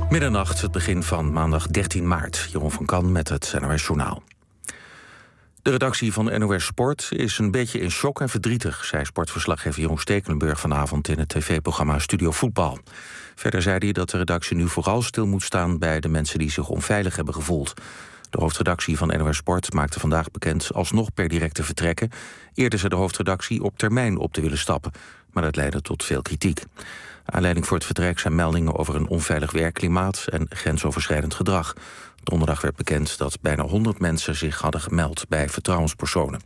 Middernacht, het begin van maandag 13 maart. Jeroen van Kan met het NOS Journaal. De redactie van NOS Sport is een beetje in shock en verdrietig, zei sportverslaggever Jeroen Stekelenburg vanavond in het tv-programma Studio Voetbal. Verder zei hij dat de redactie nu vooral stil moet staan bij de mensen die zich onveilig hebben gevoeld. De hoofdredactie van NOS Sport maakte vandaag bekend alsnog per direct te vertrekken. Eerder zei de hoofdredactie op termijn op te willen stappen, maar dat leidde tot veel kritiek. Aanleiding voor het vertrek zijn meldingen over een onveilig werkklimaat en grensoverschrijdend gedrag. Donderdag werd bekend dat bijna 100 mensen zich hadden gemeld bij vertrouwenspersonen.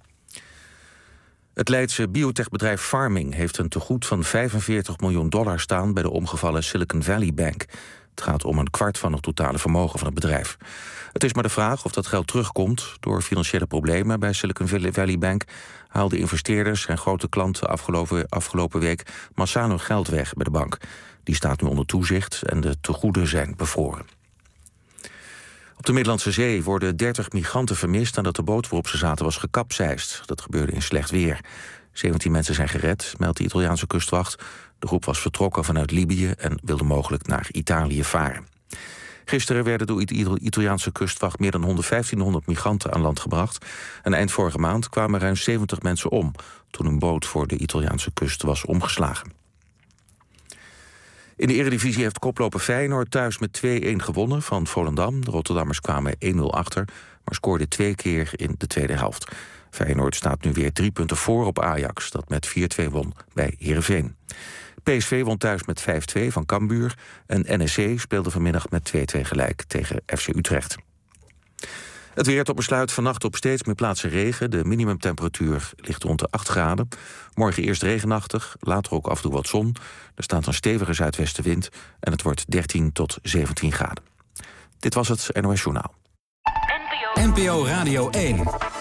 Het Leidse biotechbedrijf Pharming heeft een tegoed van $45 miljoen staan bij de omgevallen Silicon Valley Bank. Het gaat om een kwart van het totale vermogen van het bedrijf. Het is maar de vraag of dat geld terugkomt. Door financiële problemen bij Silicon Valley Bank haalden investeerders en grote klanten afgelopen week massaal hun geld weg bij de bank. Die staat nu onder toezicht en de tegoeden zijn bevroren. Op de Middellandse Zee worden 30 migranten vermist nadat de boot waarop ze zaten was gekapseist. Dat gebeurde in slecht weer. 17 mensen zijn gered, meldt de Italiaanse kustwacht. De groep was vertrokken vanuit Libië en wilde mogelijk naar Italië varen. Gisteren werden door de Italiaanse kustwacht meer dan 1500 migranten aan land gebracht. En eind vorige maand kwamen ruim 70 mensen om toen een boot voor de Italiaanse kust was omgeslagen. In de Eredivisie heeft koploper Feyenoord thuis met 2-1 gewonnen van Volendam. De Rotterdammers kwamen 1-0 achter, maar scoorden 2 keer in de tweede helft. Feyenoord staat nu weer 3 punten voor op Ajax, dat met 4-2 won bij Heerenveen. PSV won thuis met 5-2 van Cambuur en NEC speelde vanmiddag met 2-2 gelijk tegen FC Utrecht. Het weer tot besluit: vannacht op steeds meer plaatsen regen. De minimumtemperatuur ligt rond de 8 graden. Morgen eerst regenachtig, later ook af en toe wat zon. Er staat een stevige zuidwestenwind en het wordt 13 tot 17 graden. Dit was het NOS Journaal. NPO Radio 1.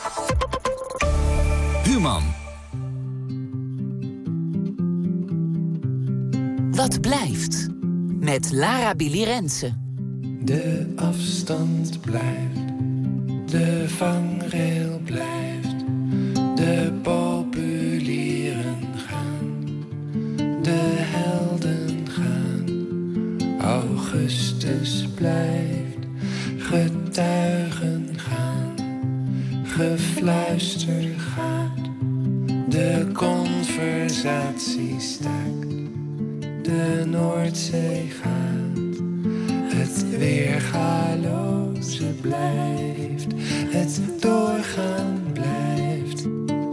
Human. Wat blijft? Met Lara Billy Rensen. De afstand blijft. De vangrail blijft, de populieren gaan, de helden gaan. Augustus blijft, getuigen gaan, gefluister gaat, de conversatie staakt, de Noordzee gaat, het weergaloze blijft. Het doorgaan blijft.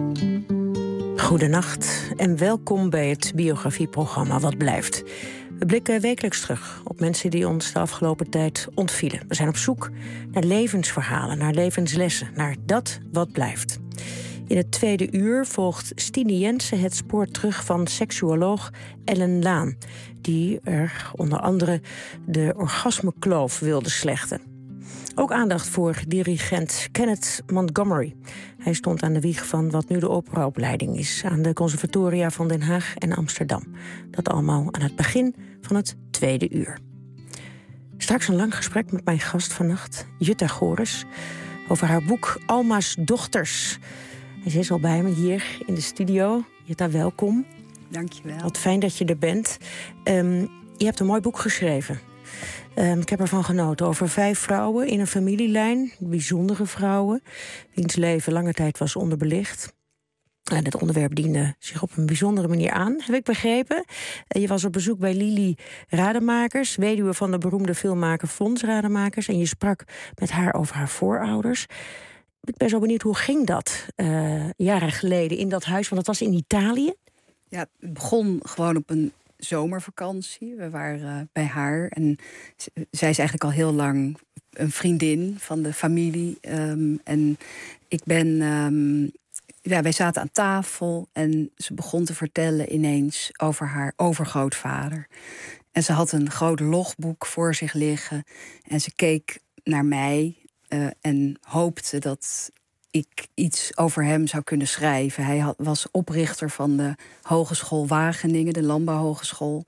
Goedenacht en welkom bij het biografieprogramma Wat Blijft. We blikken wekelijks terug op mensen die ons de afgelopen tijd ontvielen. We zijn op zoek naar levensverhalen, naar levenslessen, naar dat wat blijft. In het tweede uur volgt Stine Jensen het spoor terug van seksuoloog Ellen Laan, die er onder andere de orgasmekloof wilde slechten. Ook aandacht voor dirigent Kenneth Montgomery. Hij stond aan de wieg van wat nu de operaopleiding is aan de conservatoria van Den Haag en Amsterdam. Dat allemaal aan het begin van het tweede uur. Straks een lang gesprek met mijn gast vannacht, Jutta Goris, over haar boek Alma's Dochters. En ze is al bij me hier in de studio. Jutta, welkom. Dankjewel. Wat fijn dat je er bent. Je hebt een mooi boek geschreven. Ik heb ervan genoten over 5 vrouwen in een familielijn. Bijzondere vrouwen, wiens leven lange tijd was onderbelicht. En het onderwerp diende zich op een bijzondere manier aan, heb ik begrepen. Je was op bezoek bij Lili Rademakers, weduwe van de beroemde filmmaker Fons Rademakers. En je sprak met haar over haar voorouders. Ik ben zo benieuwd, hoe ging dat jaren geleden in dat huis? Want dat was in Italië. Ja, het begon gewoon op een zomervakantie. We waren bij haar. En zij is eigenlijk al heel lang een vriendin van de familie. En ik ben... wij zaten aan tafel en ze begon te vertellen ineens over haar overgrootvader. En ze had een groot logboek voor zich liggen. En ze keek naar mij en hoopte dat ik iets over hem zou kunnen schrijven. Hij was oprichter van de Hogeschool Wageningen, de Landbouwhogeschool.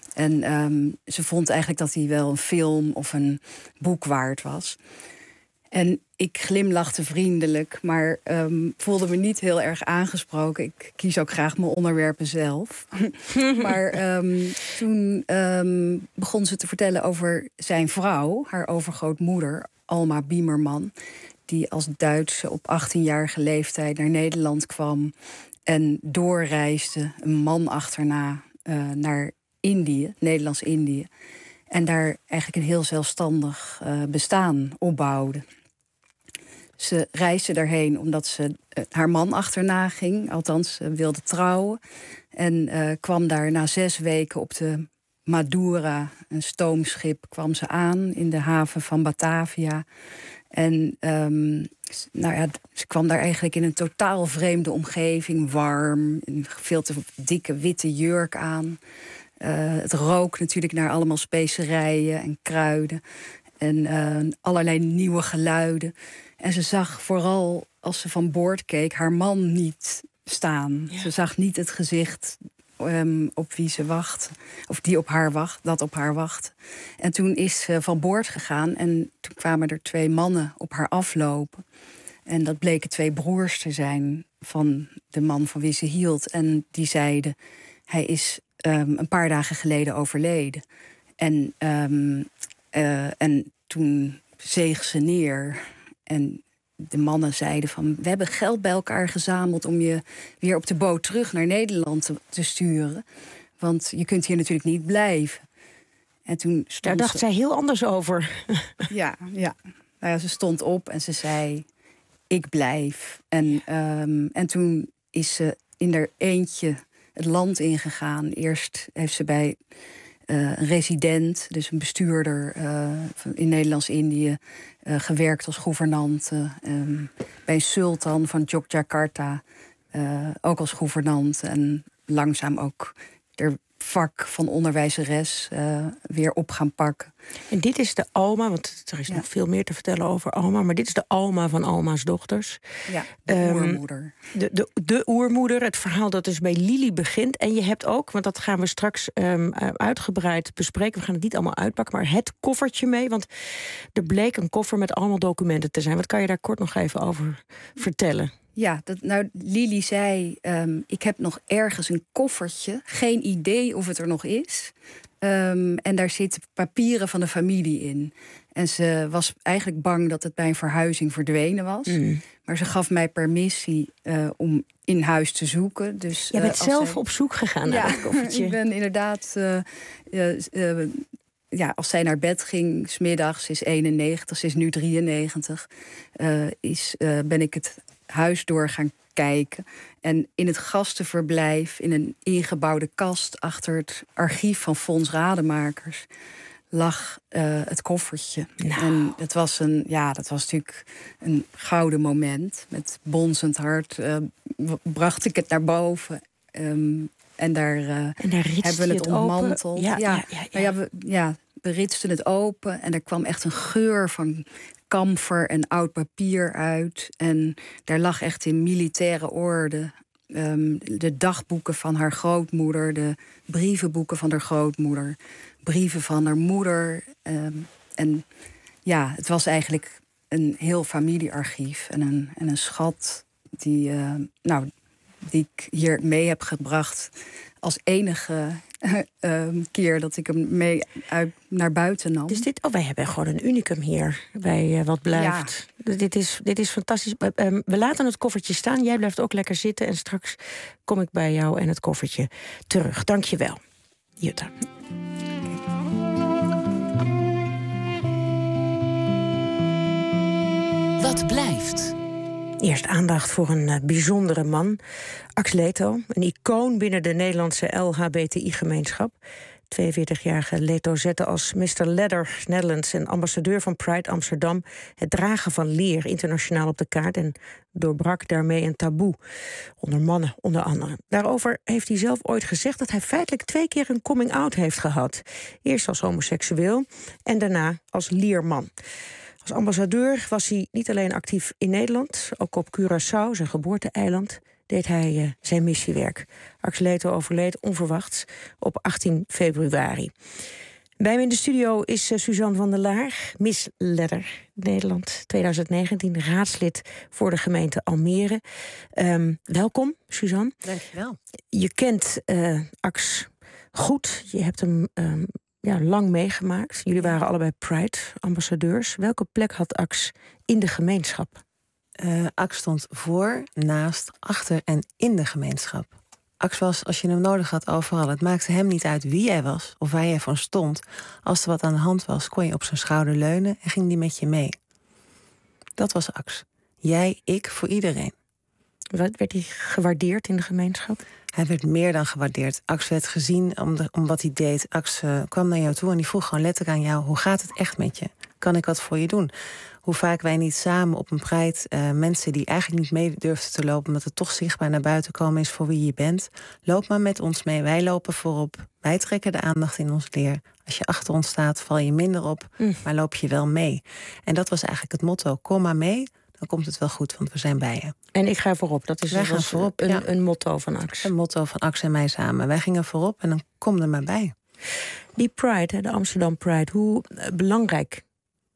En ze vond eigenlijk dat hij wel een film of een boek waard was. En ik glimlachte vriendelijk, maar voelde me niet heel erg aangesproken. Ik kies ook graag mijn onderwerpen zelf. Maar toen begon ze te vertellen over zijn vrouw, haar overgrootmoeder, Alma Biemerman, die als Duitse op 18-jarige leeftijd naar Nederland kwam en doorreisde, een man achterna, naar Indië, Nederlands-Indië. En daar eigenlijk een heel zelfstandig bestaan opbouwde. Ze reisde daarheen omdat ze haar man achterna ging. Althans, ze wilde trouwen. En kwam daar na 6 weken op de Madura, een stoomschip, kwam ze aan in de haven van Batavia. En ze kwam daar eigenlijk in een totaal vreemde omgeving. Warm, een veel te dikke witte jurk aan. Het rook natuurlijk naar allemaal specerijen en kruiden. En allerlei nieuwe geluiden. En ze zag vooral, als ze van boord keek, haar man niet staan. Ja. Ze zag niet het gezicht op wie ze wachtte. Of die op haar wachtte. En toen is ze van boord gegaan. En toen kwamen er 2 mannen op haar aflopen. En dat bleken 2 broers te zijn van de man van wie ze hield. En die zeiden, hij is een paar dagen geleden overleden. En toen zeeg ze neer. En de mannen zeiden van, we hebben geld bij elkaar gezameld om je weer op de boot terug naar Nederland te sturen. Want je kunt hier natuurlijk niet blijven. En toen daar dacht zij heel anders over. Ja. Nou ja, ze stond op en ze zei, ik blijf. En toen is ze in haar eentje het land ingegaan. Eerst heeft ze bij een resident, dus een bestuurder in Nederlands-Indië, gewerkt als gouvernante. Bij een sultan van Yogyakarta, ook als gouvernante. En langzaam ook er vak van onderwijzeres weer op gaan pakken. En dit is de Alma, want er is nog veel meer te vertellen over Alma, maar dit is de Alma van Alma's dochters. Ja, de oermoeder. De oermoeder, het verhaal dat dus bij Lili begint. En je hebt ook, want dat gaan we straks uitgebreid bespreken, we gaan het niet allemaal uitpakken, maar het koffertje mee, want er bleek een koffer met allemaal documenten te zijn. Wat kan je daar kort nog even over vertellen? Ja, Lili zei, ik heb nog ergens een koffertje. Geen idee of het er nog is. En daar zitten papieren van de familie in. En ze was eigenlijk bang dat het bij een verhuizing verdwenen was. Maar ze gaf mij permissie om in huis te zoeken. Dus, jij bent zelf op zoek gegaan naar dat koffertje. Ik ben inderdaad... als zij naar bed ging, 's middags, ze is 91, ze is nu 93... ben ik het huis door gaan kijken. En in het gastenverblijf, in een ingebouwde kast achter het archief van Fons Rademakers, lag het koffertje. Nou. En dat was natuurlijk een gouden moment. Met bonzend hart bracht ik het naar boven. En daar hebben we het ontmanteld. We ritsten het open en er kwam echt een geur van kamfer en oud papier uit. En daar lag echt in militaire orde de dagboeken van haar grootmoeder, de brievenboeken van haar grootmoeder, brieven van haar moeder. En ja, het was eigenlijk een heel familiearchief en een schat die ik hier mee heb gebracht als enige keer dat ik hem mee naar buiten nam. Dus wij hebben gewoon een unicum hier bij Wat Blijft. Ja. Dit is fantastisch. We laten het koffertje staan. Jij blijft ook lekker zitten. En straks kom ik bij jou en het koffertje terug. Dank je wel, Jutta. Wat blijft? Eerst aandacht voor een bijzondere man. Ax Leto, een icoon binnen de Nederlandse LHBTI-gemeenschap. 42-jarige Leto zette als Mr. Leather Netherlands en ambassadeur van Pride Amsterdam het dragen van leer internationaal op de kaart en doorbrak daarmee een taboe. Onder mannen, onder andere. Daarover heeft hij zelf ooit gezegd dat hij feitelijk 2 keer een coming-out heeft gehad. Eerst als homoseksueel en daarna als leerman. Als ambassadeur was hij niet alleen actief in Nederland, ook op Curaçao, zijn geboorte-eiland, deed hij zijn missiewerk. Ax Leto overleed onverwachts op 18 februari. Bij me in de studio is Suzanne van der Laar, Miss Letter Nederland 2019, raadslid voor de gemeente Almere. Welkom, Suzanne. Dankjewel. Je kent Ax goed, je hebt hem lang meegemaakt. Jullie waren allebei Pride-ambassadeurs. Welke plek had Ax in de gemeenschap? Ax stond voor, naast, achter en in de gemeenschap. Ax was, als je hem nodig had, overal. Het maakte hem niet uit wie jij was of waar jij van stond. Als er wat aan de hand was, kon je op zijn schouder leunen en ging die met je mee. Dat was Ax. Jij, ik, voor iedereen. Werd hij gewaardeerd in de gemeenschap? Hij werd meer dan gewaardeerd. Ax werd gezien om wat hij deed. Ax kwam naar jou toe en die vroeg gewoon letterlijk aan jou: hoe gaat het echt met je? Kan ik wat voor je doen? Hoe vaak wij niet samen op een Pride mensen die eigenlijk niet mee durfden te lopen, omdat het toch zichtbaar naar buiten komen is voor wie je bent. Loop maar met ons mee. Wij lopen voorop. Wij trekken de aandacht in ons leer. Als je achter ons staat, val je minder op, maar loop je wel mee. En dat was eigenlijk het motto. Kom maar mee, dan komt het wel goed, want we zijn bij je. En ik ga voorop. Dat is een motto van Ax. Een motto van Ax en mij samen. Wij gingen voorop en dan kom er maar bij. Die Pride, de Amsterdam Pride, hoe belangrijk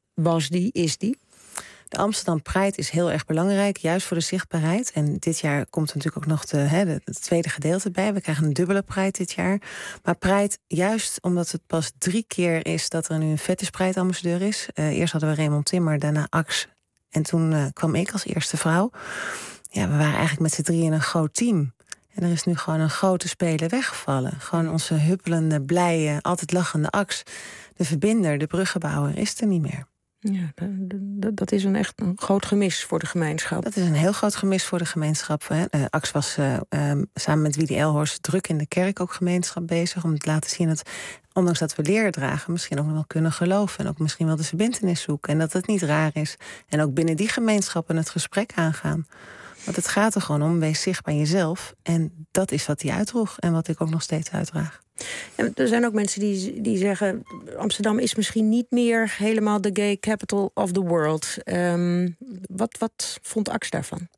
is die? De Amsterdam Pride is heel erg belangrijk, juist voor de zichtbaarheid. En dit jaar komt er natuurlijk ook nog het tweede gedeelte bij. We krijgen een dubbele Pride dit jaar. Maar Pride, juist omdat het pas 3 keer is dat er nu een Fetish Pride-ambassadeur is. Eerst hadden we Raymond Timmer, daarna Ax. En toen kwam ik als eerste vrouw. Ja, we waren eigenlijk met z'n 3 in een groot team. En er is nu gewoon een grote speler weggevallen. Gewoon onze huppelende, blije, altijd lachende Ax. De verbinder, de bruggenbouwer, is er niet meer. Ja, dat is echt een groot gemis voor de gemeenschap. Dat is een heel groot gemis voor de gemeenschap. Ax was samen met Willy Elhorst druk in de kerk ook gemeenschap bezig. Om te laten zien dat, ondanks dat we leren dragen, misschien ook nog wel kunnen geloven. En ook misschien wel de verbintenis zoeken. En dat het niet raar is. En ook binnen die gemeenschappen het gesprek aangaan. Want het gaat er gewoon om, wees zichtbaar jezelf. En dat is wat hij uitdroeg en wat ik ook nog steeds uitdraag. En er zijn ook mensen die zeggen, Amsterdam is misschien niet meer helemaal de gay capital of the world. Wat vond Ax daarvan?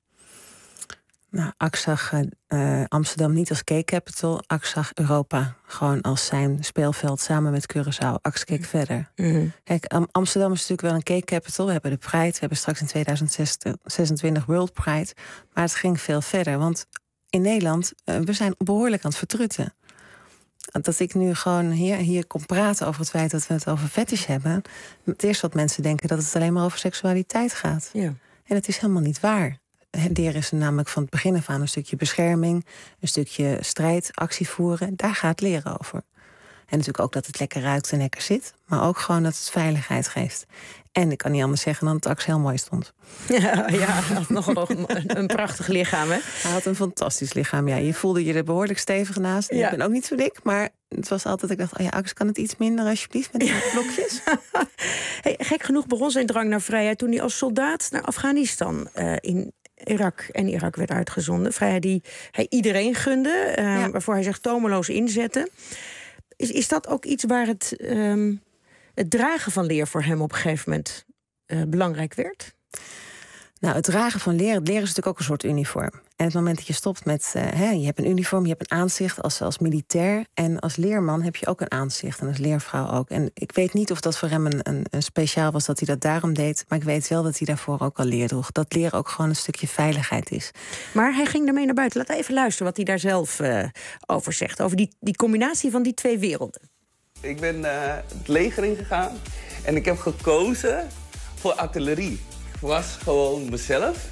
Nou, Ax zag Amsterdam niet als gay capital. Ax zag Europa gewoon als zijn speelveld samen met Curaçao. Ax keek verder. Mm-hmm. Kijk, Amsterdam is natuurlijk wel een gay capital. We hebben de Pride, we hebben straks in 2026 World Pride. Maar het ging veel verder, want in Nederland, we zijn behoorlijk aan het vertrutten. Dat ik nu gewoon hier kom praten over het feit dat we het over fetish hebben. Het eerste wat mensen denken, dat het alleen maar over seksualiteit gaat. Ja. En dat is helemaal niet waar. Leren is namelijk van het begin af aan een stukje bescherming, een stukje strijd, actie voeren. Daar gaat leren over. En natuurlijk ook dat het lekker ruikt en lekker zit. Maar ook gewoon dat het veiligheid geeft. En ik kan niet anders zeggen dan dat Ax heel mooi stond. Ja, hij had nog een prachtig lichaam, hè? Hij had een fantastisch lichaam, ja. Je voelde je er behoorlijk stevig naast. Ja. Ik ben ook niet zo dik, maar het was altijd... Ik dacht, Ax, kan het iets minder alsjeblieft met die blokjes? Hey, gek genoeg begon zijn drang naar vrijheid toen hij als soldaat naar Afghanistan in Irak werd uitgezonden. Vrijheid die hij iedereen gunde, waarvoor hij zich tomeloos inzette. Is dat ook iets waar het dragen van leer voor hem op een gegeven moment belangrijk werd? Nou, het dragen van leer, het leren is natuurlijk ook een soort uniform. En het moment dat je stopt met, je hebt een uniform, je hebt een aanzicht als militair. En als leerman heb je ook een aanzicht en als leervrouw ook. En ik weet niet of dat voor hem een speciaal was dat hij dat daarom deed. Maar ik weet wel dat hij daarvoor ook al leer droeg. Dat leren ook gewoon een stukje veiligheid is. Maar hij ging daarmee naar buiten. Laten we even luisteren wat hij daar zelf over zegt. Over die combinatie van die twee werelden. Ik ben het leger ingegaan en ik heb gekozen voor artillerie. Ik was gewoon mezelf,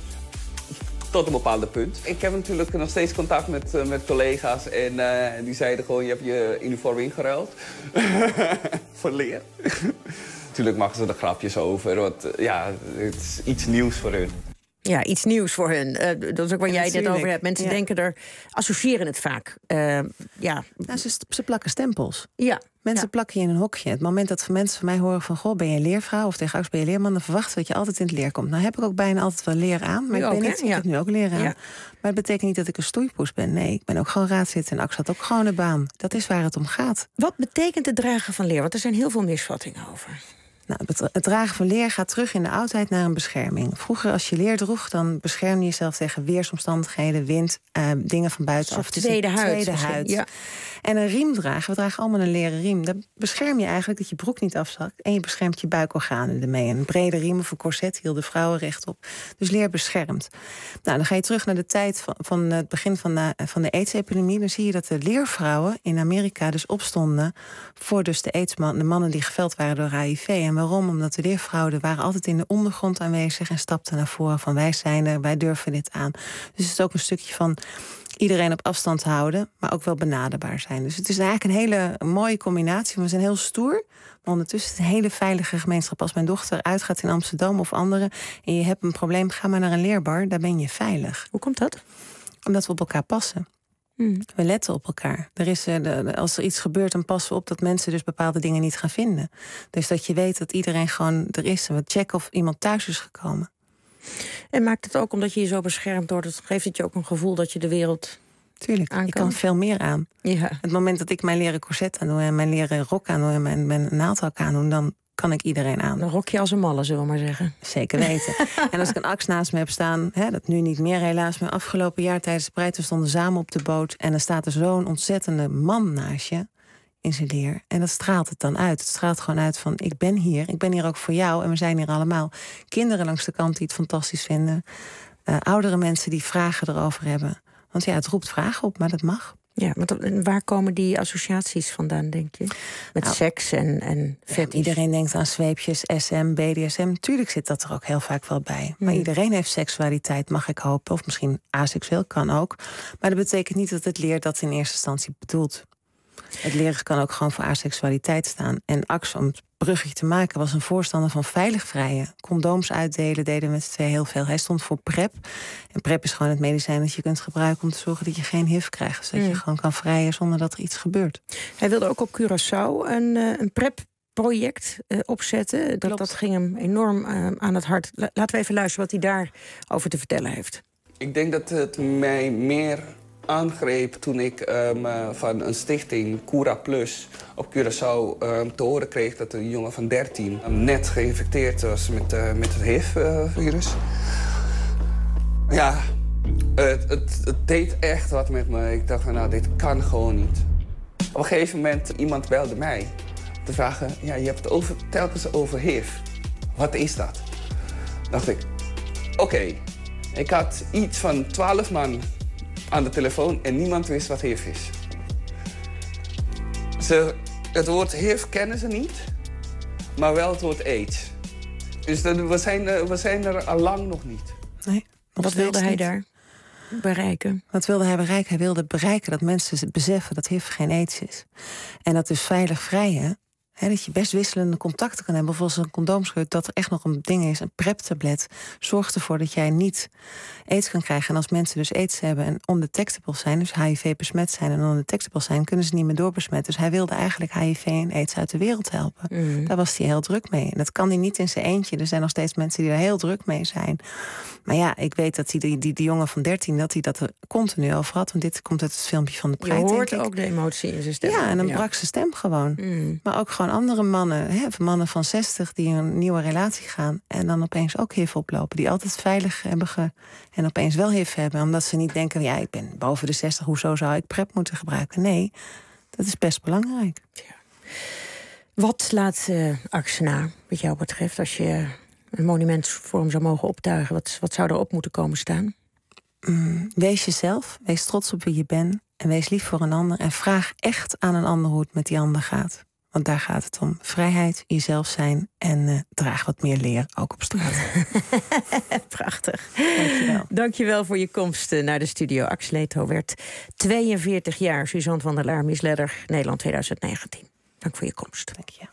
tot een bepaald punt. Ik heb natuurlijk nog steeds contact met collega's en die zeiden gewoon, je hebt je uniform ingeruild voor leer. Natuurlijk maken ze er grapjes over, want het is iets nieuws voor hun. Ja, iets nieuws voor hun. Dat is ook waar jij het over hebt. Mensen denken associëren het vaak. Ze plakken stempels. Ja. Mensen plakken je in een hokje. Het moment dat mensen van mij horen van, goh, ben je leervrouw of tegen Ax ben je leerman, dan verwachten dat je altijd in het leer komt. Nou heb ik ook bijna altijd wel leer aan, maar ik heb nu ook leer aan. Ja. Maar het betekent niet dat ik een stoeipoes ben. Nee, ik ben ook gewoon raadslid en Ax had ook gewoon een baan. Dat is waar het om gaat. Wat betekent het dragen van leer? Want er zijn heel veel misvattingen over. Nou, het dragen van leer gaat terug in de oudheid naar een bescherming. Vroeger, als je leer droeg, dan beschermde je jezelf tegen weersomstandigheden, wind, dingen van buitenaf. Het is een tweede huid. Ja. En een riem dragen, we dragen allemaal een leren riem. Daar bescherm je eigenlijk dat je broek niet afzakt. En je beschermt je buikorganen ermee. Een brede riem of een corset hielden vrouwen rechtop. Dus leer beschermt. Nou, dan ga je terug naar de tijd van het begin van de AIDS-epidemie. Dan zie je dat de leervrouwen in Amerika dus opstonden voor dus de mannen die geveld waren door HIV. En waarom? Omdat de leervrouwen waren altijd in de ondergrond aanwezig en stapten naar voren van wij zijn er, wij durven dit aan. Dus het is ook een stukje van iedereen op afstand houden, maar ook wel benaderbaar zijn. Dus het is eigenlijk een hele mooie combinatie. We zijn heel stoer, maar ondertussen is het een hele veilige gemeenschap. Als mijn dochter uitgaat in Amsterdam of andere en je hebt een probleem, ga maar naar een leerbar, daar ben je veilig. Hoe komt dat? Omdat we op elkaar passen. We letten op elkaar. Als er iets gebeurt, dan passen we op dat mensen dus bepaalde dingen niet gaan vinden. Dus dat je weet dat iedereen gewoon er is. En we checken of iemand thuis is gekomen. En maakt het ook, omdat je je zo beschermd wordt, geeft het je ook een gevoel dat je de wereld Tuurlijk, je kan veel meer aan. Ja. Het moment dat ik mijn leren corset aandoe en mijn leren rok aandoe en mijn naaldhak aandoe, dan kan ik iedereen aan. Dan rok je als een malle, zullen we maar zeggen. Zeker weten. En als ik een aks naast me heb staan, dat nu niet meer helaas, maar afgelopen jaar tijdens de Pride, we stonden samen op de boot en er staat er zo'n ontzettende man naast je in zijn leer. En dat straalt het dan uit. Het straalt gewoon uit van ik ben hier ook voor jou en we zijn hier allemaal. Kinderen langs de kant die het fantastisch vinden. Oudere mensen die vragen erover hebben. Want ja, het roept vragen op, maar dat mag. Ja, maar waar komen die associaties vandaan, denk je? Met seks en fetish? Iedereen denkt aan zweepjes, SM, BDSM. Tuurlijk zit dat er ook heel vaak wel bij. Maar iedereen heeft seksualiteit, mag ik hopen. Of misschien aseksueel, kan ook. Maar dat betekent niet dat het leer dat in eerste instantie bedoelt. Het leren kan ook gewoon voor aseksualiteit staan. En Ax, om het bruggetje te maken, was een voorstander van veilig vrijen. Condooms uitdelen, deden met z'n twee heel veel. Hij stond voor PrEP. En PrEP is gewoon het medicijn dat je kunt gebruiken om te zorgen dat je geen HIV krijgt. Dus dat je gewoon kan vrijen zonder dat er iets gebeurt. Hij wilde ook op Curaçao een PrEP-project opzetten. Dat ging hem enorm aan het hart. Laten we even luisteren wat hij daarover te vertellen heeft. Ik denk dat het mij meer aangreep toen ik van een stichting, Cura Plus, op Curaçao te horen kreeg dat een jongen van 13 net geïnfecteerd was met het HIV-virus. Ja, het deed echt wat met me. Ik dacht van, nou, dit kan gewoon niet. Op een gegeven moment, iemand belde mij te vragen, ja, je hebt het telkens over HIV. Wat is dat? Dacht ik, oké. Ik had iets van 12 man aan de telefoon en niemand wist wat HIV is. Het woord HIV kennen ze niet, maar wel het woord AIDS. Dus we zijn er al lang nog niet. Nee, wat wilde hij daar bereiken? Wat wilde hij bereiken? Hij wilde bereiken dat mensen beseffen dat HIV geen AIDS is. En dat dus veilig vrijen, dat je best wisselende contacten kan hebben. Of als een condoomscheut, dat er echt nog een ding is, een PrEP-tablet, zorgt ervoor dat jij niet AIDS kan krijgen. En als mensen dus AIDS hebben en undetectable zijn, dus HIV besmet zijn en undetectable zijn, kunnen ze niet meer doorbesmetten. Dus hij wilde eigenlijk HIV en AIDS uit de wereld helpen. Daar was hij heel druk mee. En dat kan hij niet in zijn eentje. Er zijn nog steeds mensen die er heel druk mee zijn. Maar ja, ik weet dat hij die jongen van 13, dat hij dat er continu over had. Want dit komt uit het filmpje van de Pride. Je hoort ook de emotie in zijn stem. Ja, en dan brak zijn stem gewoon. Maar ook gewoon andere mannen, mannen van 60 die een nieuwe relatie gaan en dan opeens ook HIV oplopen. Die altijd veilig hebben en opeens wel HIV hebben. Omdat ze niet denken, ja, ik ben boven de 60, hoezo zou ik PrEP moeten gebruiken? Nee, dat is best belangrijk. Ja. Wat laat Ax na, wat jou betreft, als je een monument voor hem zou mogen optuigen? Wat zou erop moeten komen staan? Wees jezelf, wees trots op wie je bent en wees lief voor een ander. En vraag echt aan een ander hoe het met die ander gaat. Want daar gaat het om. Vrijheid, jezelf zijn en draag wat meer leer, ook op straat. Prachtig. Dankjewel. Dankjewel voor je komst naar de studio. Ax Leto werd 42 jaar. Suzanne van der Laar, misleider Nederland 2019. Dank voor je komst. Dank je.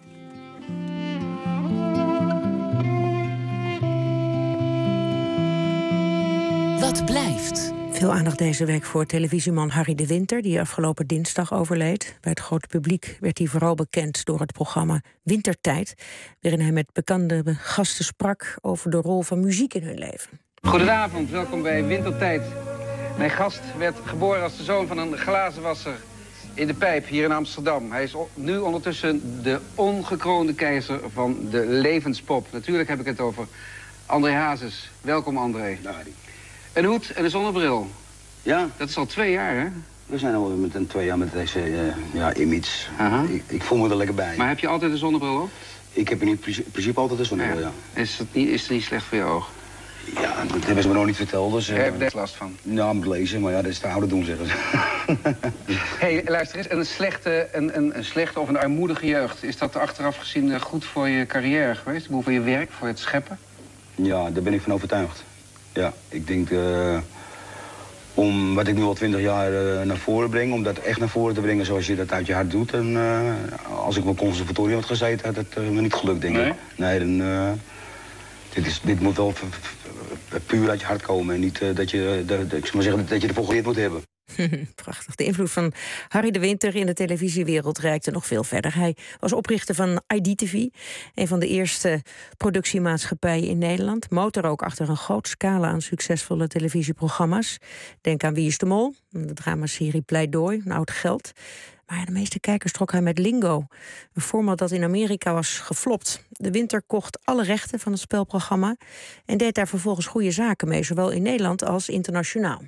Wat blijft? Veel aandacht deze week voor televisieman Harry de Winter, die afgelopen dinsdag overleed. Bij het grote publiek werd hij vooral bekend door het programma Wintertijd, waarin hij met bekende gasten sprak over de rol van muziek in hun leven. Goedenavond, welkom bij Wintertijd. Mijn gast werd geboren als de zoon van een glazenwasser in de pijp hier in Amsterdam. Hij is nu ondertussen de ongekroonde keizer van de levenspop. Natuurlijk heb ik het over André Hazes. Welkom, André. Een hoed en een zonnebril. Ja. Dat is al 2 jaar, hè? We zijn al met 2 jaar met deze image. Ik voel me er lekker bij. Maar heb je altijd een zonnebril op? Ik heb in principe altijd een zonnebril, ja. Is het niet slecht voor je oog? Ja, dat hebben ze me nog niet verteld. Dus, je hebt er last van? Nou, moet lezen, maar ja, dat is te oude doen, zeggen ze. Hé, luister eens. Een slechte of een armoedige jeugd... is dat achteraf gezien goed voor je carrière geweest? Voor je werk, voor het scheppen? Ja, daar ben ik van overtuigd. Ja, ik denk... om wat ik nu al 20 jaar naar voren breng... om dat echt naar voren te brengen zoals je dat uit je hart doet. En als ik mijn conservatorium had gezeten, had het me niet gelukt, denk ik. Nee, dan... Dit moet wel puur uit je hart komen en niet dat je ervoor geleerd moet hebben. Prachtig. De invloed van Harry de Winter in de televisiewereld reikte nog veel verder. Hij was oprichter van IDTV, een van de eerste productiemaatschappijen in Nederland. Motor ook achter een groot scala aan succesvolle televisieprogramma's. Denk aan Wie is de Mol, de dramaserie Pleidooi, een oud geld. Maar de meeste kijkers trok hij met Lingo, een format dat in Amerika was geflopt. De Winter kocht alle rechten van het spelprogramma en deed daar vervolgens goede zaken mee, zowel in Nederland als internationaal.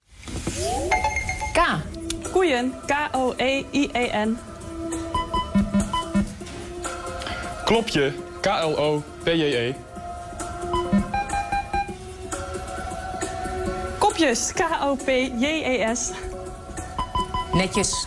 K. Koeien. K-O-E-I-E-N. Klopje. K-L-O-P-J-E. Kopjes. K-O-P-J-E-S. Netjes.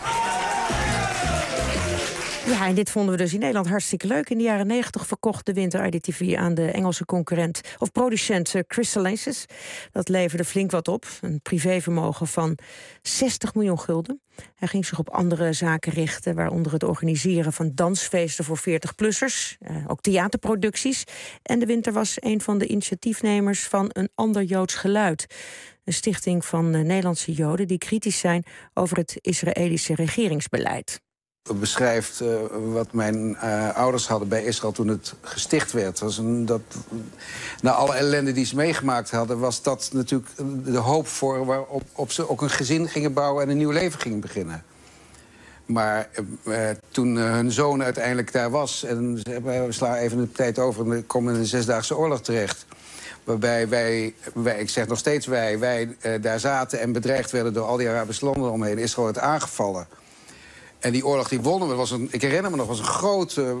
Ja, en dit vonden we dus in Nederland hartstikke leuk. In de jaren 90 verkocht de Winter IDTV aan de Engelse concurrent of producent Crystal Aces. Dat leverde flink wat op. Een privévermogen van 60 miljoen gulden. Hij ging zich op andere zaken richten, waaronder het organiseren van dansfeesten voor 40-plussers. Ook theaterproducties. En de Winter was een van de initiatiefnemers van Een Ander Joods Geluid. Een stichting van Nederlandse Joden die kritisch zijn over het Israëlische regeringsbeleid. Beschrijft wat mijn ouders hadden bij Israël toen het gesticht werd. Na alle ellende die ze meegemaakt hadden, was dat natuurlijk de hoop voor waarop ze ook een gezin gingen bouwen en een nieuw leven gingen beginnen. Maar toen hun zoon uiteindelijk daar was, en we slaan even de tijd over en komen in de 6-daagse oorlog terecht. Waarbij wij, ik zeg nog steeds wij daar zaten en bedreigd werden door al die Arabische landen omheen. Israël werd aangevallen. En die oorlog die wonnen we, ik herinner me nog, was een grote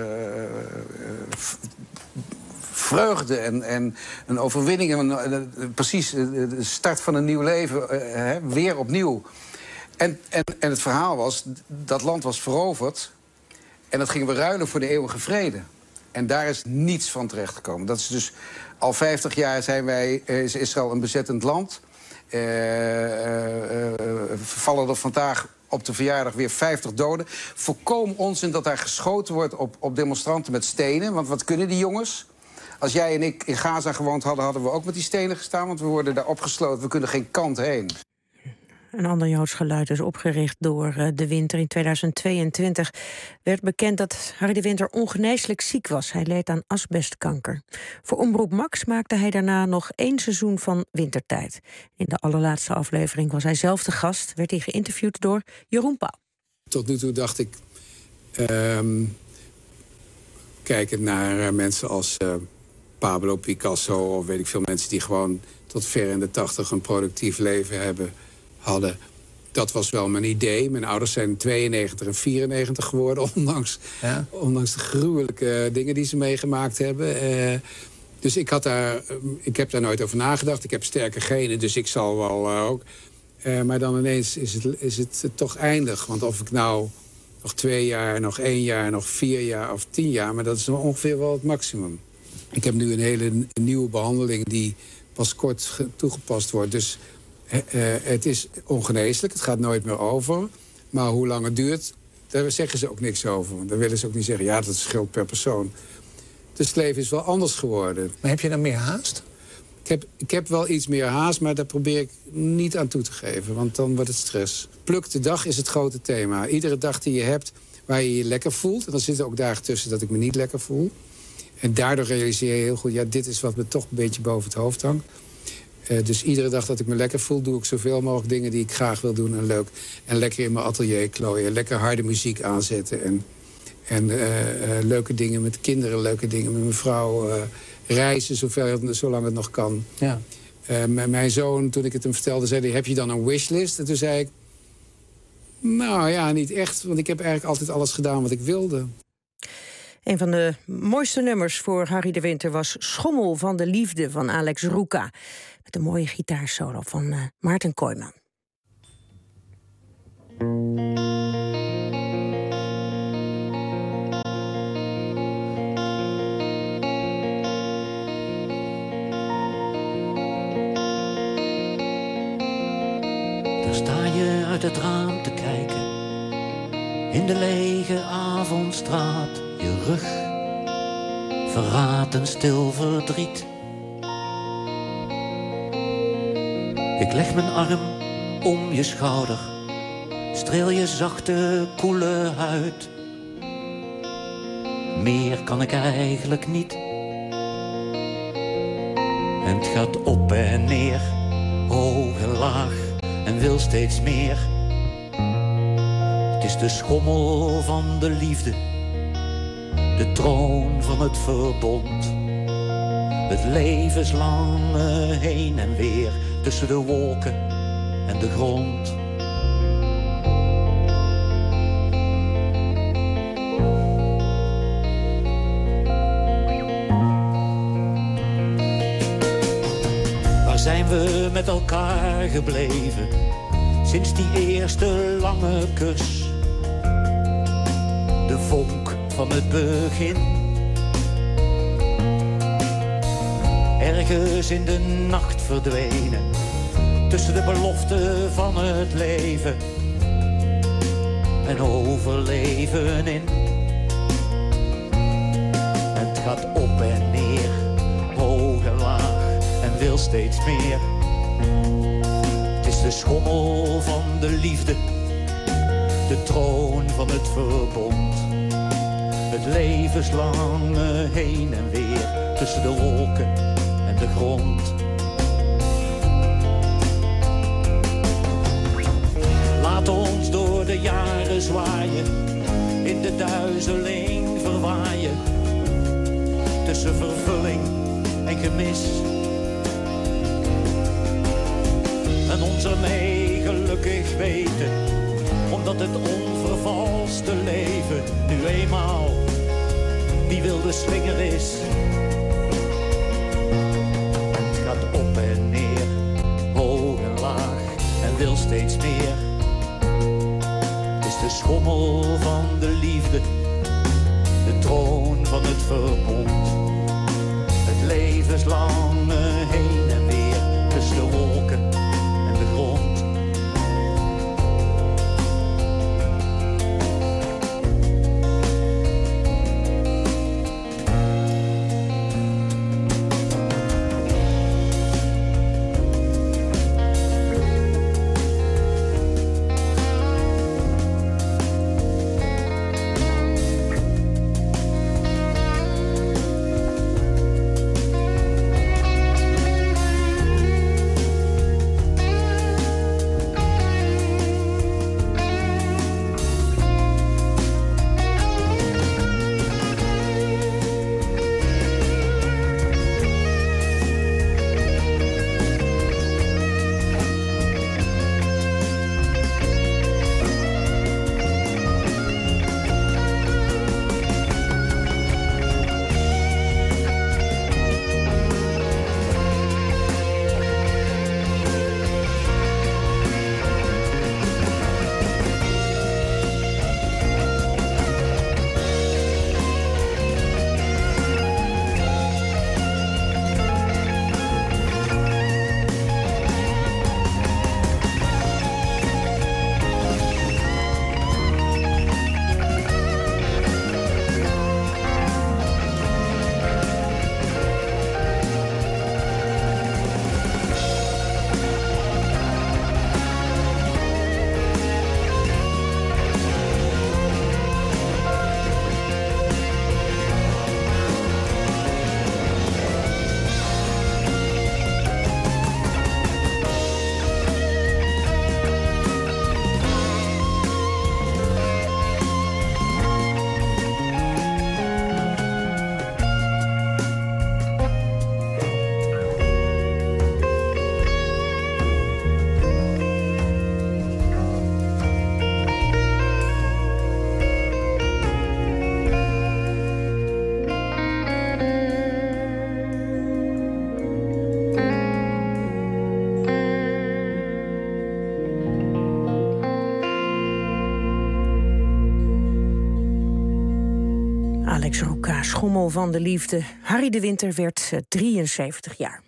vreugde en een overwinning. Precies de start van een nieuw leven, weer opnieuw. En het verhaal was, dat land was veroverd en dat gingen we ruilen voor de eeuwige vrede. En daar is niets van terechtgekomen. Dat is dus al 50 jaar is Israël een bezettend land. Vallen er vandaag op de verjaardag weer 50 doden. Volkomen onzin dat daar geschoten wordt op demonstranten met stenen. Want wat kunnen die jongens? Als jij en ik in Gaza gewoond hadden, hadden we ook met die stenen gestaan. Want we worden daar opgesloten. We kunnen geen kant heen. Een Ander Joods Geluid is opgericht door de Winter. In 2022 werd bekend dat Harry de Winter ongeneeslijk ziek was. Hij leed aan asbestkanker. Voor Omroep Max maakte hij daarna nog 1 seizoen van Wintertijd. In de allerlaatste aflevering was hij zelf de gast. Werd hij geïnterviewd door Jeroen Pauw. Tot nu toe dacht ik, kijkend naar mensen als Pablo Picasso of weet ik veel, mensen die gewoon tot ver in de 80 een productief leven hadden. Dat was wel mijn idee. Mijn ouders zijn 92 en 94 geworden, ondanks de gruwelijke dingen die ze meegemaakt hebben. Dus ik heb daar nooit over nagedacht. Ik heb sterke genen, dus ik zal wel ook. Maar dan ineens is het toch eindig. Want of ik nou nog 2 jaar, nog 1 jaar, nog 4 jaar of 10 jaar... maar dat is ongeveer wel het maximum. Ik heb nu een hele nieuwe behandeling die pas kort toegepast wordt. Dus het is ongeneeslijk, het gaat nooit meer over. Maar hoe lang het duurt, daar zeggen ze ook niks over. Want dan willen ze ook niet zeggen, ja, dat scheelt per persoon. Dus het leven is wel anders geworden. Maar heb je dan meer haast? Ik heb wel iets meer haast, maar daar probeer ik niet aan toe te geven. Want dan wordt het stress. Pluk de dag is het grote thema. Iedere dag die je hebt waar je je lekker voelt. En dan zitten ook dagen tussen dat ik me niet lekker voel. En daardoor realiseer je heel goed, ja, dit is wat me toch een beetje boven het hoofd hangt. Dus iedere dag dat ik me lekker voel, doe ik zoveel mogelijk dingen die ik graag wil doen. En lekker in mijn atelier klooien. Lekker harde muziek aanzetten. En leuke dingen met kinderen, leuke dingen met mijn vrouw. Reizen zolang het nog kan. Ja. Mijn zoon, toen ik het hem vertelde, zei hij: heb je dan een wishlist? En toen zei ik: nou ja, niet echt. Want ik heb eigenlijk altijd alles gedaan wat ik wilde. Een van de mooiste nummers voor Harry de Winter was Schommel van de Liefde van Alex Ruka. Met een mooie gitaarsolo van Maarten Kooijman. Daar sta je uit het raam te kijken, in de lege avondstraat. Je rug verraadt een stil verdriet. Ik leg mijn arm om je schouder, streel je zachte, koele huid. Meer kan ik eigenlijk niet. En het gaat op en neer, hoog en laag, en wil steeds meer. Het is de schommel van de liefde, de troon van het verbond. Het levenslange heen en weer tussen de wolken en de grond. Waar zijn we met elkaar gebleven sinds die eerste lange kus? De vonk van het begin. Ergens in de nacht verdwenen, tussen de beloften van het leven en overleven in. En het gaat op en neer, hoog en laag, en wil steeds meer. Het is de schommel van de liefde, de troon van het verbond. Het levenslange heen en weer tussen de wolken en de grond. Laat ons door de jaren zwaaien, in de duizeling verwaaien, tussen vervulling en gemis. En ons ermee gelukkig weten, omdat het onvervalste leven nu eenmaal die wilde slinger is. Het gaat op en neer, hoog en laag, en wil steeds meer. Het is de schommel van de liefde, de troon van het verbond. Het levenslange heen en weer tussen de wolken en de grond. Luca, schommel van de liefde. Harry de Winter werd 73 jaar.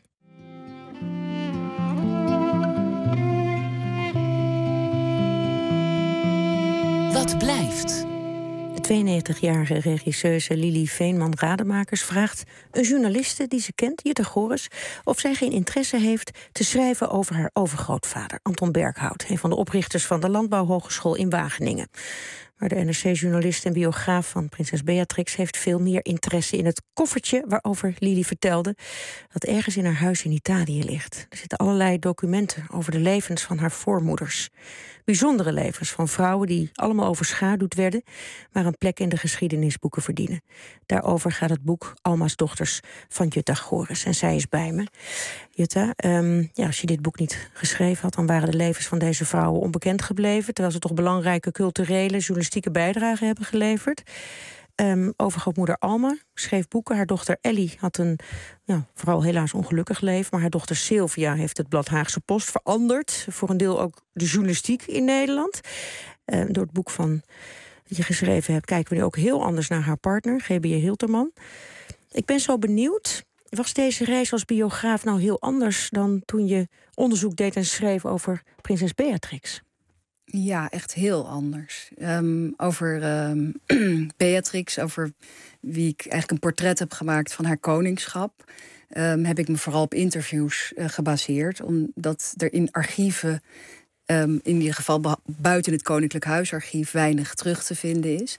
Wat blijft? De 92-jarige regisseuse Lili Veenman-Rademakers vraagt een journaliste die ze kent, Jutta Gores, of zij geen interesse heeft te schrijven over haar overgrootvader, Anton Berghout, een van de oprichters van de Landbouwhogeschool in Wageningen. Maar de NRC-journalist en biograaf van prinses Beatrix heeft veel meer interesse in het koffertje waarover Lili vertelde, dat ergens in haar huis in Italië ligt. Er zitten allerlei documenten over de levens van haar voormoeders. Bijzondere levens van vrouwen die allemaal overschaduwd werden, maar een plek in de geschiedenisboeken verdienen. Daarover gaat het boek Alma's Dochters van Jutta Gores. En zij is bij me. Jutta, als je dit boek niet geschreven had, dan waren de levens van deze vrouwen onbekend gebleven, terwijl ze toch belangrijke culturele, journalistieke bijdragen hebben geleverd. Overgrootmoeder Alma schreef boeken. Haar dochter Ellie had een vooral helaas ongelukkig leven. Maar haar dochter Sylvia heeft het blad Haagse Post veranderd. Voor een deel ook de journalistiek in Nederland. Door het boek dat je geschreven hebt, kijken we nu ook heel anders naar haar partner, G.B.J. Hilterman. Ik ben zo benieuwd, was deze reis als biograaf nou heel anders dan toen je onderzoek deed en schreef over prinses Beatrix? Ja, echt heel anders. Over Beatrix, over wie ik eigenlijk een portret heb gemaakt van haar koningschap, heb ik me vooral op interviews gebaseerd. Omdat er in archieven, in ieder geval buiten het Koninklijk Huisarchief, weinig terug te vinden is.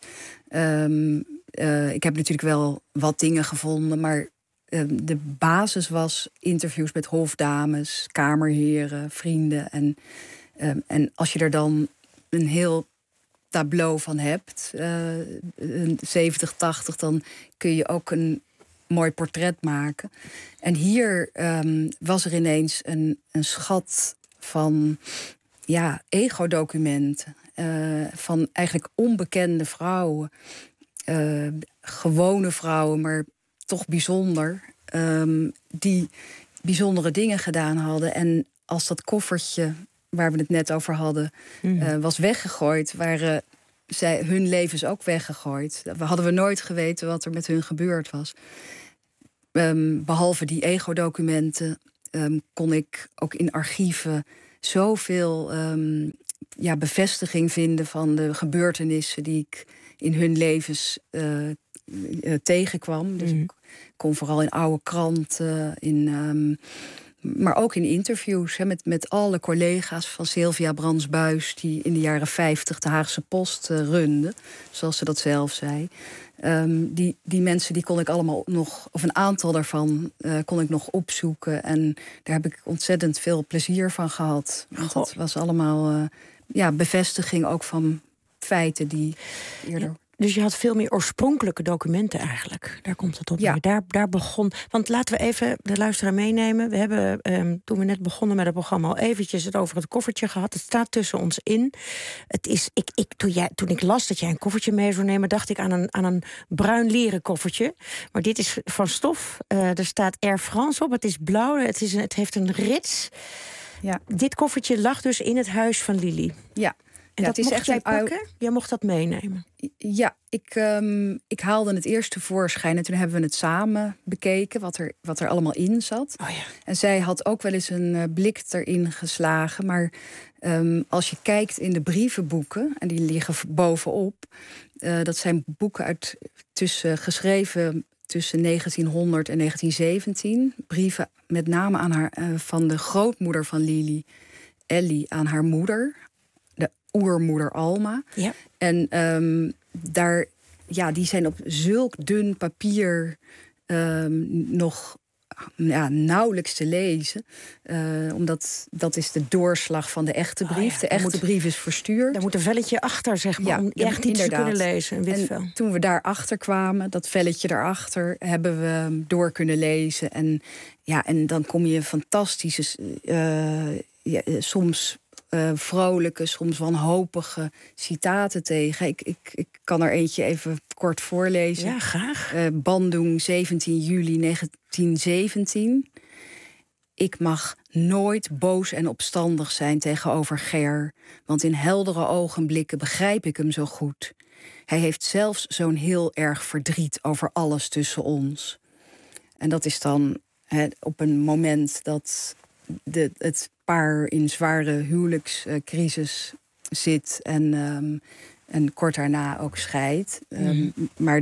Ik heb natuurlijk wel wat dingen gevonden, maar de basis was interviews met hofdames, kamerheren, vrienden. En als je er dan een heel tableau van hebt, 70, 80, dan kun je ook een mooi portret maken. En hier was er ineens een schat van ego-documenten. Van eigenlijk onbekende vrouwen. Gewone vrouwen, maar toch bijzonder. Die bijzondere dingen gedaan hadden. En als dat koffertje waar we het net over hadden, was weggegooid, waren hun levens ook weggegooid. Hadden we nooit geweten wat er met hun gebeurd was. Behalve die ego-documenten kon ik ook in archieven zoveel bevestiging vinden van de gebeurtenissen die ik in hun levens tegenkwam. Dus ik kon vooral in oude kranten, maar ook in interviews met alle collega's van Sylvia Brands-Buys, die in de jaren 50 de Haagse Post runde, zoals ze dat zelf zei. Die mensen die kon ik allemaal nog, of een aantal daarvan kon ik nog opzoeken. En daar heb ik ontzettend veel plezier van gehad. Want het was allemaal bevestiging ook van feiten die eerder... Dus je had veel meer oorspronkelijke documenten eigenlijk. Daar komt het op neer. Daar begon... Want laten we even de luisteraar meenemen. We hebben, toen we net begonnen met het programma, al eventjes het over het koffertje gehad. Het staat tussen ons in. Het is, toen ik las dat jij een koffertje mee zou nemen, dacht ik aan een bruin leren koffertje. Maar dit is van stof. Er staat Air France op. Het is blauw. Het heeft een rits. Ja. Dit koffertje lag dus in het huis van Lili. Ja. En dat mocht jij pakken? Jij mocht dat meenemen? Ja, ik haalde het eerst tevoorschijn en toen hebben we het samen bekeken, wat er allemaal in zat. Oh ja. En zij had ook wel eens een blik erin geslagen. Maar als je kijkt in de brievenboeken, en die liggen bovenop, dat zijn boeken geschreven tussen 1900 en 1917. Brieven met name aan haar, van de grootmoeder van Lili, Ellie, aan haar moeder, de oermoeder Alma. Ja. En die zijn op zulk dun papier nog nauwelijks te lezen. Omdat dat is de doorslag van de echte brief. De echte brief is verstuurd. Daar moet een velletje achter, zeg maar, om echt iets te kunnen lezen. Een wit vel. En toen we daarachter kwamen, dat velletje daarachter, hebben we door kunnen lezen. En dan kom je fantastische, soms vrolijke, soms wanhopige citaten tegen. Ik kan er eentje even kort voorlezen. Ja, graag. Bandung, 17 juli 1917. Ik mag nooit boos en opstandig zijn tegenover Ger, want in heldere ogenblikken begrijp ik hem zo goed. hij heeft zelfs zo'n heel erg verdriet over alles tussen ons. En dat is dan op een moment dat het paar in zware huwelijkscrisis zit en kort daarna ook scheidt. Maar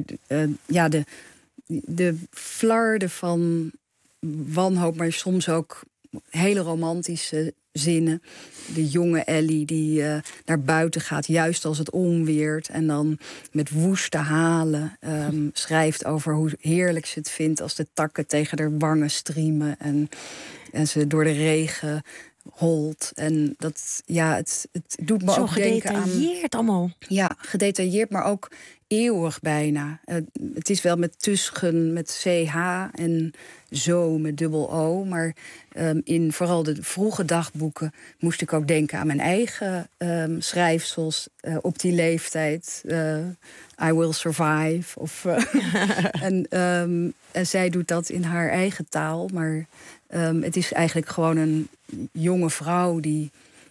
de flarden van wanhoop, maar soms ook hele romantische zinnen. De jonge Ellie die naar buiten gaat, juist als het onweert. En dan met woeste halen schrijft over hoe heerlijk ze het vindt als de takken tegen haar wangen striemen. En ze door de regen holt. En dat, het doet me zo ook denken aan... Zo gedetailleerd allemaal. Ja, gedetailleerd, maar ook eeuwig bijna. Het is wel met Tuschen, met CH en zo met dubbel O. Maar in vooral de vroege dagboeken moest ik ook denken aan mijn eigen schrijfsels op die leeftijd. I Will Survive. En zij doet dat in haar eigen taal. Maar het is eigenlijk gewoon een jonge vrouw die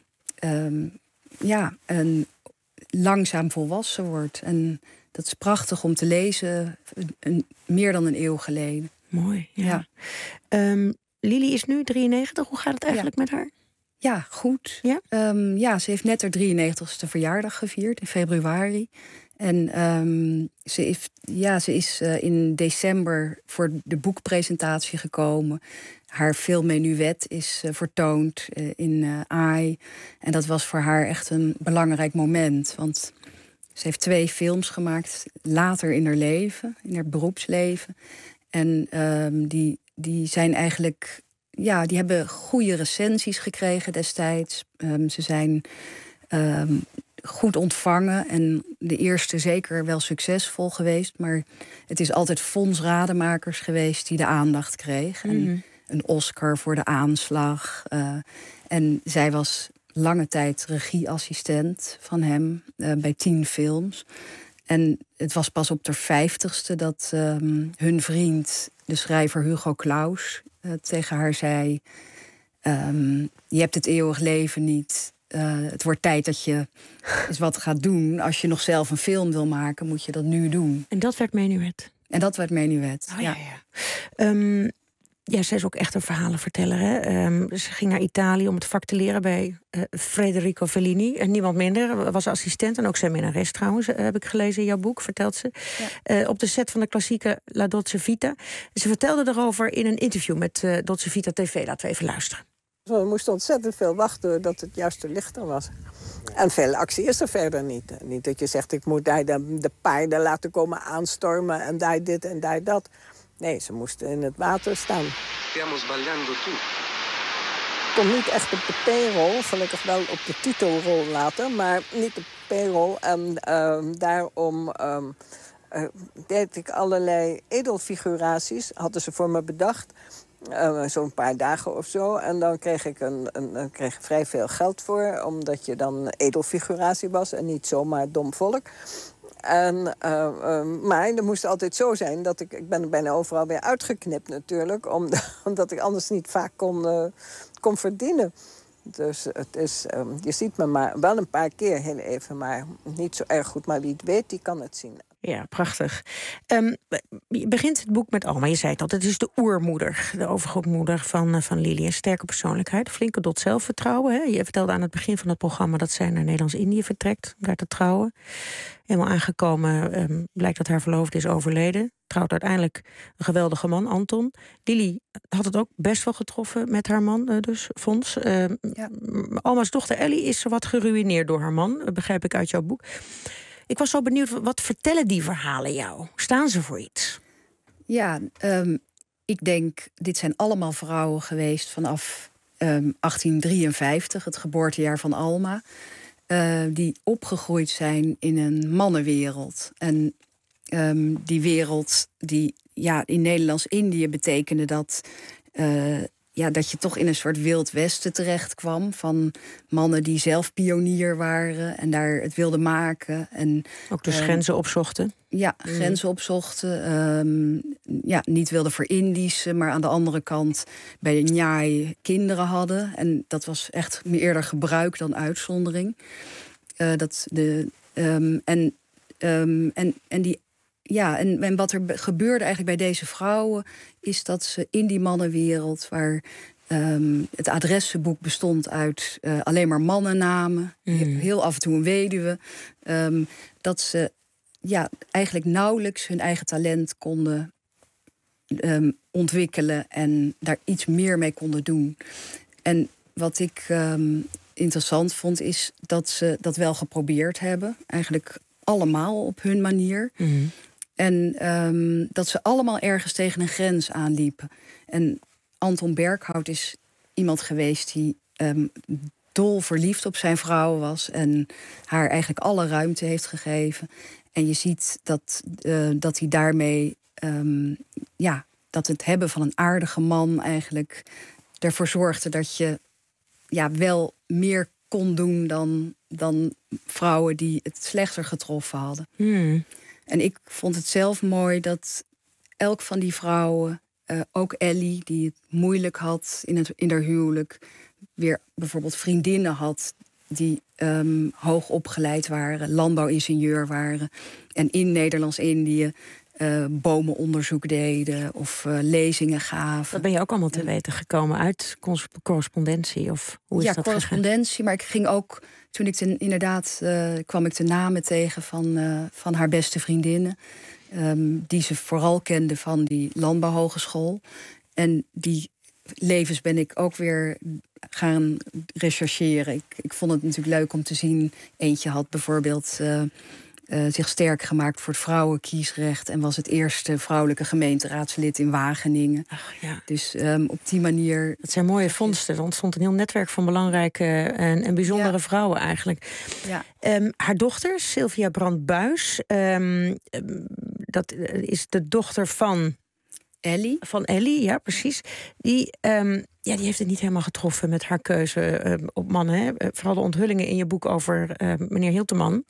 langzaam volwassen wordt. En dat is prachtig om te lezen, meer dan een eeuw geleden. Mooi, ja. Lili is nu 93. Hoe gaat het eigenlijk met haar? Ja, goed. Ja? Ze heeft net haar 93ste verjaardag gevierd in februari. En ze is in december voor de boekpresentatie gekomen. Haar film Menuet is vertoond in AI. En dat was voor haar echt een belangrijk moment. Want ze heeft 2 films gemaakt later in haar leven, in haar beroepsleven. En die zijn eigenlijk... Ja, die hebben goede recensies gekregen destijds. Ze zijn goed ontvangen en de eerste zeker wel succesvol geweest. Maar het is altijd Fons Rademakers geweest die de aandacht kreeg. En een Oscar voor De Aanslag. En zij was lange tijd regieassistent van hem bij 10 films. En het was pas op de 50ste dat hun vriend, de schrijver Hugo Claus, tegen haar zei... je hebt het eeuwig leven niet. Het wordt tijd dat je eens wat gaat doen. Als je nog zelf een film wil maken, moet je dat nu doen. En dat werd Menuet? En dat werd Menuet, ja. Ja, zij is ook echt een verhalenverteller. Hè? Ze ging naar Italië om het vak te leren bij Federico Fellini. En niemand minder, was assistent en ook seminares trouwens, heb ik gelezen in jouw boek, vertelt ze. Ja. Op de set van de klassieke La Dolce Vita. Ze vertelde erover in een interview met Dolce Vita TV. Laten we even luisteren. We moesten ontzettend veel wachten dat het juist lichter was. En veel actie is er verder niet. Niet dat je zegt, ik moet daar de paarden laten komen aanstormen en daar dit en daar dat. Nee, ze moesten in het water staan. Stiamo sbagliando tutto. Komt niet echt op de P-rol, gelukkig wel op de titelrol later, maar niet op de P-rol. En daarom deed ik allerlei edelfiguraties, hadden ze voor me bedacht. Zo'n paar dagen of zo. En dan kreeg ik kreeg vrij veel geld voor, omdat je dan edelfiguratie was en niet zomaar dom volk. Maar dat moest altijd zo zijn dat ik ben er bijna overal weer uitgeknipt natuurlijk, omdat ik anders niet vaak kon verdienen. Dus het is, je ziet me maar wel een paar keer heel even, maar niet zo erg goed. Maar wie het weet, die kan het zien. Ja, prachtig. Je begint het boek met Alma. Je zei het al, het is de oermoeder, de overgrootmoeder van Lili. Een sterke persoonlijkheid, flinke dot zelfvertrouwen. Hè? Je vertelde aan het begin van het programma dat zij naar Nederlands-Indië vertrekt om daar te trouwen. Helemaal aangekomen blijkt dat haar verloofde is overleden. Trouwt uiteindelijk een geweldige man, Anton. Lili had het ook best wel getroffen met haar man, dus Fons. Alma's dochter Ellie is wat geruïneerd door haar man, begrijp ik uit jouw boek. Ik was zo benieuwd, wat vertellen die verhalen jou? Staan ze voor iets? Ja, ik denk, dit zijn allemaal vrouwen geweest vanaf 1853, het geboortejaar van Alma. Die opgegroeid zijn in een mannenwereld. En die wereld die in Nederlands-Indië betekende dat... dat je toch in een soort Wild Westen terecht kwam. Van mannen die zelf pionier waren en daar het wilden maken. En, ook dus grenzen opzochten? Ja, grenzen opzochten. Niet wilden verindischen, maar aan de andere kant bij de Njai kinderen hadden. En dat was echt eerder gebruik dan uitzondering. En wat er gebeurde eigenlijk bij deze vrouwen is dat ze in die mannenwereld, waar het adressenboek bestond uit alleen maar mannennamen, heel af en toe een weduwe, dat ze eigenlijk nauwelijks hun eigen talent konden ontwikkelen en daar iets meer mee konden doen. En wat ik interessant vond, is dat ze dat wel geprobeerd hebben. Eigenlijk allemaal op hun manier. En dat ze allemaal ergens tegen een grens aanliepen. En Anton Berghout is iemand geweest die dol verliefd op zijn vrouw was en haar eigenlijk alle ruimte heeft gegeven. En je ziet dat hij daarmee dat het hebben van een aardige man eigenlijk ervoor zorgde dat je wel meer kon doen dan vrouwen die het slechter getroffen hadden. En ik vond het zelf mooi dat elk van die vrouwen, ook Ellie, die het moeilijk had in haar huwelijk, weer bijvoorbeeld vriendinnen had die hoog opgeleid waren, landbouwingenieur waren en in Nederlands-Indië bomenonderzoek deden of lezingen gaven. Dat ben je ook allemaal te weten gekomen uit correspondentie? Of hoe is dat correspondentie, gegaan? maar ik ging ook, toen ik kwam ik de namen tegen van haar beste vriendinnen, die ze vooral kende van die landbouwhogeschool. En die levens ben ik ook weer gaan rechercheren. Ik vond het natuurlijk leuk om te zien. Eentje had bijvoorbeeld zich sterk gemaakt voor het vrouwenkiesrecht en was het eerste vrouwelijke gemeenteraadslid in Wageningen. Ach, ja. Dus op die manier. Dat zijn mooie vondsten. Er ontstond een heel netwerk van belangrijke en bijzondere vrouwen eigenlijk. Ja. Haar dochter, Sylvia Brand-Buys, dat is de dochter van Ellie. Van Ellie, ja, precies. Die heeft het niet helemaal getroffen met haar keuze op mannen. Hè? Vooral de onthullingen in je boek over meneer Hilterman.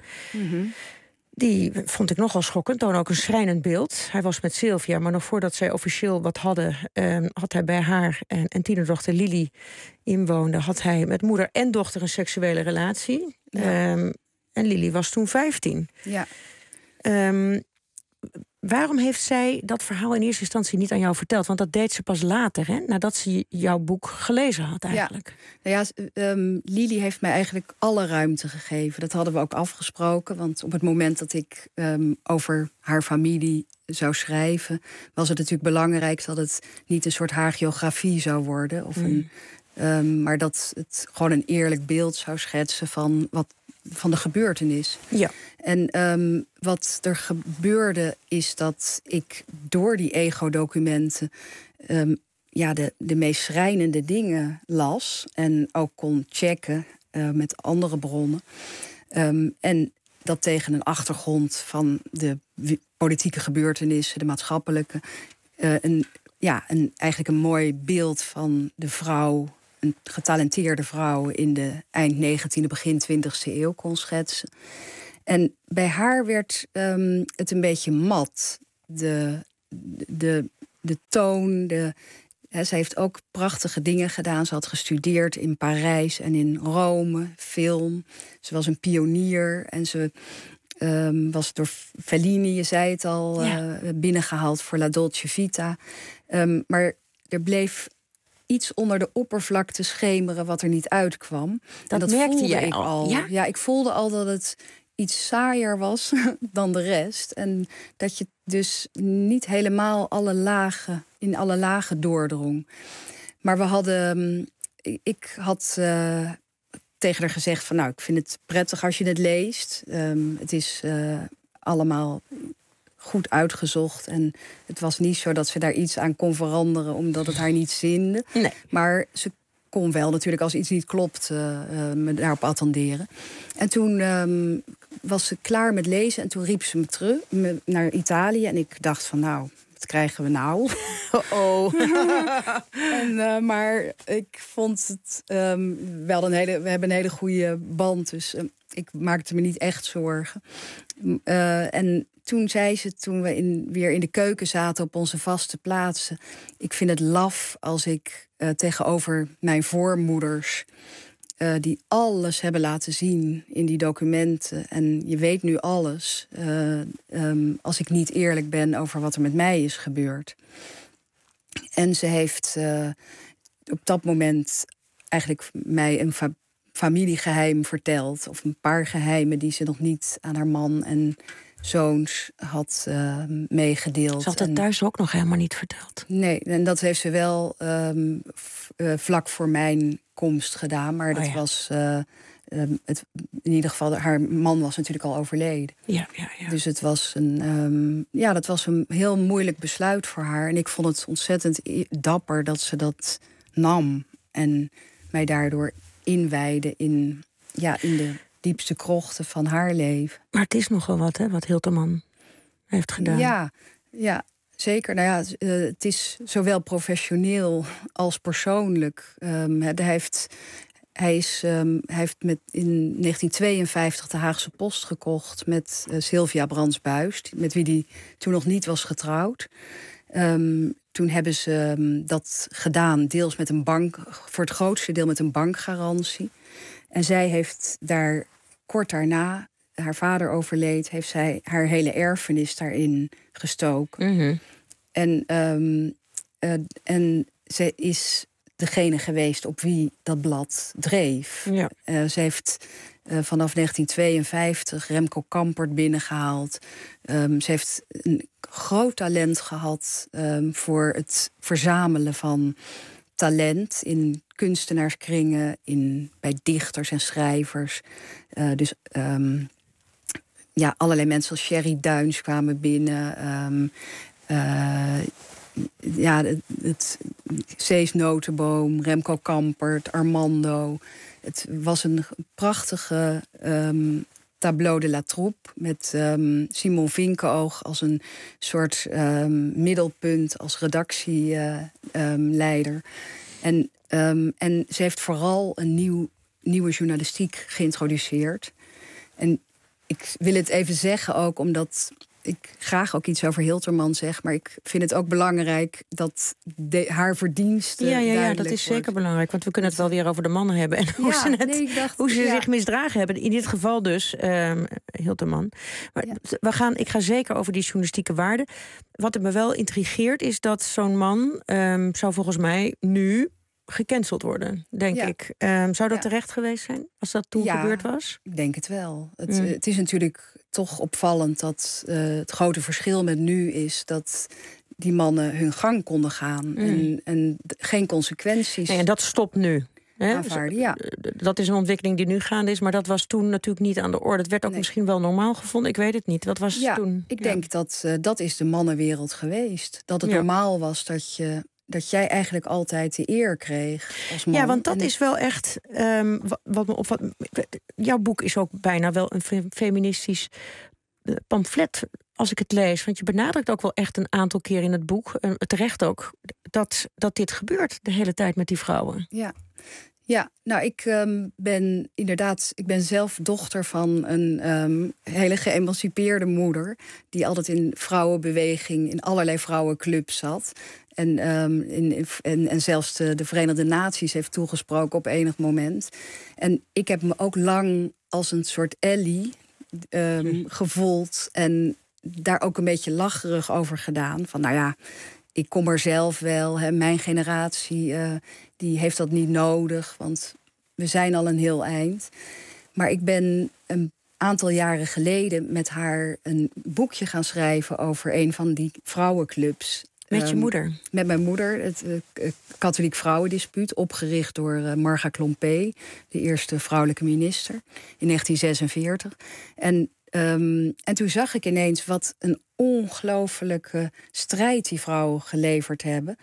Die vond ik nogal schokkend. Toon ook een schrijnend beeld. Hij was met Sylvia, maar nog voordat zij officieel wat hadden, had hij bij haar en tienerdochter Lili inwoonde, had hij met moeder en dochter een seksuele relatie. Ja. En Lili was toen 15. Ja. Waarom heeft zij dat verhaal in eerste instantie niet aan jou verteld? Want dat deed ze pas later, hè? Nadat ze jouw boek gelezen had eigenlijk. Lili heeft mij eigenlijk alle ruimte gegeven. Dat hadden we ook afgesproken. Want op het moment dat ik over haar familie zou schrijven, was het natuurlijk belangrijk dat het niet een soort hagiografie zou worden. Of maar dat het gewoon een eerlijk beeld zou schetsen van de gebeurtenis. Ja. En wat er gebeurde is dat ik door die ego-documenten de meest schrijnende dingen las en ook kon checken met andere bronnen. En dat tegen een achtergrond van de politieke gebeurtenissen, de maatschappelijke, eigenlijk een mooi beeld van de vrouw, een getalenteerde vrouw in de eind 19e, begin 20e eeuw kon schetsen. En bij haar werd het een beetje mat. De toon, zij heeft ook prachtige dingen gedaan. Ze had gestudeerd in Parijs en in Rome, film. Ze was een pionier en ze was door Fellini, je zei het al, binnengehaald voor La Dolce Vita. Maar er bleef iets onder de oppervlakte schemeren wat er niet uitkwam. Dat merkte jij ik al. Ja, ik voelde al dat het iets saaier was dan de rest. En dat je dus niet helemaal in alle lagen doordrong. Maar ik had tegen haar gezegd van, ik vind het prettig als je het leest. Het is allemaal goed uitgezocht. En het was niet zo dat ze daar iets aan kon veranderen omdat het haar niet zinde. Nee. Maar ze kon wel natuurlijk, als iets niet klopt, me daarop attenderen. En toen was ze klaar met lezen en toen riep ze me terug naar Italië. En ik dacht van, wat krijgen we nou? Maar ik vond het wel we hebben een hele goede band. Dus ik maakte me niet echt zorgen. En toen zei ze, toen we weer in de keuken zaten op onze vaste plaatsen, ik vind het laf als ik tegenover mijn voormoeders die alles hebben laten zien in die documenten. En je weet nu alles als ik niet eerlijk ben over wat er met mij is gebeurd. En ze heeft op dat moment eigenlijk mij een familiegeheim verteld. Of een paar geheimen die ze nog niet aan haar man en zoons had meegedeeld. Ze had het thuis ook nog helemaal niet verteld. Nee, en dat heeft ze wel vlak voor mijn komst gedaan. Maar dat was... in ieder geval, haar man was natuurlijk al overleden. Ja. Dus het was dat was een heel moeilijk besluit voor haar. En ik vond het ontzettend dapper dat ze dat nam. En mij daardoor inwijde in de diepste krochten van haar leven. Maar het is nogal wat, hè, wat Hilterman heeft gedaan. Ja, zeker. Nou ja, het is zowel professioneel als persoonlijk. Hij heeft in 1952 de Haagse Post gekocht met Sylvia Brands-Buys, met wie hij toen nog niet was getrouwd. Toen hebben ze dat gedaan, deels met een bank, voor het grootste deel met een bankgarantie. En zij heeft daar kort daarna, haar vader overleed, heeft zij haar hele erfenis daarin gestoken. Mm-hmm. En ze is degene geweest op wie dat blad dreef. Ja. Ze heeft vanaf 1952 Remco Kampert binnengehaald. Ze heeft een groot talent gehad voor het verzamelen van talent in kunstenaarskringen, bij dichters en schrijvers. Allerlei mensen als Sherry Duins kwamen binnen. Cees Notenboom, Remco Kampert, Armando. Het was een prachtige tableau de la troupe met Simon Vinkenoog als een soort middelpunt, als redactieleider. En ze heeft vooral een nieuwe journalistiek geïntroduceerd. En ik wil het even zeggen ook omdat ik graag ook iets over Hilterman zeg, maar ik vind het ook belangrijk dat haar verdiensten Ja, dat is zeker belangrijk. Want we kunnen het wel weer over de mannen hebben en hoe ze zich misdragen hebben. In dit geval dus Hilterman. Maar ik ga zeker over die journalistieke waarden. Wat me wel intrigeert is dat zo'n man zou volgens mij nu gecanceld worden, denk ik. Zou dat terecht geweest zijn als dat toen gebeurd was? Ik denk het wel. Het is natuurlijk toch opvallend dat het grote verschil met nu is dat die mannen hun gang konden gaan en geen consequenties. Nee, en dat stopt nu. Aanvaarden, Dat is een ontwikkeling die nu gaande is, maar dat was toen natuurlijk niet aan de orde. Het werd ook misschien wel normaal gevonden, ik weet het niet. Wat was toen? Ik denk dat is de mannenwereld geweest. Dat het normaal was dat jij eigenlijk altijd de eer kreeg als man. Ja, want dat is wel echt wat me opvalt. Jouw boek is ook bijna wel een feministisch pamflet als ik het lees. Want je benadrukt ook wel echt een aantal keer in het boek, terecht ook, dat dit gebeurt de hele tijd met die vrouwen. Ja, nou, ik ben zelf dochter van een hele geëmancipeerde moeder die altijd in vrouwenbeweging, in allerlei vrouwenclubs zat. En zelfs de Verenigde Naties heeft toegesproken op enig moment. En ik heb me ook lang als een soort Ellie gevoeld en daar ook een beetje lacherig over gedaan. Van nou ja, ik kom er zelf wel. Mijn generatie die heeft dat niet nodig, want we zijn al een heel eind. Maar ik ben een aantal jaren geleden met haar een boekje gaan schrijven over een van die vrouwenclubs. Met je moeder? Met mijn moeder, het Katholiek Vrouwendispuut, opgericht door Marga Klompé, de eerste vrouwelijke minister, in 1946. En toen zag ik ineens wat een ongelofelijke strijd die vrouwen geleverd hebben.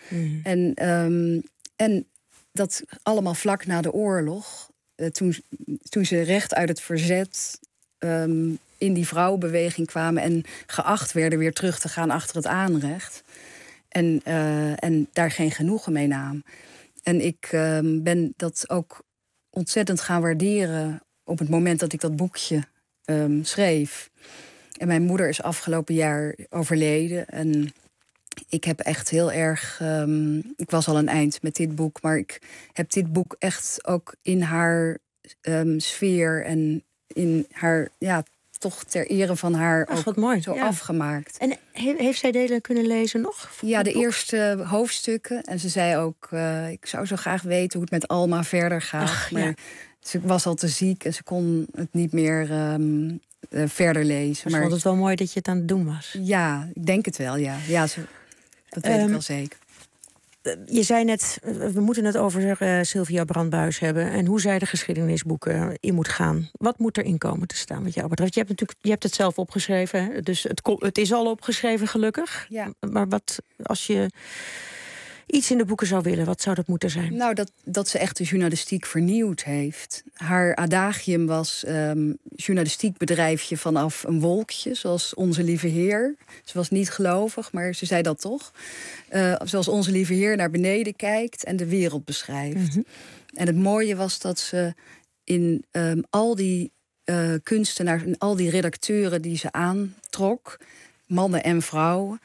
En dat allemaal vlak na de oorlog, toen ze recht uit het verzet in die vrouwenbeweging kwamen en geacht werden weer terug te gaan achter het aanrecht. En daar geen genoegen mee namen. En ik ben dat ook ontzettend gaan waarderen op het moment dat ik dat boekje schreef. En mijn moeder is afgelopen jaar overleden. En ik heb echt heel erg... ik was al een eind met dit boek, maar ik heb dit boek echt ook in haar sfeer en in haar, toch ter ere van haar ook mooi, zo afgemaakt. En heeft zij delen kunnen lezen nog? Ja, de eerste hoofdstukken. En ze zei ook, ik zou zo graag weten hoe het met Alma verder gaat. Maar ze was al te ziek en ze kon het niet meer verder lezen. Maar vond het wel mooi dat je het aan het doen was? Ja, ik denk het wel, ja. Dat weet ik wel zeker. Je zei net, we moeten het over Sylvia Brandbuys hebben en hoe zij de geschiedenisboeken in moet gaan. Wat moet erin komen te staan wat jou betreft? Je hebt het zelf opgeschreven, hè? Dus het is al opgeschreven gelukkig. Ja. Maar wat als je iets in de boeken zou willen, wat zou dat moeten zijn? Nou, dat ze echt de journalistiek vernieuwd heeft. Haar adagium was journalistiek bedrijfje vanaf een wolkje, zoals Onze Lieve Heer. Ze was niet gelovig, maar ze zei dat toch. Zoals Onze Lieve Heer naar beneden kijkt en de wereld beschrijft. Mm-hmm. En het mooie was dat ze in al die kunstenaars en al die redacteuren die ze aantrok, mannen en vrouwen,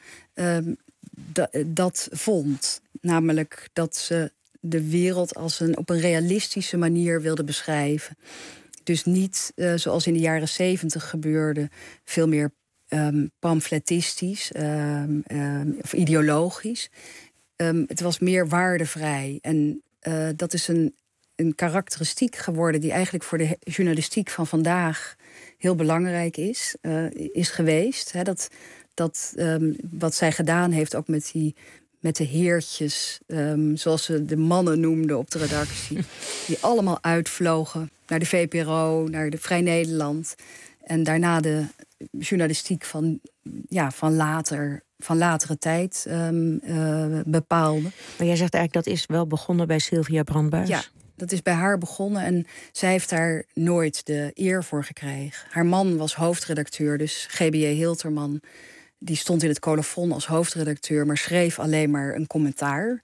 dat vond. Namelijk dat ze de wereld op een realistische manier wilde beschrijven. Dus niet zoals in de jaren 70 gebeurde, veel meer pamfletistisch of ideologisch. Het was meer waardevrij. En dat is een karakteristiek geworden die eigenlijk voor de journalistiek van vandaag heel belangrijk is geweest. Hè, dat wat zij gedaan heeft ook met de heertjes, zoals ze de mannen noemden op de redactie, die allemaal uitvlogen naar de VPRO, naar de Vrij Nederland. En daarna de journalistiek van latere tijd bepaalde. Maar jij zegt eigenlijk dat is wel begonnen bij Sylvia Brandbuys. Ja, dat is bij haar begonnen en zij heeft daar nooit de eer voor gekregen. Haar man was hoofdredacteur, dus G.B.J. Hilterman. Die stond in het colofon als hoofdredacteur, maar schreef alleen maar een commentaar.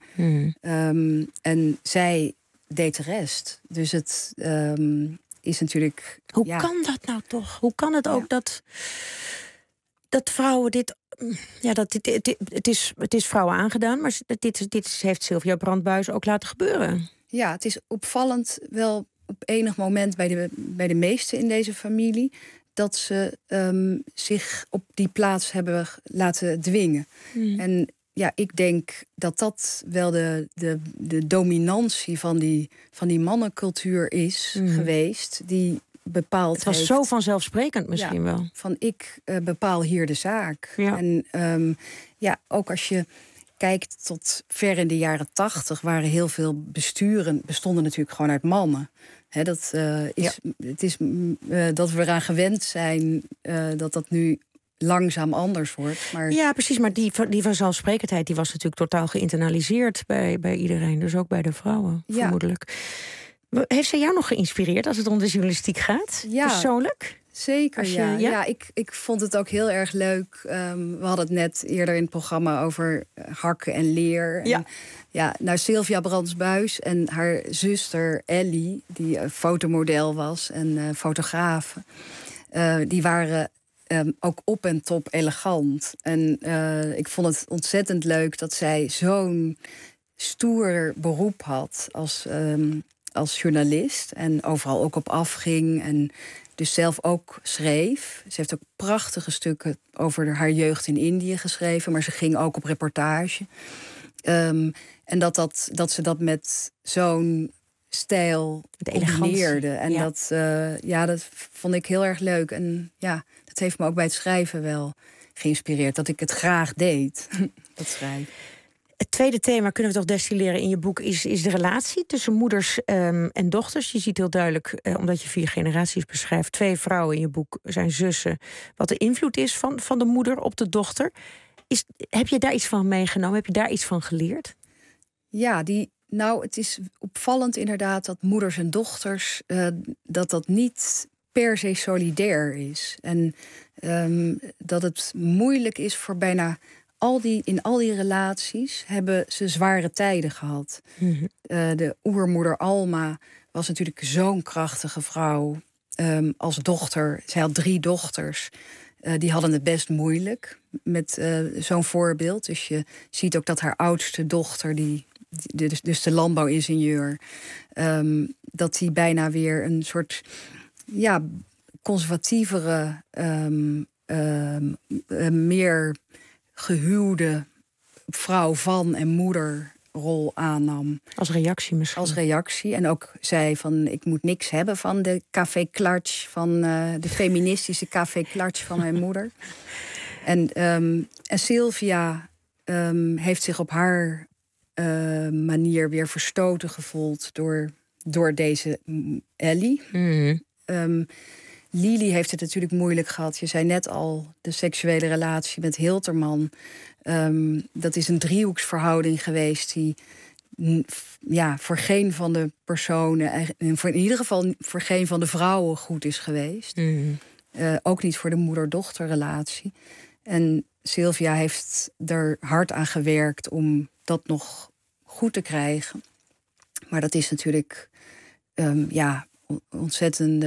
En zij deed de rest. Dus het is natuurlijk... Hoe kan dat nou toch? Hoe kan het ook dat vrouwen dit... Ja, het is vrouwen aangedaan, maar dit heeft Sylvia Brandbuys ook laten gebeuren. Ja, het is opvallend wel op enig moment bij de meesten in deze familie dat ze zich op die plaats hebben laten dwingen. En ja, ik denk dat wel de dominantie van die mannencultuur is geweest, die bepaald heeft. Het was zo vanzelfsprekend misschien wel. Van ik bepaal hier de zaak. Ja. En ook als je kijkt tot ver in de jaren 80 waren heel veel besturen bestonden natuurlijk gewoon uit mannen. He, het is dat we eraan gewend zijn dat nu langzaam anders wordt. Maar... Ja, precies. Maar die vanzelfsprekendheid die was natuurlijk totaal geïnternaliseerd bij iedereen. Dus ook bij de vrouwen, vermoedelijk. Heeft zij jou nog geïnspireerd als het om de journalistiek gaat? Ja, persoonlijk? Zeker, ja. Ik vond het ook heel erg leuk. We hadden het net eerder in het programma over hakken en leer. Ja. En, Sylvia Brandbuys en haar zuster Ellie, die fotomodel was en fotografe, die waren ook op en top elegant. En ik vond het ontzettend leuk dat zij zo'n stoer beroep had als journalist. En overal ook op afging en dus zelf ook schreef. Ze heeft ook prachtige stukken over haar jeugd in Indië geschreven, maar ze ging ook op reportage. En dat ze dat met zo'n stijl combineerde. En dat vond ik heel erg leuk. En ja, dat heeft me ook bij het schrijven wel geïnspireerd. Dat ik het graag deed, dat schrijven. Het tweede thema, kunnen we toch destilleren in je boek, is de relatie tussen moeders en dochters. Je ziet heel duidelijk, omdat je 4 generaties beschrijft, 2 vrouwen in je boek zijn zussen, wat de invloed is van de moeder op de dochter. Heb je daar iets van meegenomen? Heb je daar iets van geleerd? Ja, het is opvallend inderdaad dat moeders en dochters dat niet per se solidair is. En dat het moeilijk is voor bijna in al die relaties hebben ze zware tijden gehad. Mm-hmm. De oermoeder Alma was natuurlijk zo'n krachtige vrouw. Als dochter, zij had 3 dochters. Die hadden het best moeilijk met zo'n voorbeeld. Dus je ziet ook dat haar oudste dochter, die dus de landbouwingenieur, dat hij bijna weer een soort conservatievere, meer gehuwde vrouw van en moederrol aannam. Als reactie misschien. Als reactie. En ook zei van, ik moet niks hebben van de café klatsch, van de feministische café klatsch van mijn moeder. En Sylvia heeft zich op haar manier weer verstoten gevoeld door deze Ellie. Lili heeft het natuurlijk moeilijk gehad. Je zei net al, de seksuele relatie met Hilterman. Dat is een driehoeksverhouding geweest die voor geen van de personen, in ieder geval voor geen van de vrouwen goed is geweest. Ook niet voor de moeder-dochterrelatie. En Sylvia heeft er hard aan gewerkt om dat nog goed te krijgen. Maar dat is natuurlijk ontzettend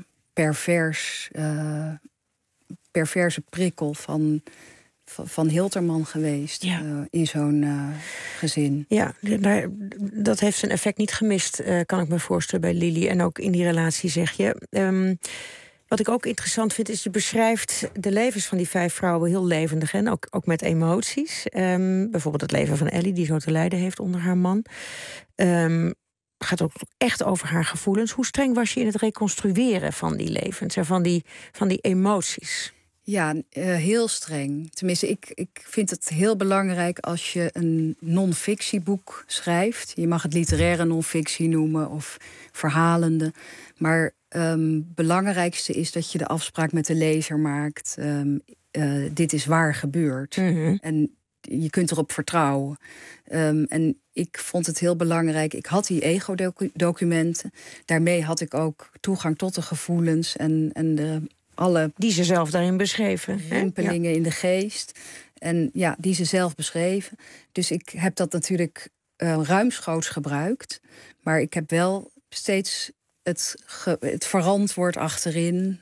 perverse prikkel van Hilterman geweest in zo'n gezin. Ja, maar dat heeft zijn effect niet gemist, kan ik me voorstellen bij Lili. En ook in die relatie zeg je. Wat ik ook interessant vind, is je beschrijft de levens van die 5 vrouwen heel levendig. En ook met emoties. Bijvoorbeeld het leven van Ellie, die zo te lijden heeft onder haar man. Gaat ook echt over haar gevoelens. Hoe streng was je in het reconstrueren van die levens en van die emoties? Ja, heel streng. Tenminste, ik vind het heel belangrijk als je een non-fictieboek schrijft. Je mag het literaire non-fictie noemen of verhalende. Maar het belangrijkste is dat je de afspraak met de lezer maakt. Dit is waar gebeurd. En je kunt erop vertrouwen. En ik vond het heel belangrijk. Ik had die ego-documenten. Daarmee had ik ook toegang tot de gevoelens en alle die ze zelf daarin beschreven. Rimpelingen in de geest. En die ze zelf beschreven. Dus ik heb dat natuurlijk ruimschoots gebruikt. Maar ik heb wel steeds het verantwoord achterin.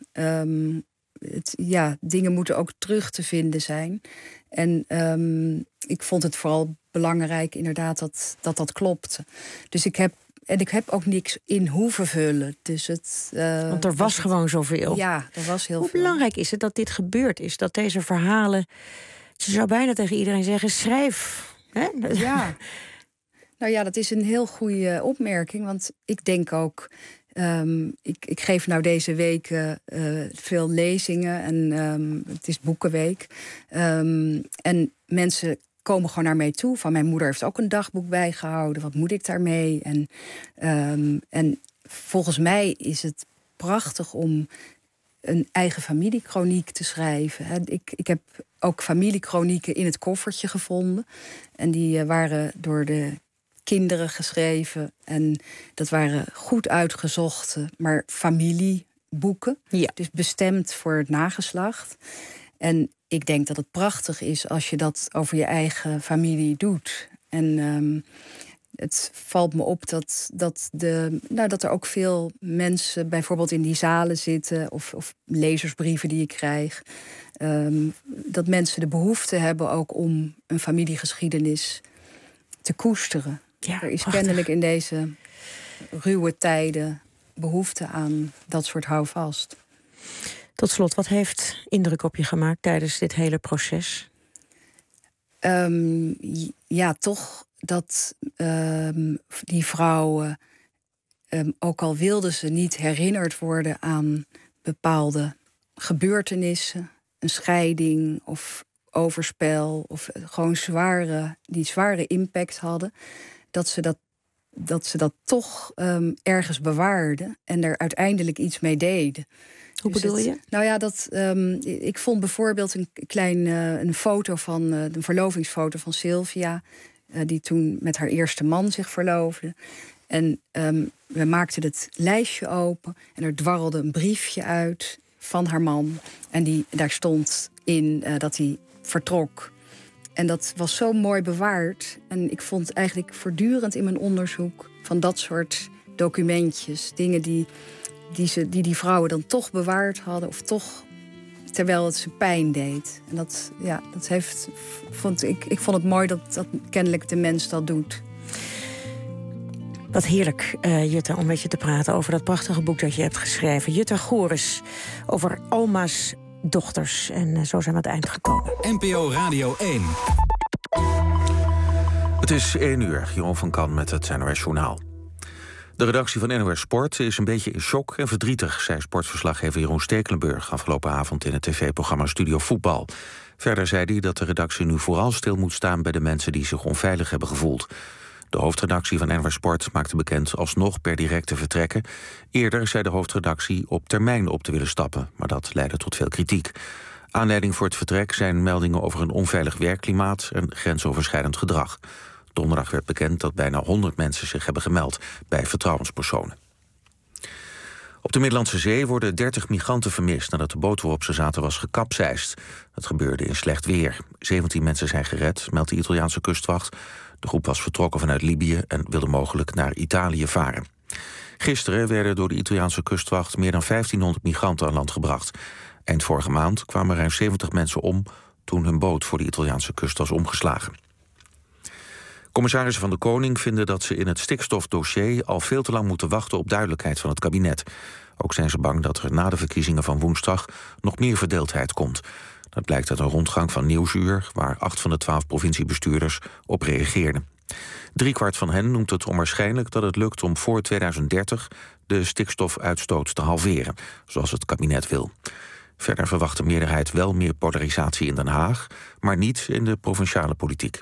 Dingen moeten ook terug te vinden zijn. En ik vond het vooral belangrijk inderdaad dat klopte. Dus ik heb ook niks in hoeven vullen. Dus want er was gewoon zoveel. Ja, er was heel veel. veel. Hoe belangrijk is het dat dit gebeurd is? Dat deze verhalen, je zou bijna tegen iedereen zeggen, schrijf. Hè? Ja. Nou ja, dat is een heel goede opmerking. Want ik denk ook, ik geef nou deze week veel lezingen. En het is Boekenweek. En mensen komen gewoon naar mij toe. Van mijn moeder heeft ook een dagboek bijgehouden. Wat moet ik daarmee? En volgens mij is het prachtig om een eigen familiekroniek te schrijven. Ik heb ook familiekronieken in het koffertje gevonden. En die waren door de kinderen geschreven. En dat waren goed uitgezochte, maar familieboeken. Ja. Dus bestemd voor het nageslacht. En ik denk dat het prachtig is als je dat over je eigen familie doet. En het valt me op dat er ook veel mensen bijvoorbeeld in die zalen zitten, of lezersbrieven die ik krijg. Dat mensen de behoefte hebben ook om een familiegeschiedenis te koesteren. Ja, er is kennelijk in deze ruwe tijden behoefte aan dat soort houvast. Tot slot, wat heeft indruk op je gemaakt tijdens dit hele proces? Toch dat die vrouwen, ook al wilden ze niet herinnerd worden aan bepaalde gebeurtenissen, een scheiding of overspel, of gewoon die zware impact hadden, dat ze dat toch ergens bewaarden en er uiteindelijk iets mee deden. Hoe bedoel je? Nou ja, ik vond bijvoorbeeld een foto van een verlovingsfoto van Sylvia, die toen met haar eerste man zich verloofde. En we maakten het lijstje open en er dwarrelde een briefje uit van haar man. En daar stond in dat hij vertrok. En dat was zo mooi bewaard. En ik vond eigenlijk voortdurend in mijn onderzoek van dat soort documentjes, dingen die vrouwen dan toch bewaard hadden, of toch terwijl het ze pijn deed. En ik vond het mooi dat kennelijk de mens dat doet. Wat heerlijk, Jutta, om met je te praten over dat prachtige boek dat je hebt geschreven. Jutta Goris, over Alma's dochters. En zo zijn we aan het eind gekomen. NPO Radio 1. Het is 1 uur, Jeroen van Kan met het NOS Journaal. De redactie van NOS Sport is een beetje in shock en verdrietig, zei sportverslaggever Jeroen Stekelenburg afgelopen avond in het tv-programma Studio Voetbal. Verder zei hij dat de redactie nu vooral stil moet staan bij de mensen die zich onveilig hebben gevoeld. De hoofdredactie van NOS Sport maakte bekend alsnog per direct te vertrekken. Eerder zei de hoofdredactie op termijn op te willen stappen, maar dat leidde tot veel kritiek. Aanleiding voor het vertrek zijn meldingen over een onveilig werkklimaat en grensoverschrijdend gedrag. Donderdag werd bekend dat bijna 100 mensen zich hebben gemeld bij vertrouwenspersonen. Op de Middellandse Zee worden 30 migranten vermist nadat de boot waarop ze zaten was gekapseist. Dat gebeurde in slecht weer. 17 mensen zijn gered, meldt de Italiaanse kustwacht. De groep was vertrokken vanuit Libië en wilde mogelijk naar Italië varen. Gisteren werden door de Italiaanse kustwacht meer dan 1500 migranten aan land gebracht. Eind vorige maand kwamen ruim 70 mensen om toen hun boot voor de Italiaanse kust was omgeslagen. Commissarissen van de Koning vinden dat ze in het stikstofdossier al veel te lang moeten wachten op duidelijkheid van het kabinet. Ook zijn ze bang dat er na de verkiezingen van woensdag nog meer verdeeldheid komt. Dat blijkt uit een rondgang van Nieuwsuur, waar 8 van de 12 provinciebestuurders op reageerden. 3/4 van hen noemt het onwaarschijnlijk dat het lukt om voor 2030 de stikstofuitstoot te halveren, zoals het kabinet wil. Verder verwacht de meerderheid wel meer polarisatie in Den Haag, maar niet in de provinciale politiek.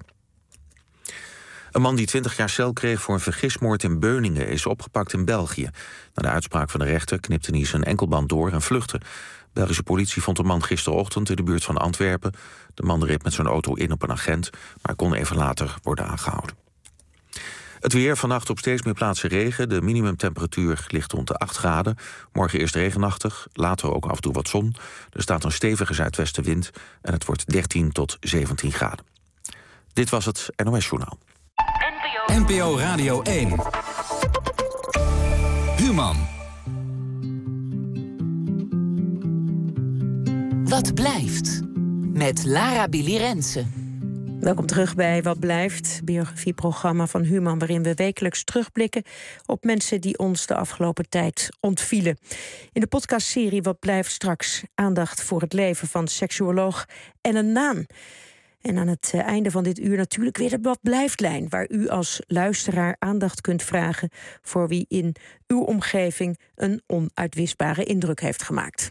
Een man die 20 jaar cel kreeg voor een vergismoord in Beuningen is opgepakt in België. Na de uitspraak van de rechter knipte hij zijn enkelband door en vluchtte. Belgische politie vond de man gisterochtend in de buurt van Antwerpen. De man reed met zijn auto in op een agent, maar kon even later worden aangehouden. Het weer, vannacht op steeds meer plaatsen regen. De minimumtemperatuur ligt rond de 8 graden. Morgen eerst regenachtig, later ook af en toe wat zon. Er staat een stevige zuidwestenwind en het wordt 13 tot 17 graden. Dit was het NOS Journaal. NPO Radio 1. Human. Wat blijft? Met Lara Billy Rensen. Welkom terug bij Wat Blijft, biografieprogramma van Human, waarin we wekelijks terugblikken op mensen die ons de afgelopen tijd ontvielen. In de podcastserie Wat Blijft straks aandacht voor het leven van seksuoloog Enne Naan. En aan het einde van dit uur natuurlijk weer de Wat Blijft-lijn, waar u als luisteraar aandacht kunt vragen voor wie in uw omgeving een onuitwisbare indruk heeft gemaakt.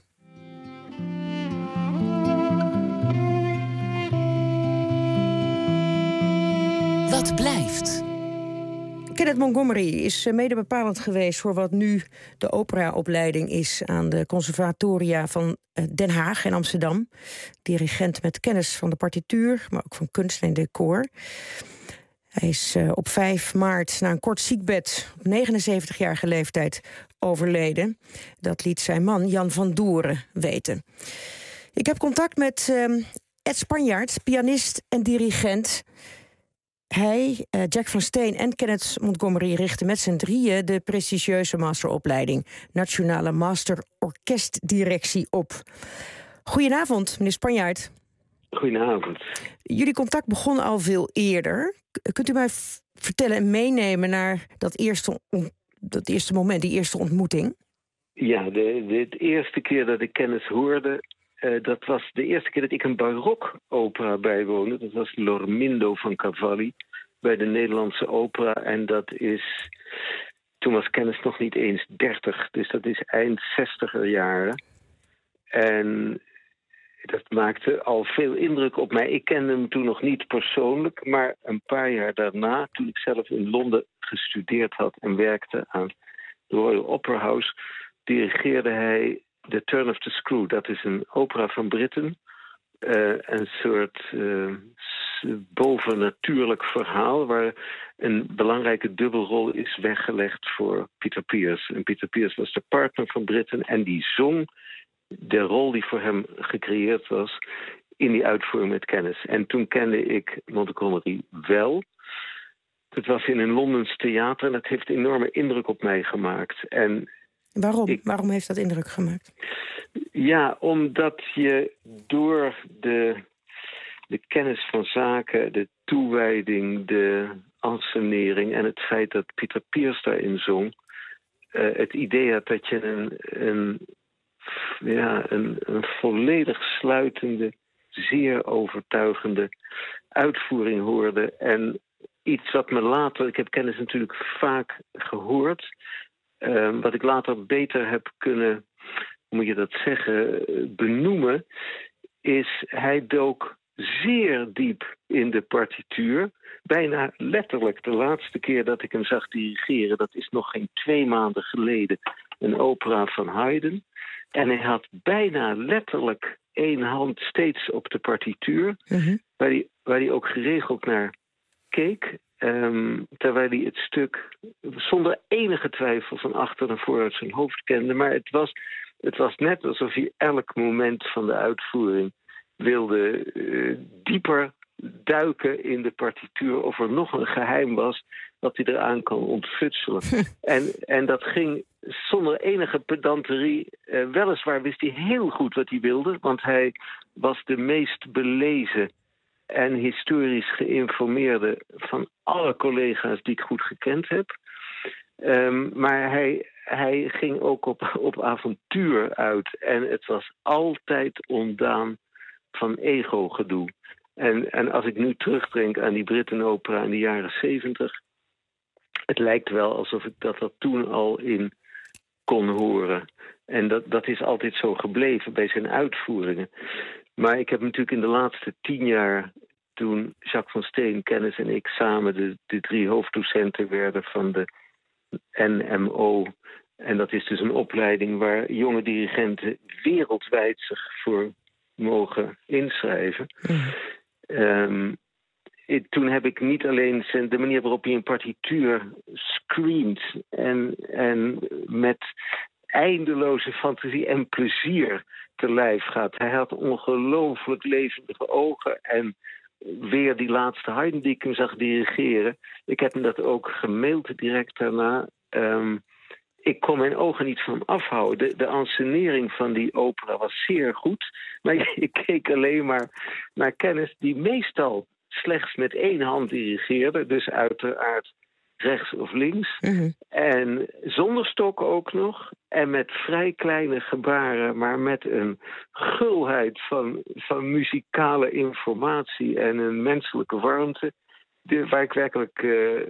Wat blijft? Kenneth Montgomery is mede bepalend geweest voor wat nu de operaopleiding is aan de conservatoria van Den Haag en Amsterdam. Dirigent met kennis van de partituur, maar ook van kunst en decor. Hij is op 5 maart na een kort ziekbed op 79-jarige leeftijd overleden. Dat liet zijn man Jan van Doeren weten. Ik heb contact met Ed Spanjaard, pianist en dirigent. Hij, Jack van Steen en Kenneth Montgomery richten met z'n drieën de prestigieuze masteropleiding Nationale Master Orkestdirectie op. Goedenavond, meneer Spanjaard. Goedenavond. Jullie contact begon al veel eerder. Kunt u mij vertellen en meenemen naar dat eerste moment, die eerste ontmoeting? Ja, de eerste keer dat ik kennis hoorde, dat was de eerste keer dat ik een barokopera bijwoonde. Dat was L'Ormindo van Cavalli bij de Nederlandse opera. En dat is, toen was kennis nog niet eens 30, dus dat is eind 60er jaren. En dat maakte al veel indruk op mij. Ik kende hem toen nog niet persoonlijk, maar een paar jaar daarna, toen ik zelf in Londen gestudeerd had en werkte aan de Royal Opera House, dirigeerde hij The Turn of the Screw. Dat is een opera van Britten. Een soort bovennatuurlijk verhaal waar een belangrijke dubbelrol is weggelegd voor Peter Pears. En Peter Pears was de partner van Britten en die zong de rol die voor hem gecreëerd was in die uitvoering met kennis. En toen kende ik Montgomery wel. Het was in een Londens theater en dat heeft enorme indruk op mij gemaakt. En Waarom heeft dat indruk gemaakt? Ja, omdat je door de kennis van zaken, de toewijding, de ansenering en het feit dat Pieter Piers daarin zong, het idee had dat je een volledig sluitende, zeer overtuigende uitvoering hoorde. En iets wat me later, ik heb Kennis natuurlijk vaak gehoord, wat ik later beter heb kunnen, hoe moet je dat zeggen, benoemen, is hij dook zeer diep in de partituur. Bijna letterlijk de laatste keer dat ik hem zag dirigeren, dat is nog geen 2 maanden geleden, een opera van Haydn. En hij had bijna letterlijk 1 hand steeds op de partituur, waar hij ook geregeld naar keek. Terwijl hij het stuk zonder enige twijfel van achter en vooruit zijn hoofd kende. Maar het was net alsof hij elk moment van de uitvoering wilde dieper duiken in de partituur of er nog een geheim was dat hij eraan kan ontfutselen. En dat ging zonder enige pedanterie. Weliswaar wist hij heel goed wat hij wilde, want hij was de meest belezen en historisch geïnformeerde van alle collega's die ik goed gekend heb. Maar hij ging ook op avontuur uit. En het was altijd ontdaan van ego-gedoe. En als ik nu terugdenk aan die Britten-opera in de jaren 70... het lijkt wel alsof ik dat toen al in kon horen. En dat is altijd zo gebleven bij zijn uitvoeringen. Maar ik heb natuurlijk in de laatste 10 jaar, toen Jacques van Steen, Kennis en ik samen de 3 hoofddocenten werden van de NMO. En dat is dus een opleiding waar jonge dirigenten wereldwijd zich voor mogen inschrijven. Toen heb ik niet alleen de manier waarop hij een partituur screamt en met eindeloze fantasie en plezier te lijf gaat. Hij had ongelooflijk levendige ogen en weer die laatste Haydn die ik hem zag dirigeren. Ik heb hem dat ook gemaild direct daarna. Ik kon mijn ogen niet van afhouden. De ansenering van die opera was zeer goed. Maar ik keek alleen maar naar Kennis die meestal slechts met 1 hand dirigeerde. Dus uiteraard rechts of links. En zonder stok ook nog. En met vrij kleine gebaren, maar met een gulheid van muzikale informatie en een menselijke warmte. Waar ik werkelijk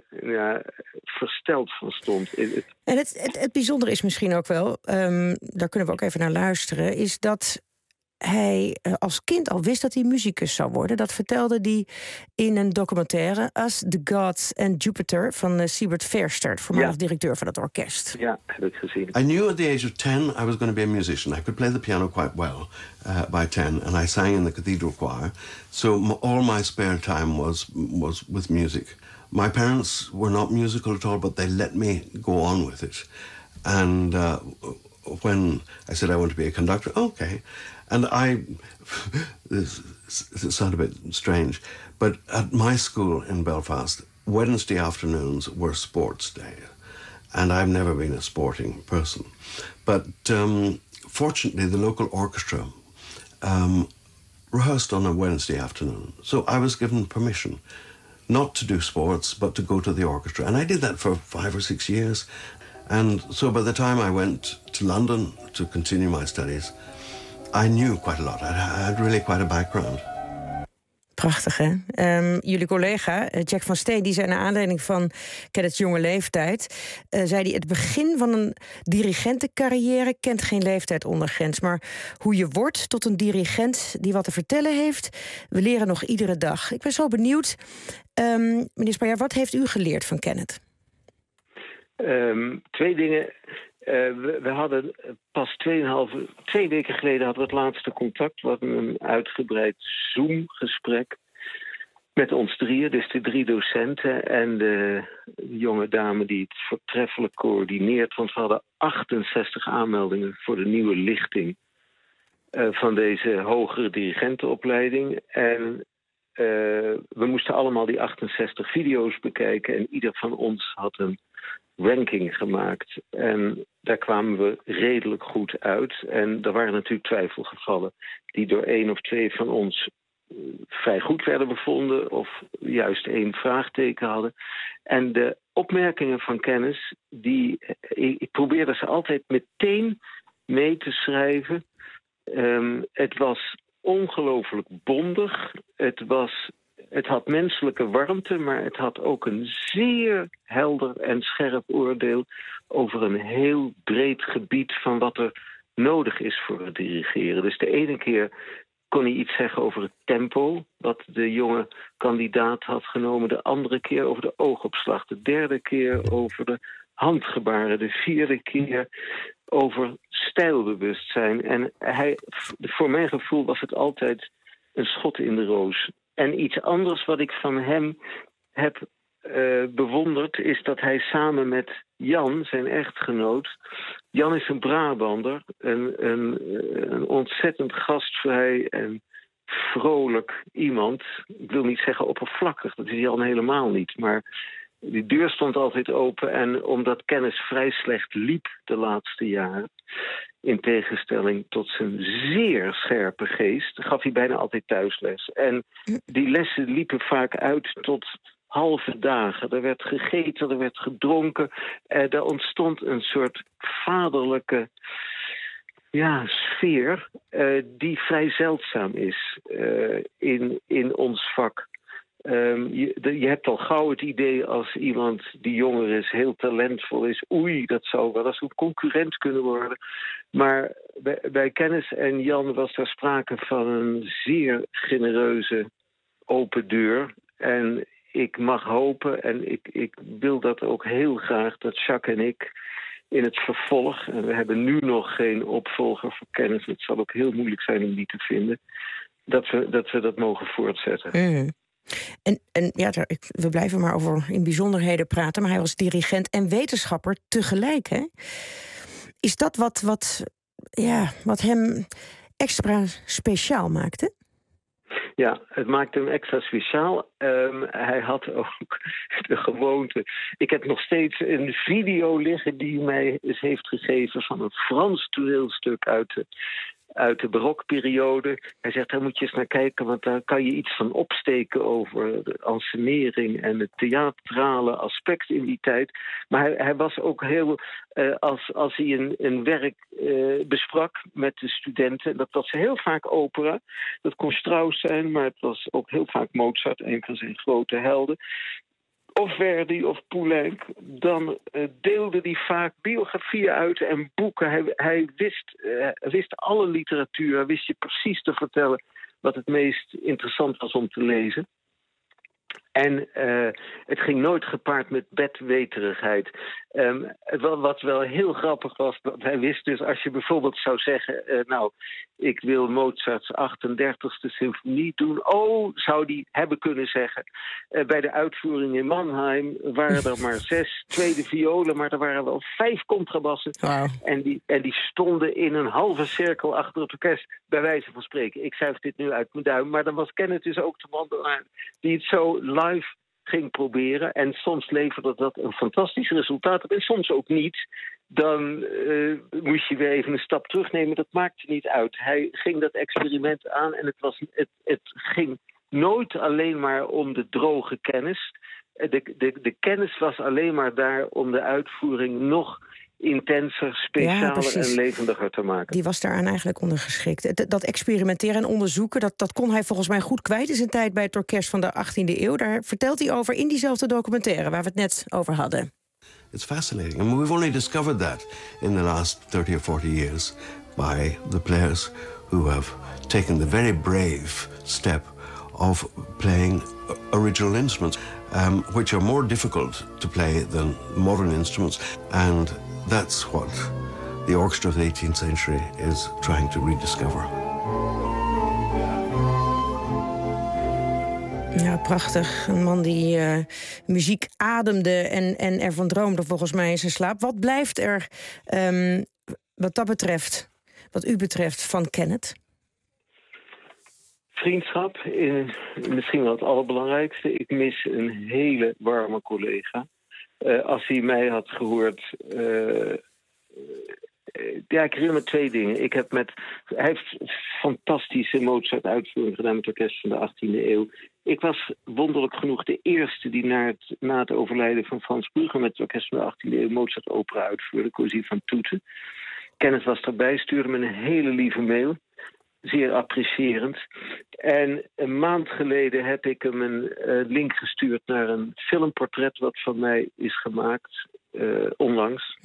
versteld van stond. En het bijzondere is misschien ook wel, daar kunnen we ook even naar luisteren, is dat hij als kind al wist dat hij muzikus zou worden. Dat vertelde hij in een documentaire Us, The Gods and Jupiter van Siebert Verster, voormalig directeur van het orkest. Ja, heb ik gezien. I knew at the age of 10 I was going to be a musician. I could play the piano quite well by 10, and I sang in the cathedral choir. So all my spare time was with music. My parents were not musical at all, but they let me go on with it. And when I said I want to be a conductor, okay. And this sounds a bit strange, but at my school in Belfast, Wednesday afternoons were sports day. And I've never been a sporting person. But fortunately, the local orchestra rehearsed on a Wednesday afternoon. So I was given permission not to do sports, but to go to the orchestra. And I did that for 5 or 6 years. And so by the time I went to London to continue my studies, I knew quite a lot. I had really quite a background. Prachtig, hè? Jullie collega, Jack van Steen, die zei naar aanleiding van Kenneth's jonge leeftijd, zei hij: het begin van een dirigentencarrière kent geen leeftijd onder grens. Maar hoe je wordt tot een dirigent die wat te vertellen heeft, we leren nog iedere dag. Ik ben zo benieuwd, meneer Spanjaard, wat heeft u geleerd van Kenneth? 2 dingen. We hadden pas 2 weken geleden hadden we het laatste contact. We hadden een uitgebreid Zoom-gesprek met ons 3, dus de 3 docenten en de jonge dame die het voortreffelijk coördineert. Want we hadden 68 aanmeldingen voor de nieuwe lichting van deze hogere dirigentenopleiding. En we moesten allemaal die 68 video's bekijken en ieder van ons had een ranking gemaakt. En daar kwamen we redelijk goed uit. En er waren natuurlijk twijfelgevallen die door 1 of 2 van ons vrij goed werden bevonden of juist 1 vraagteken hadden. En de opmerkingen van Kennis, ik probeerde ze altijd meteen mee te schrijven. Het was ongelooflijk bondig. Het had menselijke warmte, maar het had ook een zeer helder en scherp oordeel over een heel breed gebied van wat er nodig is voor het dirigeren. Dus de ene keer kon hij iets zeggen over het tempo, wat de jonge kandidaat had genomen. De andere keer over de oogopslag. De derde keer over de handgebaren. De vierde keer over stijlbewustzijn. En voor mijn gevoel was het altijd een schot in de roos. En iets anders wat ik van hem heb bewonderd is dat hij samen met Jan, zijn echtgenoot... Jan is een Brabander, een ontzettend gastvrij en vrolijk iemand. Ik wil niet zeggen oppervlakkig, dat is Jan helemaal niet. Maar die deur stond altijd open en omdat Kennis vrij slecht liep de laatste jaren... in tegenstelling tot zijn zeer scherpe geest, gaf hij bijna altijd thuisles. En die lessen liepen vaak uit tot halve dagen. Er werd gegeten, er werd gedronken. Er ontstond een soort vaderlijke sfeer die vrij zeldzaam is in ons vak. Je hebt al gauw het idee als iemand die jonger is, heel talentvol is. Oei, dat zou wel eens een concurrent kunnen worden. Maar bij Kennis en Jan was er sprake van een zeer genereuze open deur. En ik mag hopen, en ik wil dat ook heel graag, dat Jacques en ik in het vervolg, en we hebben nu nog geen opvolger voor Kennis, het zal ook heel moeilijk zijn om die te vinden, dat we dat mogen voortzetten. En we blijven maar over in bijzonderheden praten, maar hij was dirigent en wetenschapper tegelijk, hè? Is dat wat hem extra speciaal maakte? Ja, het maakte hem extra speciaal. Hij had ook de gewoonte. Ik heb nog steeds een video liggen die hij mij eens heeft gegeven van een Frans toneelstuk uit de barokperiode. Hij zegt, daar moet je eens naar kijken, want daar kan je iets van opsteken over de ansenering en het theatrale aspect in die tijd. Maar hij was ook heel, als hij een werk besprak met de studenten, dat was heel vaak opera. Dat kon Strauss zijn, maar het was ook heel vaak Mozart, een van zijn grote helden. Of Verdi of Poulenc, dan deelde hij vaak biografieën uit en boeken. Hij wist alle literatuur, hij wist je precies te vertellen wat het meest interessant was om te lezen. En het ging nooit gepaard met bedweterigheid. Wat wel heel grappig was, dat hij wist dus als je bijvoorbeeld zou zeggen, ik wil Mozart's 38e symfonie doen. Zou die hebben kunnen zeggen. Bij de uitvoering in Mannheim waren er maar 6 tweede violen, maar er waren wel 5 contrabassen. Wow. En die stonden in een halve cirkel achter het orkest, bij wijze van spreken. Ik zuig dit nu uit mijn duim, maar dan was Kenneth dus ook de man die het zo live ging proberen. En soms leverde dat een fantastisch resultaat op en soms ook niet. Dan moest je weer even een stap terugnemen. Dat maakte niet uit. Hij ging dat experiment aan en het ging nooit alleen maar om de droge kennis. De kennis was alleen maar daar om de uitvoering nog intenser, specialer en levendiger te maken. Die was daaraan eigenlijk ondergeschikt. Dat experimenteren en onderzoeken, dat kon hij volgens mij goed kwijt in zijn tijd bij het orkest van de 18e eeuw. Daar vertelt hij over in diezelfde documentaire waar we het net over hadden. It's fascinating. And we've only discovered that in the last 30 or 40 years by the players who have taken the very brave step of playing original instruments, which are more difficult to play than modern instruments. And that's what the orchestra of the 18th century is trying to rediscover. Ja, prachtig. Een man die muziek ademde en ervan droomde volgens mij in zijn slaap. Wat blijft er wat dat betreft, wat u betreft, van Kenneth? Vriendschap, misschien wel het allerbelangrijkste. Ik mis een hele warme collega. Als hij mij had gehoord ik herinner me 2 dingen. Hij heeft fantastische Mozart-uitvoering gedaan met het orkest van de 18e eeuw. Ik was wonderlijk genoeg de eerste die na het overlijden van Frans Brugger met het orkest van de 18e eeuw Mozart-opera uitvoerde, Così fan tutte. Kenneth was erbij, stuurde me een hele lieve mail. Zeer apprecierend. En een maand geleden heb ik hem een link gestuurd naar een filmportret wat van mij is gemaakt, onlangs.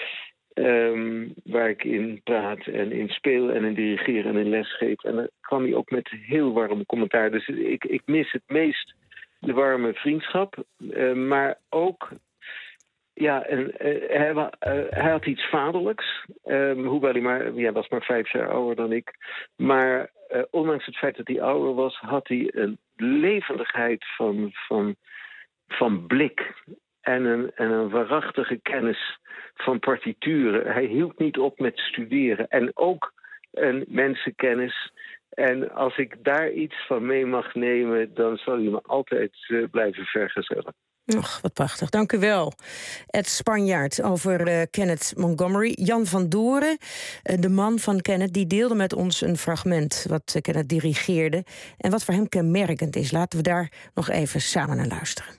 Waar ik in praat en in speel en in dirigeer en in les geef. En dan kwam hij ook met heel warm commentaar. Dus ik mis het meest de warme vriendschap. Maar ook... Ja, en hij had iets vaderlijks. Hoewel hij was maar 5 jaar ouder dan ik. Maar ondanks het feit dat hij ouder was, had hij een levendigheid van blik. En een waarachtige kennis van partituren. Hij hield niet op met studeren. En ook een mensenkennis. En als ik daar iets van mee mag nemen, dan zal hij me altijd blijven vergezellen. Och, wat prachtig. Dank u wel. Ed Spanjaard over Kenneth Montgomery. Jan van Doren, de man van Kenneth, die deelde met ons een fragment wat Kenneth dirigeerde. En wat voor hem kenmerkend is. Laten we daar nog even samen naar luisteren.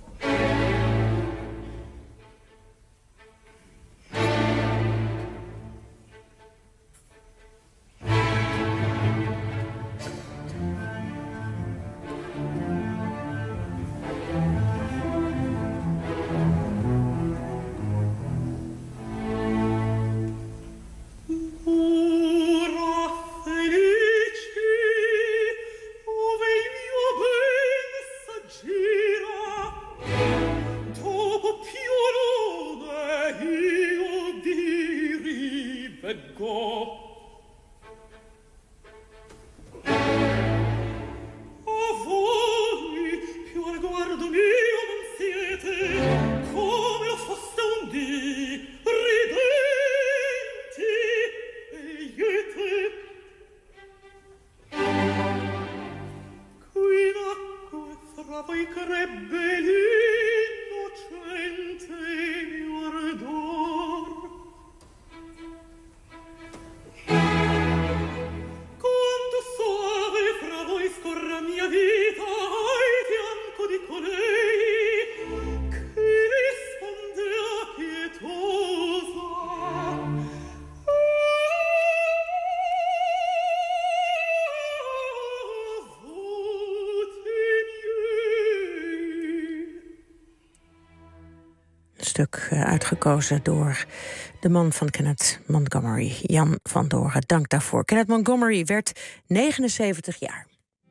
Stuk uitgekozen door de man van Kenneth Montgomery, Jan van Doren. Dank daarvoor. Kenneth Montgomery werd 79 jaar.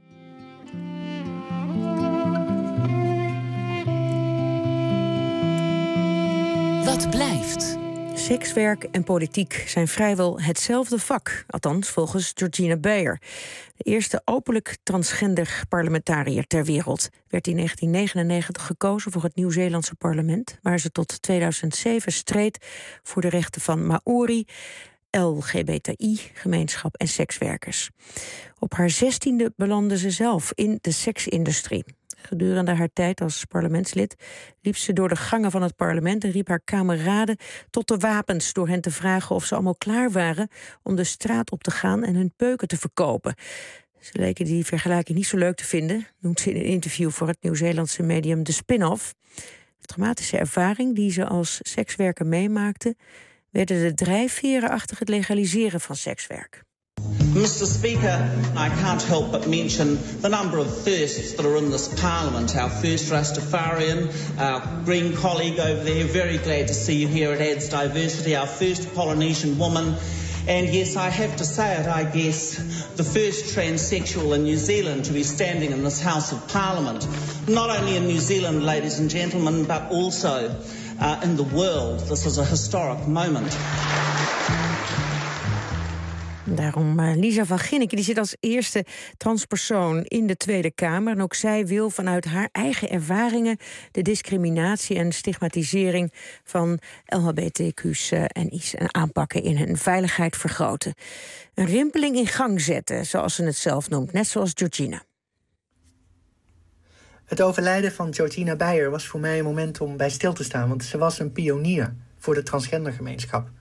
Wat blijft? Sekswerk en politiek zijn vrijwel hetzelfde vak. Althans, volgens Georgina Beyer. De eerste openlijk transgender parlementariër ter wereld werd in 1999 gekozen voor het Nieuw-Zeelandse parlement, waar ze tot 2007 streed voor de rechten van Maori, LGBTI-gemeenschap en sekswerkers. Op haar 16e belandde ze zelf in de seksindustrie. Gedurende haar tijd als parlementslid liep ze door de gangen van het parlement en riep haar kameraden tot de wapens door hen te vragen of ze allemaal klaar waren om de straat op te gaan en hun peuken te verkopen. Ze leken die vergelijking niet zo leuk te vinden, noemt ze in een interview voor het Nieuw-Zeelandse medium The Spin-Off. De traumatische ervaring die ze als sekswerker meemaakte, werden de drijfveren achter het legaliseren van sekswerk. Mr. Speaker, I can't help but mention the number of firsts that are in this Parliament. Our first Rastafarian, our Green colleague over there, very glad to see you here. It adds diversity. Our first Polynesian woman. And yes, I have to say it, I guess, the first transsexual in New Zealand to be standing in this House of Parliament. Not only in New Zealand, ladies and gentlemen, but also in the world. This is a historic moment. Daarom Lisa van Ginneken, die zit als eerste transpersoon in de Tweede Kamer. En ook zij wil vanuit haar eigen ervaringen de discriminatie en stigmatisering van LHBTQ's en I's aanpakken in hun veiligheid vergroten. Een rimpeling in gang zetten, zoals ze het zelf noemt, net zoals Georgina. Het overlijden van Georgina Beyer was voor mij een moment om bij stil te staan, want ze was een pionier voor de transgendergemeenschap.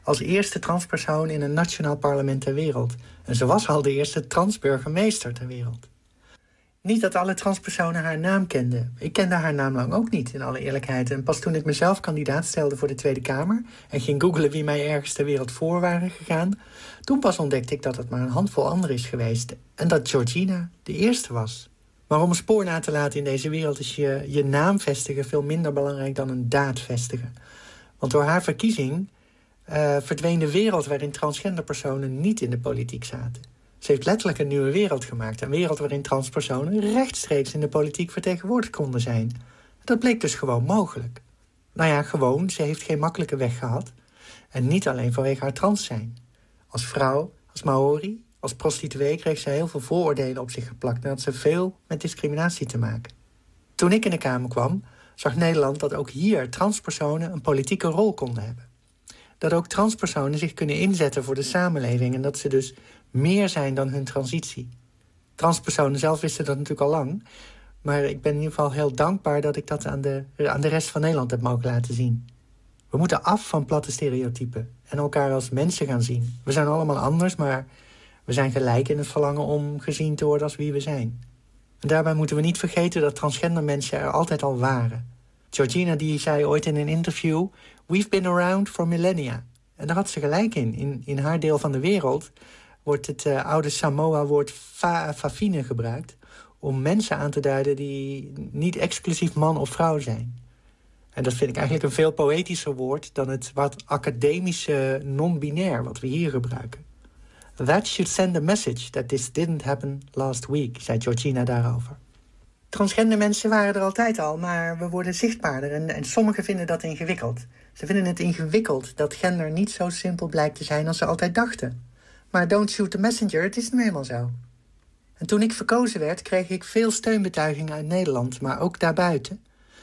als eerste transpersoon in een nationaal parlement ter wereld. En ze was al de eerste transburgemeester ter wereld. Niet dat alle transpersonen haar naam kenden. Ik kende haar naam lang ook niet, in alle eerlijkheid. En pas toen ik mezelf kandidaat stelde voor de Tweede Kamer en ging googlen wie mij ergens ter wereld voor waren gegaan, toen pas ontdekte ik dat het maar een handvol anderen is geweest. En dat Georgina de eerste was. Maar om een spoor na te laten in deze wereld is je naam vestigen veel minder belangrijk dan een daad vestigen. Want door haar verkiezing verdween de wereld waarin transgender personen niet in de politiek zaten. Ze heeft letterlijk een nieuwe wereld gemaakt. Een wereld waarin transpersonen rechtstreeks in de politiek vertegenwoordigd konden zijn. Dat bleek dus gewoon mogelijk. Nou ja, gewoon, ze heeft geen makkelijke weg gehad. En niet alleen vanwege haar trans zijn. Als vrouw, als Maori, als prostituee kreeg ze heel veel vooroordelen op zich geplakt en had ze veel met discriminatie te maken. Toen ik in de Kamer kwam, zag Nederland dat ook hier transpersonen een politieke rol konden hebben. Dat ook transpersonen zich kunnen inzetten voor de samenleving en dat ze dus meer zijn dan hun transitie. Transpersonen zelf wisten dat natuurlijk al lang, maar ik ben in ieder geval heel dankbaar dat ik dat aan de rest van Nederland heb mogen laten zien. We moeten af van platte stereotypen en elkaar als mensen gaan zien. We zijn allemaal anders, maar we zijn gelijk in het verlangen om gezien te worden als wie we zijn. En daarbij moeten we niet vergeten dat transgender mensen er altijd al waren. Georgina die zei ooit in een interview, "We've been around for millennia." En daar had ze gelijk in. In haar deel van de wereld wordt het oude Samoa-woord fafine gebruikt om mensen aan te duiden die niet exclusief man of vrouw zijn. En dat vind ik eigenlijk een veel poëtischer woord dan het wat academische non-binair wat we hier gebruiken. That should send a message that this didn't happen last week, zei Georgina daarover. Transgender mensen waren er altijd al, maar we worden zichtbaarder en sommigen vinden dat ingewikkeld. Ze vinden het ingewikkeld dat gender niet zo simpel blijkt te zijn als ze altijd dachten. Maar don't shoot the messenger, het is nu eenmaal zo. En toen ik verkozen werd, kreeg ik veel steunbetuigingen uit Nederland, maar ook daarbuiten.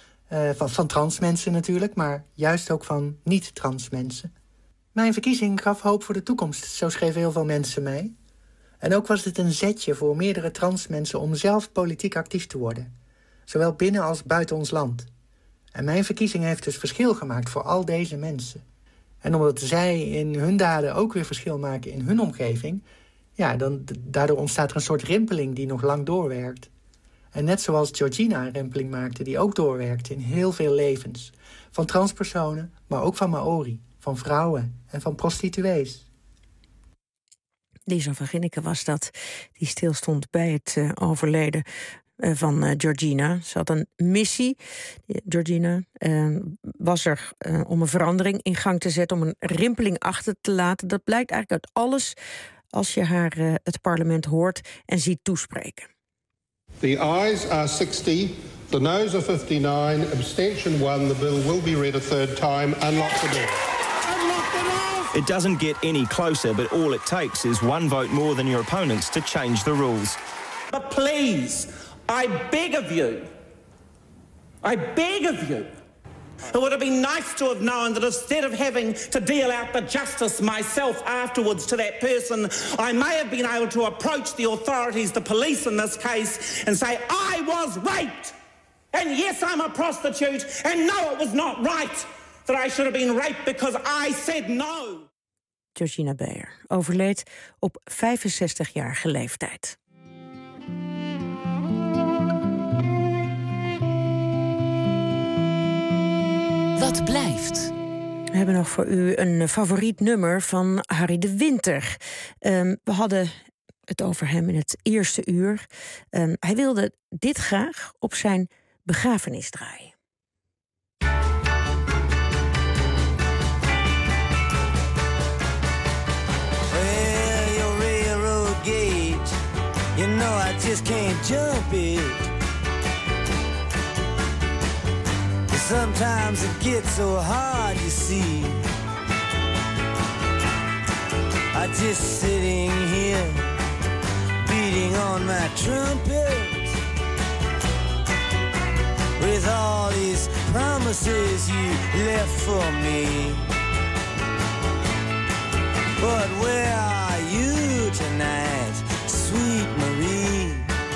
Van trans mensen natuurlijk, maar juist ook van niet-trans mensen. Mijn verkiezing gaf hoop voor de toekomst, zo schreven heel veel mensen mij. En ook was het een zetje voor meerdere trans mensen om zelf politiek actief te worden. Zowel binnen als buiten ons land. En mijn verkiezing heeft dus verschil gemaakt voor al deze mensen. En omdat zij in hun daden ook weer verschil maken in hun omgeving, ja, daardoor ontstaat er een soort rimpeling die nog lang doorwerkt. En net zoals Georgina een rimpeling maakte die ook doorwerkte in heel veel levens. Van transpersonen, maar ook van Maori, van vrouwen en van prostituees. Lisa van Ginneken was dat, die stilstond bij het overleden van Georgina. Ze had een missie. Georgina was er om een verandering in gang te zetten, om een rimpeling achter te laten. Dat blijkt eigenlijk uit alles als je haar het parlement hoort en ziet toespreken. The ayes are 60, the noes are 59, abstention 1. The bill will be read a third time. Unlock the door. It doesn't get any closer, but all it takes is one vote more than your opponents to change the rules. But please, I beg of you, it would have been nice to have known that instead of having to deal out the justice myself afterwards to that person, I may have been able to approach the authorities, the police in this case, and say, I was raped. And yes, I'm a prostitute, and no, it was not right that I should have been raped because I said no. Georgina Beyer overleed op 65-jarige leeftijd. Wat blijft? We hebben nog voor u een favoriet nummer van Harry de Winter. We hadden het over hem in het eerste uur. Hij wilde dit graag op zijn begrafenis draaien. Well, your railroad gate, you know I just can't jump it. Sometimes it gets so hard, you see. I'm just sitting here, beating on my trumpet, with all these promises you left for me. But where are you tonight, sweet Marie?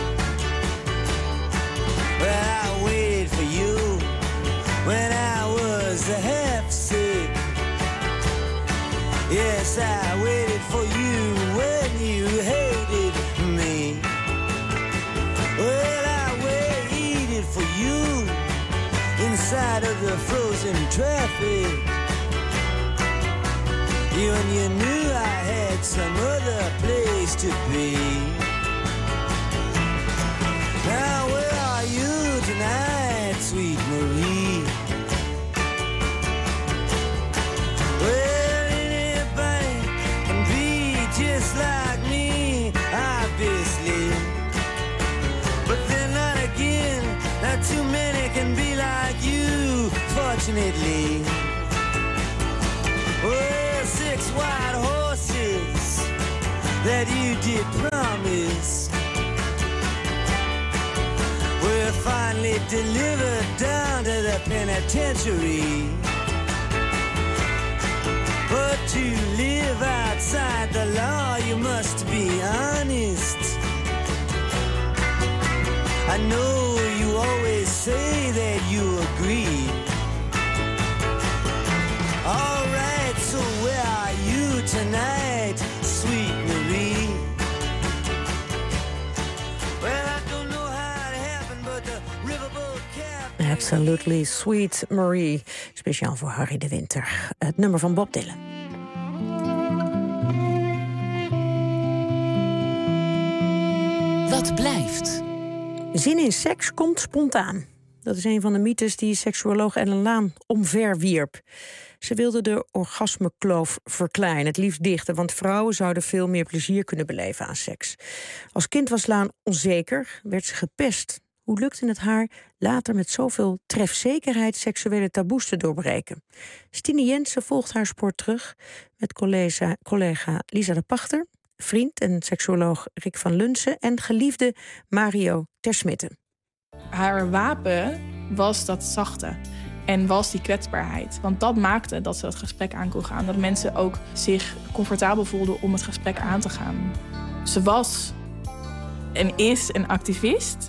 Well, I waited for you when I was half sick, Yes, I waited for you when you hated me. Well, I waited for you inside of the frozen traffic. When you knew I had some other place to be. Now where are you tonight, sweet Marie? Well, anybody can be just like me, obviously. But then not again, not too many can be like you, fortunately. Well, 6 white horses that you did promise were finally delivered down to the penitentiary. But to live outside the law, you must be honest. I know you always say that you agree. All right, so where are you tonight, sweet Marie? Well, I don't know how it happened, but the riverboat captain... Absolutely Sweet Marie. Speciaal voor Harry de Winter. Het nummer van Bob Dylan. Wat blijft? Zin in seks komt spontaan. Dat is een van de mythes die seksuoloog Ellen Laan omverwierp. Ze wilde de orgasmekloof verkleinen, het liefst dichten, want vrouwen zouden veel meer plezier kunnen beleven aan seks. Als kind was Laan onzeker, werd ze gepest. Hoe lukte het haar later met zoveel trefzekerheid seksuele taboes te doorbreken? Stine Jensen volgt haar spoor terug met collega Lisa de Pachter, vriend en seksuoloog Rick van Lunsen en geliefde Mario Tersmitten. Haar wapen was dat zachte en was die kwetsbaarheid. Want dat maakte dat ze het gesprek aan kon gaan. Dat mensen ook zich comfortabel voelden om het gesprek aan te gaan. Ze was en is een activist,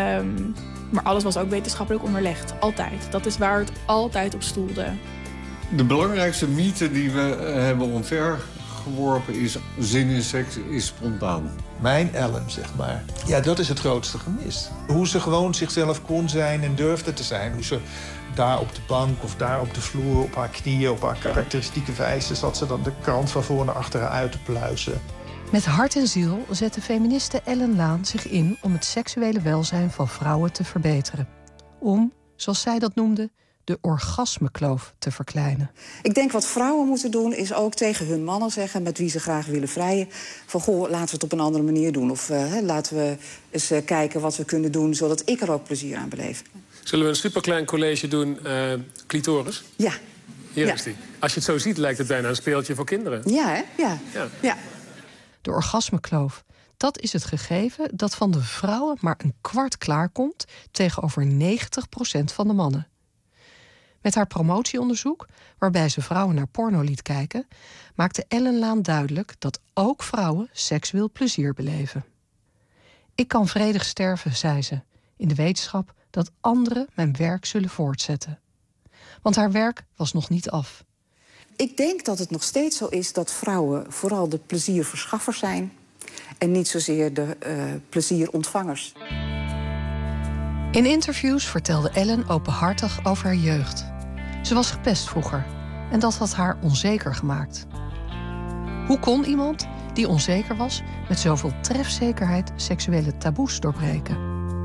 maar alles was ook wetenschappelijk onderlegd. Altijd. Dat is waar het altijd op stoelde. De belangrijkste mythe die we hebben omvergeworpen is: zin in seks is spontaan. Mijn Ellen, zeg maar. Ja, dat is het grootste gemis. Hoe ze gewoon zichzelf kon zijn en durfde te zijn. Hoe ze daar op de bank of daar op de vloer, op haar knieën, op haar karakteristieke wijze zat ze dan de krant van voor naar achteren uit te pluizen. Met hart en ziel zette feministe Ellen Laan zich in om het seksuele welzijn van vrouwen te verbeteren. Om, zoals zij dat noemde, de orgasmekloof te verkleinen. Ik denk wat vrouwen moeten doen is ook tegen hun mannen zeggen, met wie ze graag willen vrijen, van goh, laten we het op een andere manier doen. Of laten we eens kijken wat we kunnen doen, zodat ik er ook plezier aan beleef. Zullen we een superklein college doen, clitoris? Ja. Hier is die. Als je het zo ziet, lijkt het bijna een speeltje voor kinderen. Ja, hè? Ja. De orgasmekloof. Dat is het gegeven dat van de vrouwen maar een kwart klaarkomt tegenover 90% van de mannen. Met haar promotieonderzoek, waarbij ze vrouwen naar porno liet kijken, maakte Ellen Laan duidelijk dat ook vrouwen seksueel plezier beleven. Ik kan vredig sterven, zei ze, in de wetenschap dat anderen mijn werk zullen voortzetten. Want haar werk was nog niet af. Ik denk dat het nog steeds zo is dat vrouwen vooral de plezierverschaffers zijn en niet zozeer de plezierontvangers. In interviews vertelde Ellen openhartig over haar jeugd. Ze was gepest vroeger en dat had haar onzeker gemaakt. Hoe kon iemand die onzeker was met zoveel trefzekerheid seksuele taboes doorbreken?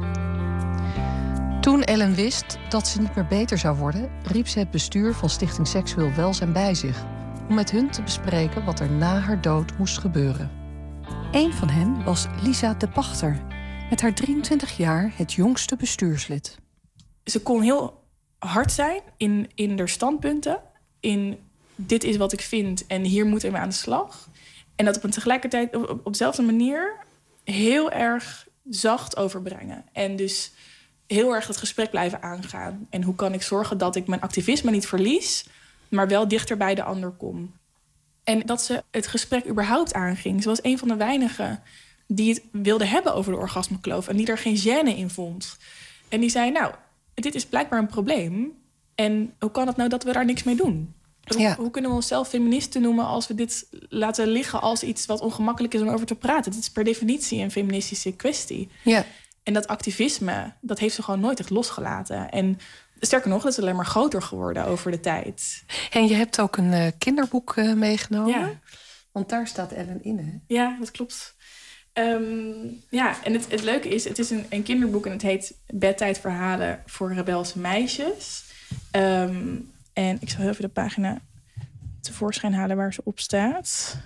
Toen Ellen wist dat ze niet meer beter zou worden, riep ze het bestuur van Stichting Seksueel Welzijn bij zich om met hun te bespreken wat er na haar dood moest gebeuren. Een van hen was Lisa de Pachter, met haar 23 jaar het jongste bestuurslid. Ze kon heel hard zijn in haar standpunten. In dit is wat ik vind en hier moeten we aan de slag. En dat op een tegelijkertijd op dezelfde manier heel erg zacht overbrengen. En dus heel erg het gesprek blijven aangaan. En hoe kan ik zorgen dat ik mijn activisme niet verlies, maar wel dichter bij de ander kom. En dat ze het gesprek überhaupt aanging. Ze was een van de weinigen die het wilde hebben over de orgasmekloof en die er geen gêne in vond. En die zei, nou, dit is blijkbaar een probleem. En hoe kan het nou dat we daar niks mee doen? Hoe kunnen we onszelf feministen noemen als we dit laten liggen als iets wat ongemakkelijk is om over te praten? Het is per definitie een feministische kwestie. Ja. En dat activisme, dat heeft ze gewoon nooit echt losgelaten. En sterker nog, dat is alleen maar groter geworden over de tijd. En je hebt ook een kinderboek meegenomen. Ja. Want daar staat Ellen in, hè? Ja, dat klopt. En het leuke is, het is een kinderboek en het heet Bedtijdverhalen voor rebelse meisjes. En ik zal heel even de pagina tevoorschijn halen waar ze op staat.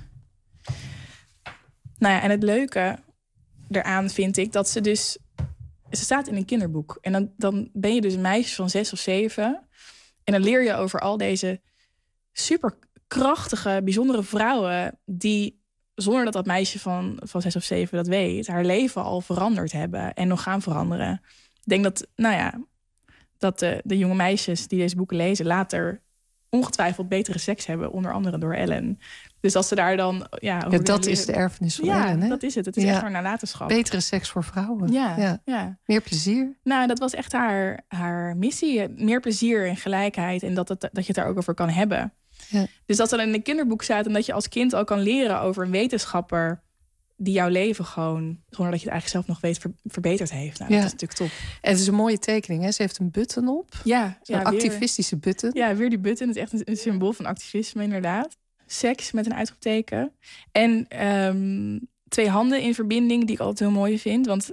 Nou ja, en het leuke eraan vind ik dat ze dus... Ze staat in een kinderboek. En dan ben je dus een meisje van 6 of 7. En dan leer je over al deze superkrachtige, bijzondere vrouwen... die, zonder dat meisje van 6 of 7 dat weet... haar leven al veranderd hebben en nog gaan veranderen. Ik denk dat, dat de jonge meisjes die deze boeken lezen... later ongetwijfeld betere seks hebben, onder andere door Ellen. Dus als ze daar dan... dat is de erfenis van Ellen, hè? Dat is het. Het is echt haar nalatenschap. Betere seks voor vrouwen. Ja. Meer plezier. Nou, dat was echt haar missie. Meer plezier en gelijkheid. En dat je het daar ook over kan hebben. Ja. Dus dat er in een kinderboek staat... en dat je als kind al kan leren over een wetenschapper... die jouw leven gewoon, zonder dat je het eigenlijk zelf nog weet, verbeterd heeft. Nou, dat is natuurlijk top. En het is een mooie tekening, hè? Ze heeft een button op. Een activistische button. Ja, weer die button. Het is echt een symbool van activisme, inderdaad. Seks met een uitroepteken. En 2 handen in verbinding, die ik altijd heel mooi vind. Want,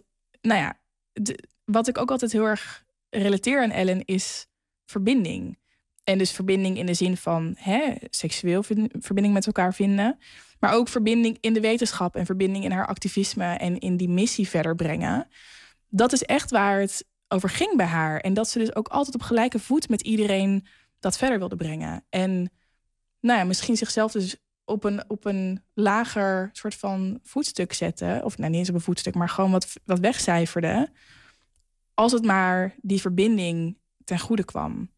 wat ik ook altijd heel erg relateer aan Ellen is verbinding. En dus verbinding in de zin van seksueel verbinding met elkaar vinden. Maar ook verbinding in de wetenschap en verbinding in haar activisme en in die missie verder brengen. Dat is echt waar het over ging bij haar. En dat ze dus ook altijd op gelijke voet met iedereen dat verder wilde brengen. En misschien zichzelf dus op een lager soort van voetstuk zetten. Of niet eens op een voetstuk, maar gewoon wat wegcijferde. Als het maar die verbinding ten goede kwam.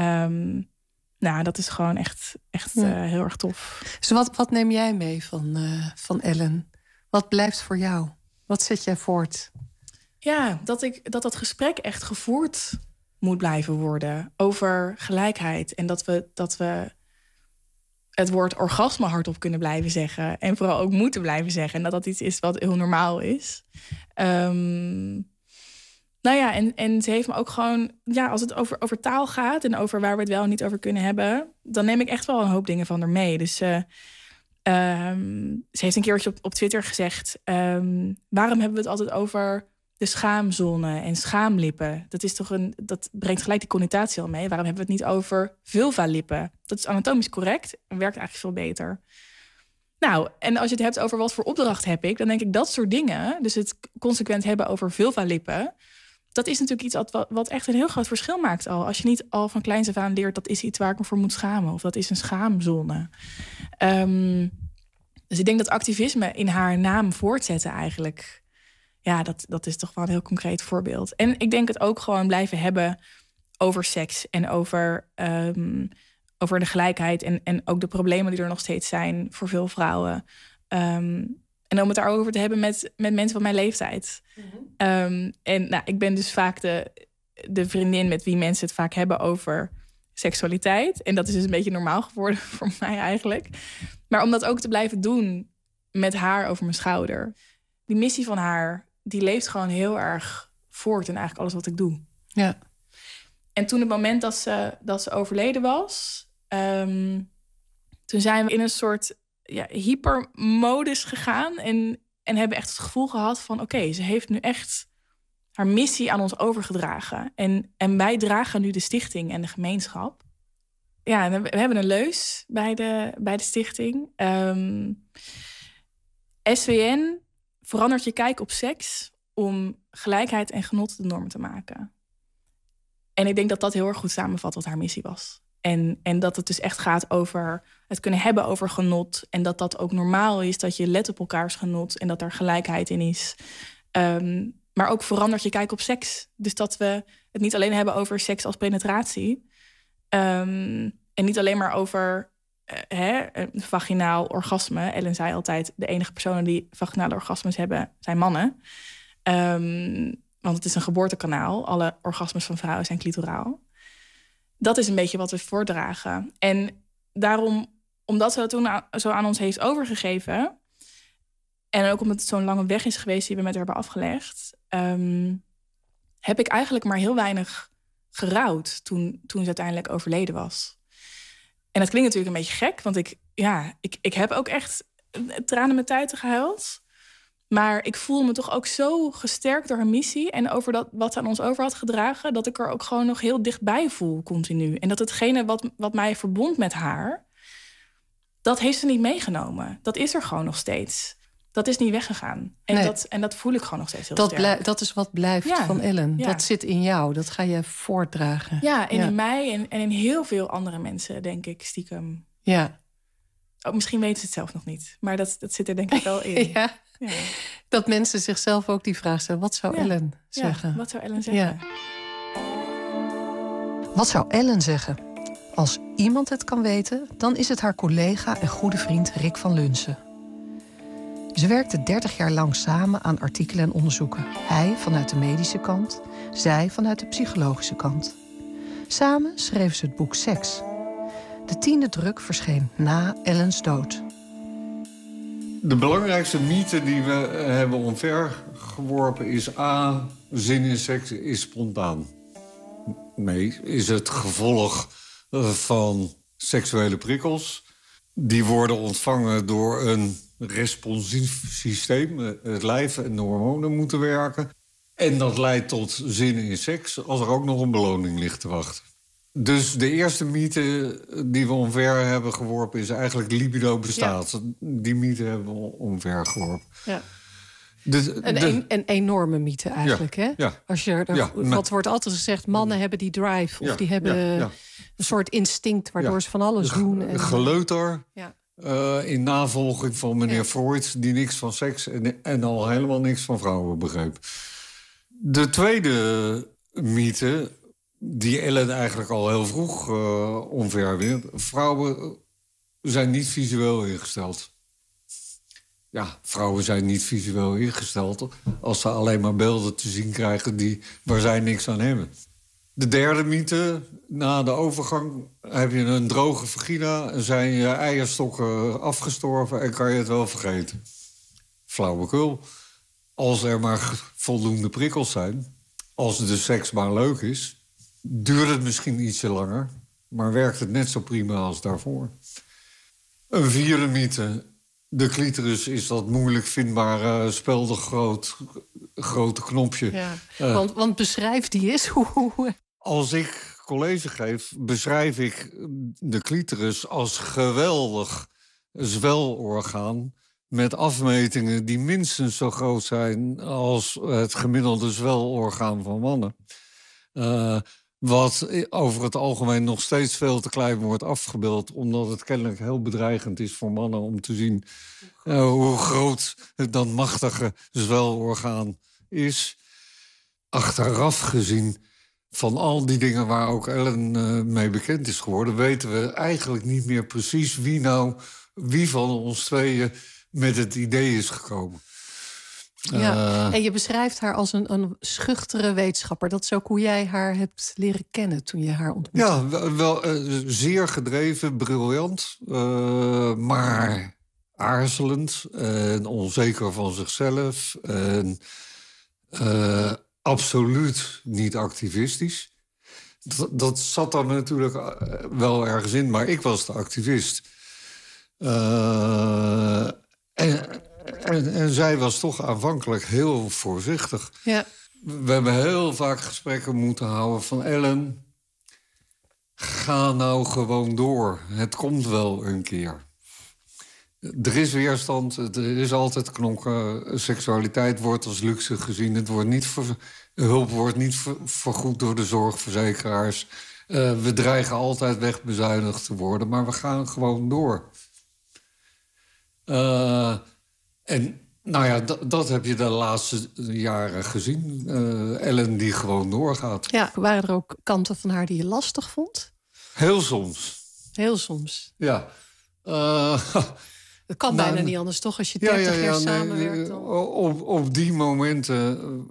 Dat is gewoon echt heel erg tof. Dus wat neem jij mee van Ellen? Wat blijft voor jou? Wat zet jij voort? Ja, dat gesprek echt gevoerd moet blijven worden over gelijkheid. En dat we het woord orgasme hardop kunnen blijven zeggen. En vooral ook moeten blijven zeggen. En dat iets is wat heel normaal is. En ze heeft me ook gewoon... als het over taal gaat en over waar we het wel en niet over kunnen hebben... dan neem ik echt wel een hoop dingen van haar mee. Dus ze heeft een keertje op Twitter gezegd... waarom hebben we het altijd over de schaamzone en schaamlippen? Dat brengt gelijk die connotatie al mee. Waarom hebben we het niet over vulvalippen? Dat is anatomisch correct en werkt eigenlijk veel beter. Nou, en als je het hebt over wat voor opdracht heb ik... dan denk ik dat soort dingen, dus het consequent hebben over vulvalippen... dat is natuurlijk iets wat echt een heel groot verschil maakt al. Als je niet al van kleins af aan leert... dat is iets waar ik me voor moet schamen. Of dat is een schaamzone. Dus ik denk dat activisme in haar naam voortzetten eigenlijk... dat is toch wel een heel concreet voorbeeld. En ik denk het ook gewoon blijven hebben over seks... en over de gelijkheid en ook de problemen die er nog steeds zijn... voor veel vrouwen. En om het daarover te hebben met mensen van mijn leeftijd. Mm-hmm. Ik ben dus vaak de vriendin met wie mensen het vaak hebben over seksualiteit. En dat is dus een beetje normaal geworden voor mij eigenlijk. Maar om dat ook te blijven doen met haar over mijn schouder. Die missie van haar, die leeft gewoon heel erg voort in eigenlijk alles wat ik doe. Ja. En toen het moment dat ze overleden was... toen zijn we in een soort... hypermodus gegaan en hebben echt het gevoel gehad van... oké, ze heeft nu echt haar missie aan ons overgedragen. En wij dragen nu de stichting en de gemeenschap. Ja, we hebben een leus bij de stichting. SWN verandert je kijk op seks... om gelijkheid en genot de norm te maken. En ik denk dat dat heel erg goed samenvat wat haar missie was. En dat het dus echt gaat over het kunnen hebben over genot. En dat ook normaal is, dat je let op elkaars genot. En dat er gelijkheid in is. Maar ook verandert je kijk op seks. Dus dat we het niet alleen hebben over seks als penetratie. En niet alleen maar over vaginaal orgasme. Ellen zei altijd, de enige personen die vaginale orgasmes hebben zijn mannen. Want het is een geboortekanaal. Alle orgasmes van vrouwen zijn clitoraal. Dat is een beetje wat we voordragen. En daarom, omdat ze dat toen zo aan ons heeft overgegeven... en ook omdat het zo'n lange weg is geweest die we met haar hebben afgelegd... heb ik eigenlijk maar heel weinig gerouwd toen ze uiteindelijk overleden was. En dat klinkt natuurlijk een beetje gek, want ik heb ook echt tranen met tuiten gehuild. Maar ik voel me toch ook zo gesterkt door haar missie... en over wat ze aan ons over had gedragen... dat ik er ook gewoon nog heel dichtbij voel, continu. En dat hetgene wat mij verbond met haar... dat heeft ze niet meegenomen. Dat is er gewoon nog steeds. Dat is niet weggegaan. En dat voel ik gewoon nog steeds heel sterk. Dat is wat blijft van Ellen. Ja. Dat zit in jou. Dat ga je voortdragen. Ja, en in mij en in heel veel andere mensen, denk ik, stiekem. Ja. Oh, misschien weten ze het zelf nog niet. Maar dat zit er denk ik wel in. Ja. Dat mensen zichzelf ook die vraag stellen. Wat zou Ellen zeggen? Ja, wat zou Ellen zeggen? Ja. Wat zou Ellen zeggen? Als iemand het kan weten, dan is het haar collega en goede vriend Rick van Lunsen. Ze werkten 30 jaar lang samen aan artikelen en onderzoeken. Hij vanuit de medische kant, zij vanuit de psychologische kant. Samen schreven ze het boek Seks. De 10e druk verscheen na Ellens dood. De belangrijkste mythe die we hebben omvergeworpen is... A, zin in seks is spontaan. Nee, is het gevolg van seksuele prikkels. Die worden ontvangen door een responsief systeem. Het lijf en de hormonen moeten werken. En dat leidt tot zin in seks als er ook nog een beloning ligt te wachten. Dus de eerste mythe die we omver hebben geworpen is eigenlijk libido bestaat. Ja. Die mythe hebben we omver geworpen. Ja. Een enorme mythe eigenlijk, hè? Ja. Als je wat wordt altijd gezegd, mannen hebben die drive... of die hebben een soort instinct waardoor ze van alles doen. En geleuter, in navolging van meneer Freud... die niks van seks en al helemaal niks van vrouwen begreep. De tweede mythe, die Ellen eigenlijk al heel vroeg omverwierp... vrouwen zijn niet visueel ingesteld. Ja, vrouwen zijn niet visueel ingesteld... als ze alleen maar beelden te zien krijgen waar zij niks aan hebben. De derde mythe, na de overgang heb je een droge vagina... en zijn je eierstokken afgestorven en kan je het wel vergeten. Flauwekul. Als er maar voldoende prikkels zijn, als de seks maar leuk is... duurt het misschien ietsje langer, maar werkt het net zo prima als daarvoor. Een vierde mythe... De clitoris is dat moeilijk vindbare, speldig grote knopje. Ja. Want beschrijf die eens. Als ik college geef, beschrijf ik de clitoris als geweldig zwelorgaan... met afmetingen die minstens zo groot zijn als het gemiddelde zwelorgaan van mannen. Wat over het algemeen nog steeds veel te klein wordt afgebeeld... omdat het kennelijk heel bedreigend is voor mannen om te zien... hoe groot dat machtige zwelorgaan is. Achteraf gezien, van al die dingen waar ook Ellen mee bekend is geworden... weten we eigenlijk niet meer precies wie van ons tweeën met het idee is gekomen. Ja, en je beschrijft haar als een schuchtere wetenschapper. Dat is ook hoe jij haar hebt leren kennen toen je haar ontmoette. Ja, wel zeer gedreven, briljant, maar aarzelend en onzeker van zichzelf. En absoluut niet activistisch. Dat zat er natuurlijk wel ergens in, maar ik was de activist. En zij was toch aanvankelijk heel voorzichtig. Ja. We hebben heel vaak gesprekken moeten houden van... Ellen, ga nou gewoon door. Het komt wel een keer. Er is weerstand, er is altijd knokken. Seksualiteit wordt als luxe gezien. Hulp wordt niet vergoed door de zorgverzekeraars. We dreigen altijd wegbezuinigd te worden, maar we gaan gewoon door. En nou ja, dat heb je de laatste jaren gezien. Ellen die gewoon doorgaat. Ja, waren er ook kanten van haar die je lastig vond? Heel soms. Heel soms? Ja. Het kan bijna niet anders, toch? Als je 30 jaar samenwerkt. Dan... Op die momenten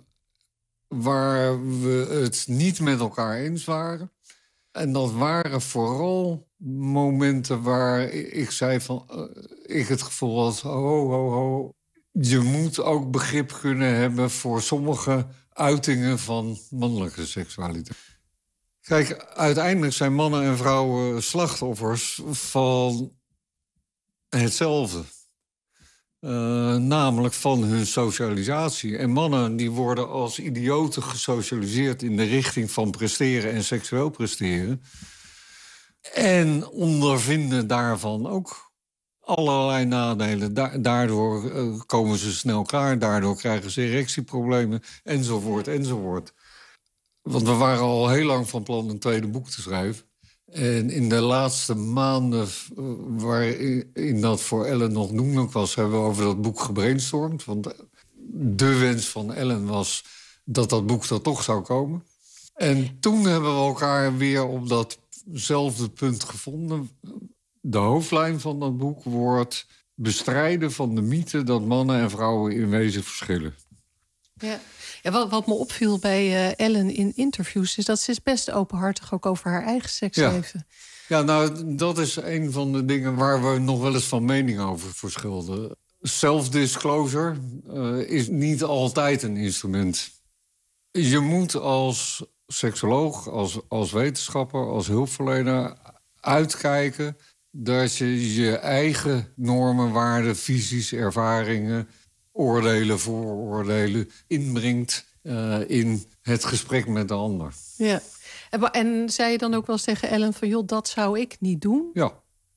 waar we het niet met elkaar eens waren. En dat waren vooral momenten waar ik zei van... ik het gevoel had, ho. Je moet ook begrip kunnen hebben voor sommige uitingen van mannelijke seksualiteit. Kijk, uiteindelijk zijn mannen en vrouwen slachtoffers van hetzelfde. Namelijk van hun socialisatie. En mannen die worden als idioten gesocialiseerd in de richting van presteren en seksueel presteren. En ondervinden daarvan ook allerlei nadelen. Daardoor komen ze snel klaar, daardoor krijgen ze erectieproblemen, enzovoort. Want we waren al heel lang van plan een tweede boek te schrijven. En in de laatste maanden waarin dat voor Ellen nog doenlijk was, hebben we over dat boek gebrainstormd. Want de wens van Ellen was dat dat boek er toch zou komen. En toen hebben we elkaar weer op datzelfde punt gevonden. De hoofdlijn van dat boek wordt bestrijden van de mythe dat mannen en vrouwen in wezen verschillen. Ja. Ja, wat me opviel bij Ellen in interviews is dat ze is best openhartig ook over haar eigen seksleven. Ja, nou, dat is een van de dingen waar we nog wel eens van mening over verschilden. Self-disclosure is niet altijd een instrument. Je moet als seksoloog, als wetenschapper, als hulpverlener uitkijken dat je je eigen normen, waarden, visies, ervaringen, oordelen, vooroordelen inbrengt in het gesprek met de ander. Ja. En zei je dan ook wel eens tegen Ellen van, joh, dat zou ik niet doen? Ja.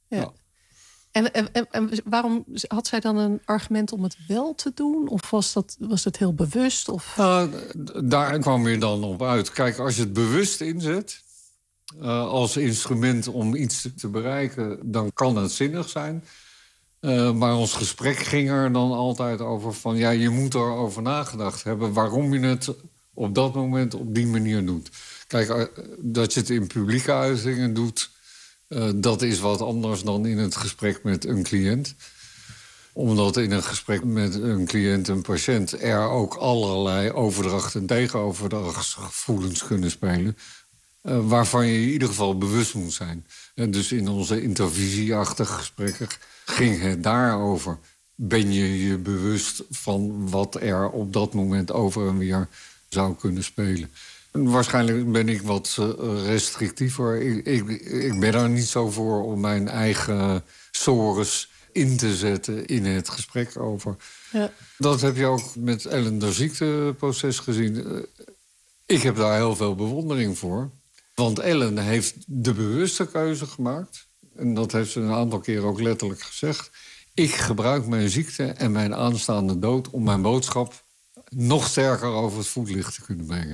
En waarom had zij dan een argument om het wel te doen? Of was het heel bewust? Of? Daar kwam je dan op uit. Kijk, als je het bewust inzet als instrument om iets te bereiken, dan kan het zinnig zijn. Maar ons gesprek ging er dan altijd over van, ja, je moet erover nagedacht hebben waarom je het op dat moment op die manier doet. Kijk, dat je het in publieke uitingen doet, dat is wat anders dan in het gesprek met een cliënt. Omdat in een gesprek met een cliënt, een patiënt, er ook allerlei overdracht- en tegenoverdrachtsgevoelens kunnen spelen, waarvan je in ieder geval bewust moet zijn. En dus in onze intervisieachtige gesprekken ging het daarover. Ben je je bewust van wat er op dat moment over en weer zou kunnen spelen? En waarschijnlijk ben ik wat restrictiever. Ik ben er niet zo voor om mijn eigen sores in te zetten in het gesprek over. Ja. Dat heb je ook met Ellen haar ziekteproces gezien. Ik heb daar heel veel bewondering voor. Want Ellen heeft de bewuste keuze gemaakt. En dat heeft ze een aantal keer ook letterlijk gezegd. Ik gebruik mijn ziekte en mijn aanstaande dood om mijn boodschap nog sterker over het voetlicht te kunnen brengen.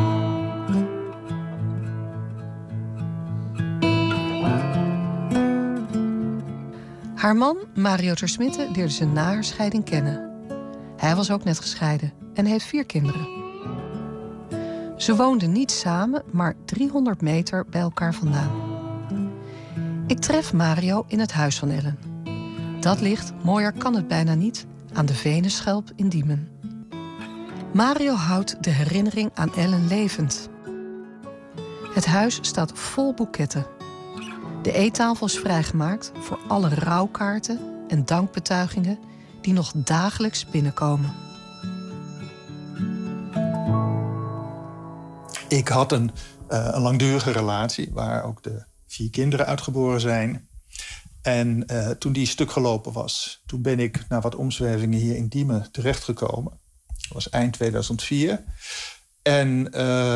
Haar man, Mario ter Smitte, leerde ze na haar scheiding kennen. Hij was ook net gescheiden en heeft 4 kinderen. Ze woonden niet samen, maar 300 meter bij elkaar vandaan. Ik tref Mario in het huis van Ellen. Dat ligt, mooier kan het bijna niet, aan de Venusschelp in Diemen. Mario houdt de herinnering aan Ellen levend. Het huis staat vol boeketten. De eettafel is vrijgemaakt voor alle rouwkaarten en dankbetuigingen die nog dagelijks binnenkomen. Ik had een langdurige relatie waar ook de 4 kinderen uitgeboren zijn. En toen die stuk gelopen was, toen ben ik na wat omzwervingen hier in Diemen terechtgekomen. Dat was eind 2004. En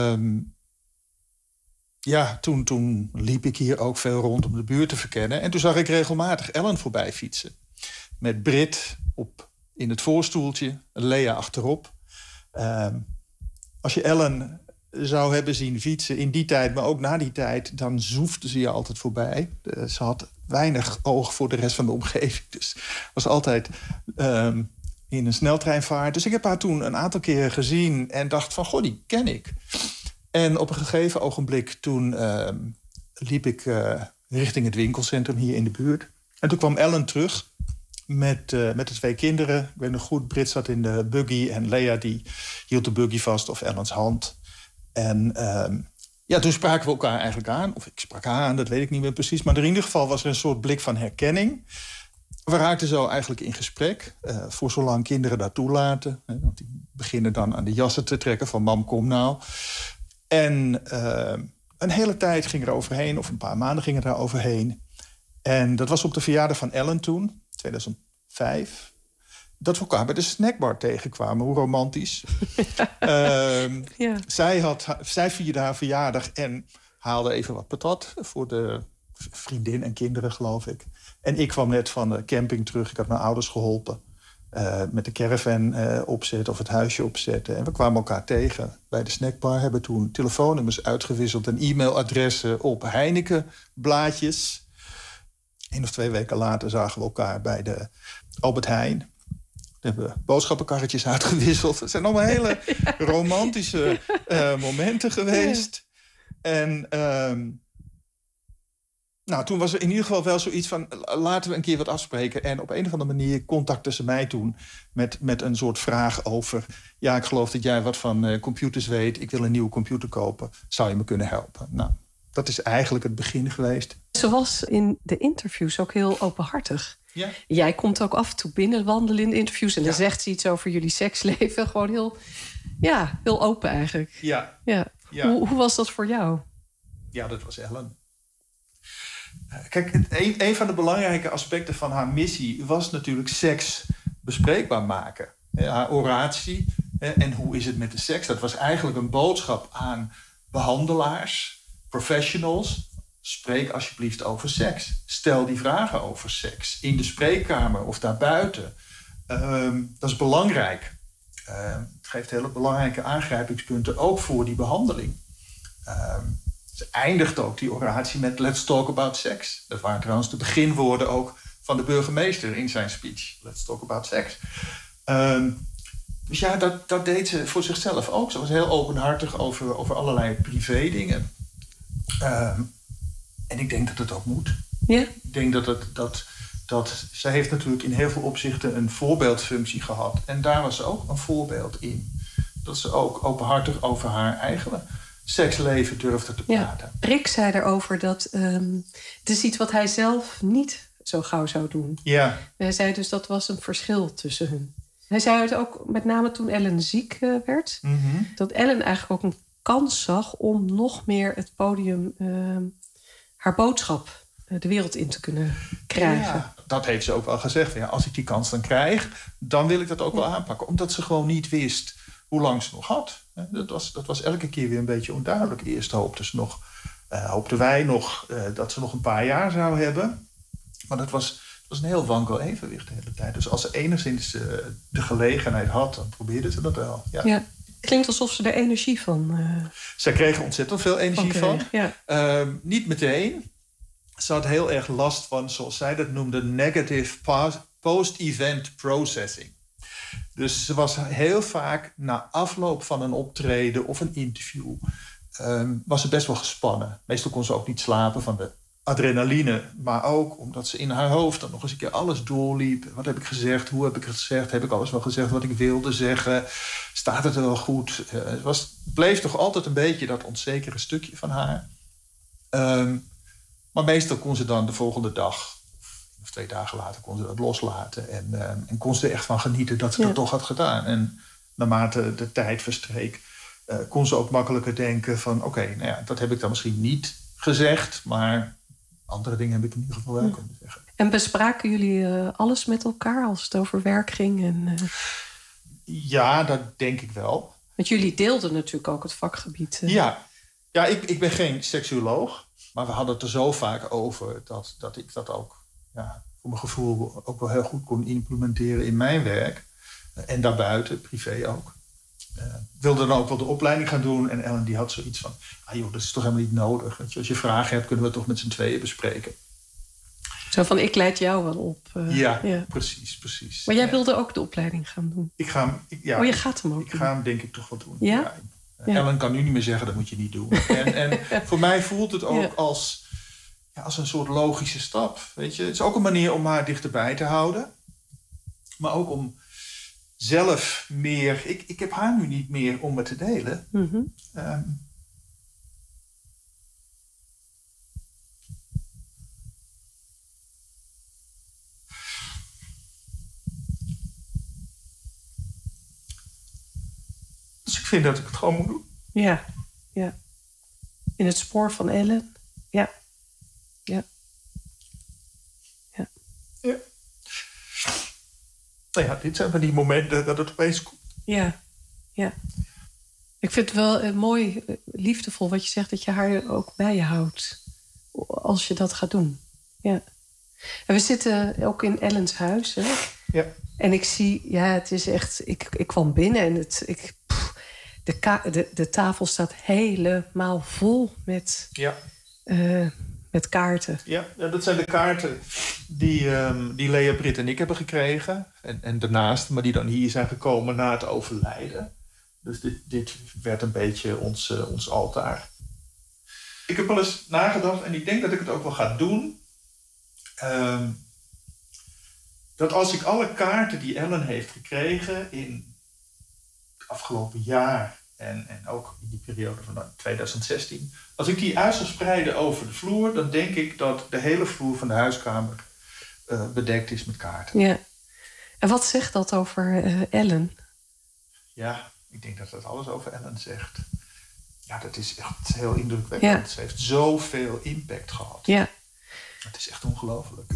toen liep ik hier ook veel rond om de buurt te verkennen. En toen zag ik regelmatig Ellen voorbij fietsen. Met Brit in het voorstoeltje, Lea achterop. Als je Ellen zou hebben zien fietsen in die tijd, maar ook na die tijd, dan zoefde ze je altijd voorbij. Ze had weinig oog voor de rest van de omgeving. Dus was altijd in een sneltreinvaart. Dus ik heb haar toen een aantal keren gezien en dacht van, goh, die ken ik. En op een gegeven ogenblik toen liep ik richting het winkelcentrum hier in de buurt. En toen kwam Ellen terug met de 2 kinderen. Ik weet nog goed, Brit zat in de buggy en Lea die hield de buggy vast of Ellens hand. En Ja, toen spraken we elkaar eigenlijk aan. Of ik sprak haar aan, dat weet ik niet meer precies. Maar in ieder geval was er een soort blik van herkenning. We raakten zo eigenlijk in gesprek. Voor zolang kinderen dat toelaten. Want die beginnen dan aan de jassen te trekken van mam, kom nou. En een hele tijd ging er overheen. Of een paar maanden gingen er overheen. En dat was op de verjaardag van Ellen toen, 2005... dat we elkaar bij de snackbar tegenkwamen. Hoe romantisch. Ja. Zij vierde haar verjaardag en haalde even wat patat voor de vriendin en kinderen, geloof ik. En ik kwam net van de camping terug. Ik had mijn ouders geholpen met de caravan opzetten of het huisje opzetten. En we kwamen elkaar tegen bij de snackbar. Hebben toen telefoonnummers uitgewisseld en e-mailadressen op Heineken-blaadjes. 1 of 2 weken later zagen we elkaar bij de Albert Heijn. We hebben boodschappenkarretjes uitgewisseld. Het zijn allemaal hele romantische momenten geweest. En toen was er in ieder geval wel zoiets van, laten we een keer wat afspreken. En op een of andere manier contactte ze mij toen met een soort vraag over, ja, ik geloof dat jij wat van computers weet. Ik wil een nieuwe computer kopen. Zou je me kunnen helpen? Nou, dat is eigenlijk het begin geweest. Ze was in de interviews ook heel openhartig. Ja. Jij komt ook af en toe binnenwandelen in de interviews en dan zegt ze iets over jullie seksleven. Gewoon heel open eigenlijk. Ja. Hoe was dat voor jou? Ja, dat was Ellen. Kijk, een van de belangrijke aspecten van haar missie was natuurlijk seks bespreekbaar maken. Haar oratie en hoe is het met de seks. Dat was eigenlijk een boodschap aan behandelaars, professionals. Spreek alsjeblieft over seks. Stel die vragen over seks. In de spreekkamer of daarbuiten. Dat is belangrijk. Het geeft hele belangrijke aangrijpingspunten ook voor die behandeling. Ze eindigt ook die oratie met let's talk about sex. Dat waren trouwens de beginwoorden ook van de burgemeester in zijn speech. Let's talk about sex. Dus ja, dat deed ze voor zichzelf ook. Ze was heel openhartig over allerlei privé dingen. En ik denk dat het ook moet. Ja? Ik denk dat zij heeft natuurlijk in heel veel opzichten een voorbeeldfunctie gehad. En daar was ze ook een voorbeeld in. Dat ze ook openhartig over haar eigen seksleven durfde te praten. Ja. Rick zei erover dat het is iets wat hij zelf niet zo gauw zou doen. Ja. Hij zei dus dat was een verschil tussen hun. Hij zei het ook met name toen Ellen ziek werd. Mm-hmm. Dat Ellen eigenlijk ook een kans zag om nog meer het podium, haar boodschap de wereld in te kunnen krijgen. Ja, dat heeft ze ook wel gezegd. Ja, als ik die kans dan krijg, dan wil ik dat ook wel aanpakken. Omdat ze gewoon niet wist hoe lang ze nog had. Dat was elke keer weer een beetje onduidelijk. Eerst hoopten wij nog dat ze nog een paar jaar zou hebben. Maar dat was een heel wankel evenwicht de hele tijd. Dus als ze enigszins de gelegenheid had, dan probeerde ze dat wel. Ja. Klinkt alsof ze er energie van... Zij kregen ontzettend veel energie van. Ja. Niet meteen. Ze had heel erg last van, zoals zij dat noemde, negative post-event processing. Dus ze was heel vaak na afloop van een optreden of een interview, was ze best wel gespannen. Meestal kon ze ook niet slapen van de adrenaline, maar ook omdat ze in haar hoofd dan nog eens een keer alles doorliep. Wat heb ik gezegd? Hoe heb ik het gezegd? Heb ik alles wel gezegd wat ik wilde zeggen? Staat het er wel goed? Het bleef toch altijd een beetje dat onzekere stukje van haar. Maar meestal kon ze dan de volgende dag of 2 dagen later kon ze dat loslaten. En kon ze er echt van genieten dat ze dat toch had gedaan. En naarmate de tijd verstreek, kon ze ook makkelijker denken van oké, dat heb ik dan misschien niet gezegd, maar andere dingen heb ik in ieder geval wel kunnen zeggen. En bespraken jullie alles met elkaar als het over werk ging? Ja, dat denk ik wel. Want jullie deelden natuurlijk ook het vakgebied. Ja, ik ben geen seksuoloog, maar we hadden het er zo vaak over dat ik dat ook voor mijn gevoel ook wel heel goed kon implementeren in mijn werk. En daarbuiten, privé ook. Wilde dan ook wel de opleiding gaan doen. En Ellen die had zoiets van, dat is toch helemaal niet nodig. Als je vragen hebt, kunnen we het toch met z'n tweeën bespreken. Zo van, ik leid jou wel op. Ja, precies. Maar jij wilde ook de opleiding gaan doen? Je gaat hem ook doen? Ik ga hem denk ik toch wel doen. Ja? Ellen kan nu niet meer zeggen, dat moet je niet doen. En voor mij voelt het ook als een soort logische stap. Weet je? Het is ook een manier om haar dichterbij te houden. Maar ook om zelf meer... Ik heb haar nu niet meer om me te delen. Mm-hmm. vind dat ik het gewoon moet doen. Ja. In het spoor van Ellen. Ja. Nou ja, dit zijn van die momenten dat het opeens komt. Ja. Ik vind het wel mooi, liefdevol wat je zegt, dat je haar ook bij je houdt. Als je dat gaat doen. Ja. En we zitten ook in Ellens huis. Hè? Ja. En ik zie, het is echt... Ik kwam binnen en de tafel staat helemaal vol met kaarten. Ja, dat zijn de kaarten die Lea, Britt en ik hebben gekregen. En daarnaast, maar die dan hier zijn gekomen na het overlijden. Dus dit werd een beetje ons altaar. Ik heb wel eens nagedacht, en ik denk dat ik het ook wel ga doen. Dat als ik alle kaarten die Ellen heeft gekregen in het afgelopen jaar en ook in die periode van 2016, als ik die uit zou spreiden over de vloer, dan denk ik dat de hele vloer van de huiskamer bedekt is met kaarten. Ja. En wat zegt dat over Ellen? Ja, ik denk dat dat alles over Ellen zegt. Ja, dat is echt heel indrukwekkend. Ja. Ze heeft zoveel impact gehad. Ja. Het is echt ongelooflijk.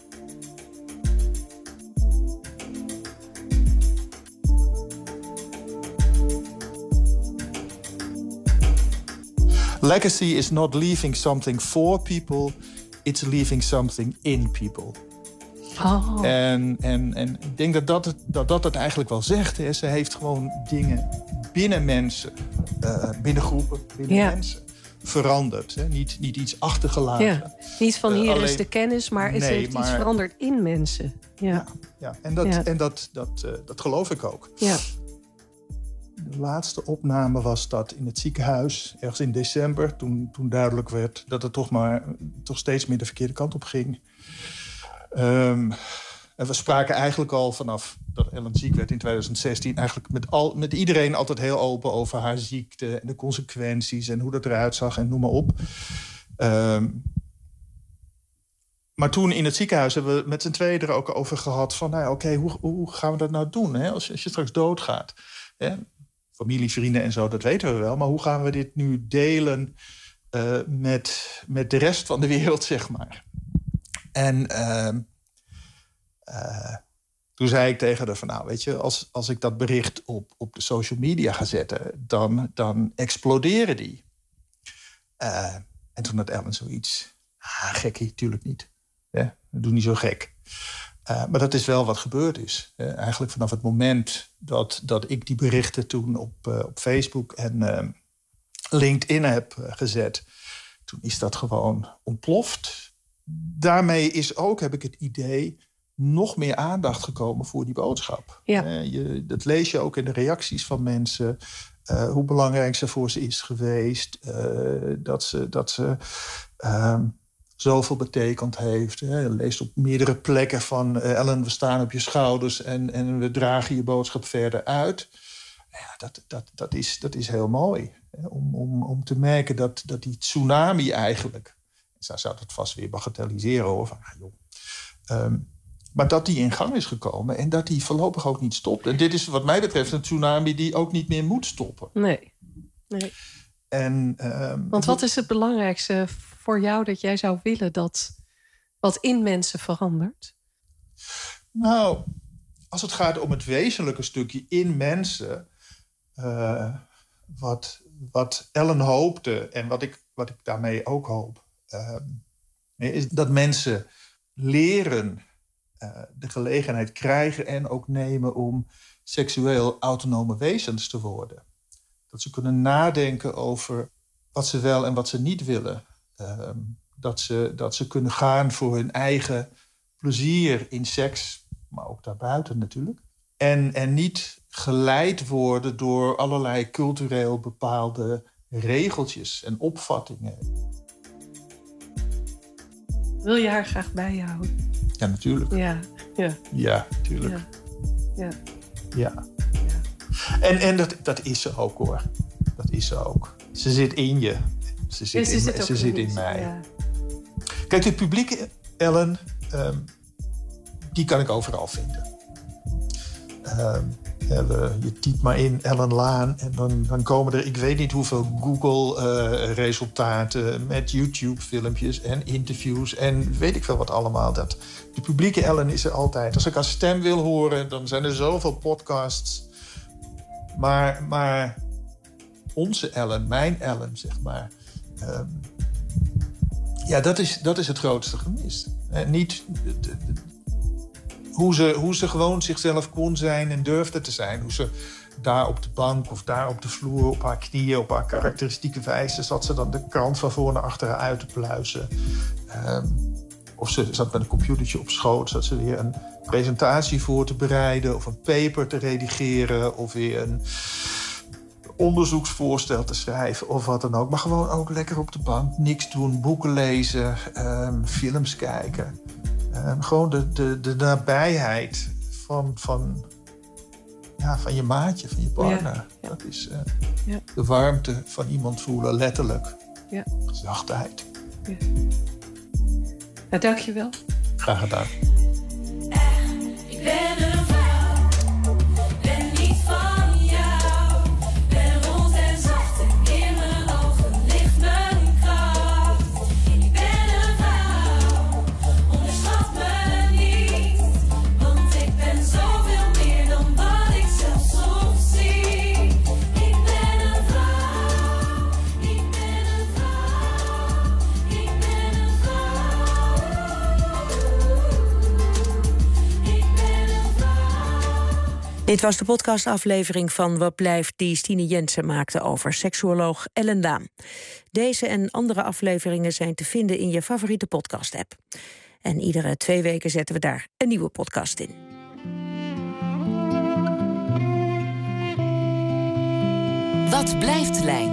Legacy is not leaving something for people, it's leaving something in people. Oh. En ik denk dat het eigenlijk wel zegt. Hè. Ze heeft gewoon dingen binnen mensen, binnen groepen, binnen mensen veranderd. Hè. Niet iets achtergelaten. Ja. Niet van hier alleen is de kennis, maar ze heeft iets veranderd in mensen. Ja. En dat geloof ik ook. Ja. De laatste opname was dat in het ziekenhuis, ergens in december, toen duidelijk werd dat het toch steeds meer de verkeerde kant op ging. En we spraken eigenlijk al vanaf dat Ellen ziek werd in 2016... eigenlijk met iedereen altijd heel open over haar ziekte en de consequenties en hoe dat eruit zag en noem maar op. Maar toen in het ziekenhuis hebben we met z'n tweeën er ook over gehad van, hoe gaan we dat nou doen, hè? Als je straks doodgaat? Hè? Familie, vrienden en zo, dat weten we wel. Maar hoe gaan we dit nu delen met de rest van de wereld, zeg maar? En toen zei ik tegen haar van, weet je, als ik dat bericht op de social media ga zetten, dan exploderen die. En toen had Ellen zoiets. Gekkie, tuurlijk niet. Ja, we doen niet zo gek. Maar dat is wel wat gebeurd is. Eigenlijk vanaf het moment dat ik die berichten toen op Facebook en LinkedIn heb gezet, toen is dat gewoon ontploft. Daarmee is ook, heb ik het idee, nog meer aandacht gekomen voor die boodschap. Ja. Dat lees je ook in de reacties van mensen. Hoe belangrijk ze voor ze is geweest. Dat ze zoveel betekend heeft. Je leest op meerdere plekken van Ellen, we staan op je schouders en we dragen je boodschap verder uit. Ja, dat is heel mooi. Om te merken dat die tsunami eigenlijk, ze zou dat vast weer bagatelliseren hoor, van, maar dat die in gang is gekomen en dat die voorlopig ook niet stopt. En dit is wat mij betreft een tsunami die ook niet meer moet stoppen. Nee. Want wat is het belangrijkste voor jou dat jij zou willen dat wat in mensen verandert? Nou, als het gaat om het wezenlijke stukje in mensen, wat Ellen hoopte en wat ik daarmee ook hoop, is dat mensen leren, de gelegenheid krijgen en ook nemen om seksueel autonome wezens te worden. Dat ze kunnen nadenken over wat ze wel en wat ze niet willen. Dat ze kunnen gaan voor hun eigen plezier in seks, maar ook daarbuiten natuurlijk. En niet geleid worden door allerlei cultureel bepaalde regeltjes en opvattingen. Wil je haar graag bij je houden? Ja, natuurlijk. Ja, natuurlijk. Ja. En dat is ze ook hoor. Dat is ze ook. Ze zit in je. Ze zit in mij. Ja. Kijk, het publiek, Ellen, die kan ik overal vinden. Je typt maar in Ellen Laan en dan komen er, ik weet niet hoeveel Google-resultaten met YouTube-filmpjes en interviews en weet ik veel wat allemaal. De publieke Ellen is er altijd. Als ik haar stem wil horen, dan zijn er zoveel podcasts. Maar onze Ellen, mijn Ellen, zeg maar. Dat is het grootste gemis. Niet hoe ze gewoon zichzelf kon zijn en durfde te zijn. Hoe ze daar op de bank of daar op de vloer, op haar knieën, op haar karakteristieke wijze zat ze dan de krant van voor naar achteren uit te pluizen. Of ze zat met een computertje op schoot, zat ze weer een presentatie voor te bereiden of een paper te redigeren of weer een onderzoeksvoorstel te schrijven of wat dan ook. Maar gewoon ook lekker op de bank, niks doen, boeken lezen, films kijken. Gewoon de nabijheid van je maatje, van je partner. Ja. Dat is de warmte van iemand voelen, letterlijk. Ja. Zachtheid. Ja. Nou, dank je wel. Graag gedaan. Ik ben een vrouw, ben niet van jou. Ben rond en zacht en in mijn ogen ligt mijn kracht. Ik ben een vrouw, onderschat me niet. Want ik ben zoveel meer dan wat ik zelf soms zie. Ik ben een vrouw, ik ben een vrouw, ik ben een vrouw. Dit was de podcastaflevering van Wat Blijft die Stine Jensen maakte over seksuoloog Ellen Laan. Deze en andere afleveringen zijn te vinden in je favoriete podcast-app. En iedere 2 weken zetten we daar een nieuwe podcast in. Wat blijft Lijn?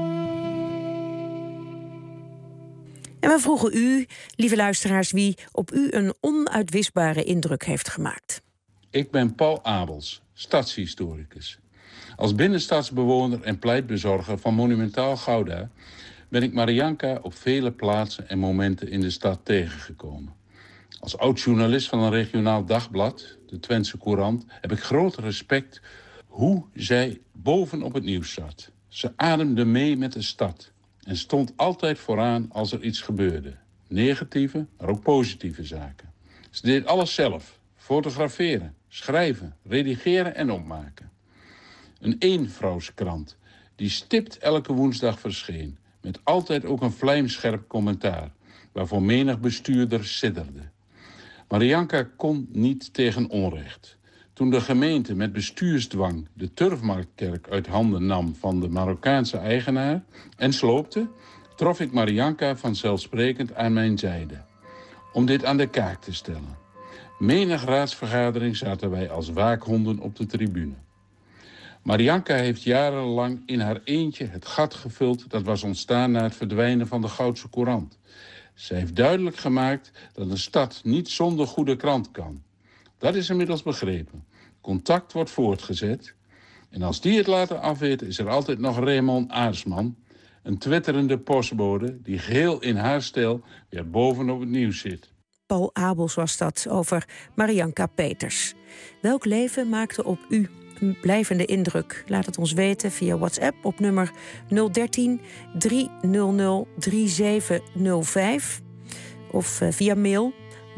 En we vroegen u, lieve luisteraars, wie op u een onuitwisbare indruk heeft gemaakt. Ik ben Paul Abels, stadshistoricus. Als binnenstadsbewoner en pleitbezorger van Monumentaal Gouda ben ik Marianka op vele plaatsen en momenten in de stad tegengekomen. Als oud-journalist van een regionaal dagblad, de Twentse Courant, heb ik groot respect hoe zij bovenop het nieuws zat. Ze ademde mee met de stad en stond altijd vooraan als er iets gebeurde. Negatieve, maar ook positieve zaken. Ze deed alles zelf. Fotograferen, schrijven, redigeren en opmaken. Een eenvrouwskrant die stipt elke woensdag verscheen, met altijd ook een vlijmscherp commentaar, waarvoor menig bestuurder sidderde. Marianka kon niet tegen onrecht. Toen de gemeente met bestuursdwang de Turfmarktkerk uit handen nam van de Marokkaanse eigenaar en sloopte, trof ik Marianka vanzelfsprekend aan mijn zijde. Om dit aan de kaak te stellen. Menig raadsvergadering zaten wij als waakhonden op de tribune. Marianka heeft jarenlang in haar eentje het gat gevuld dat was ontstaan na het verdwijnen van de Goudse Courant. Zij heeft duidelijk gemaakt dat een stad niet zonder goede krant kan. Dat is inmiddels begrepen. Contact wordt voortgezet. En als die het laten afweten is er altijd nog Raymond Aarsman, een twitterende postbode die geheel in haar stijl weer bovenop het nieuws zit. Paul Abels was dat over Marianka Peters. Welk leven maakte op u een blijvende indruk? Laat het ons weten via WhatsApp op nummer 013 300 3705 of via mail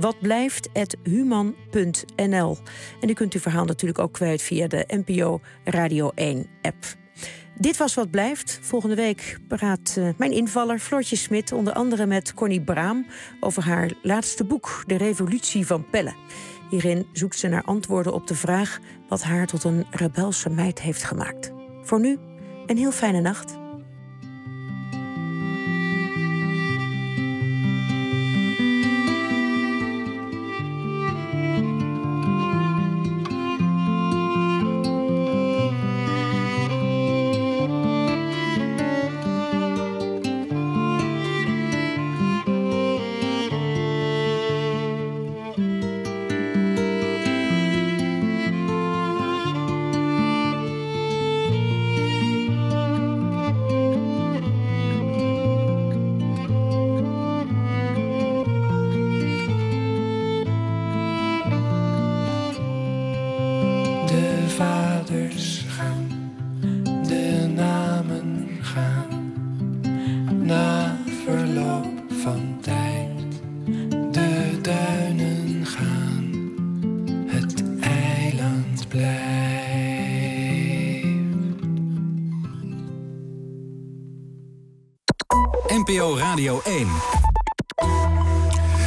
watblijft@human.nl. En u kunt uw verhaal natuurlijk ook kwijt via de NPO Radio 1-app. Dit was Wat Blijft. Volgende week praat mijn invaller Floortje Smit onder andere met Connie Braam over haar laatste boek, De Revolutie van Pelle. Hierin zoekt ze naar antwoorden op de vraag wat haar tot een rebelse meid heeft gemaakt. Voor nu, een heel fijne nacht. NPO Radio 1.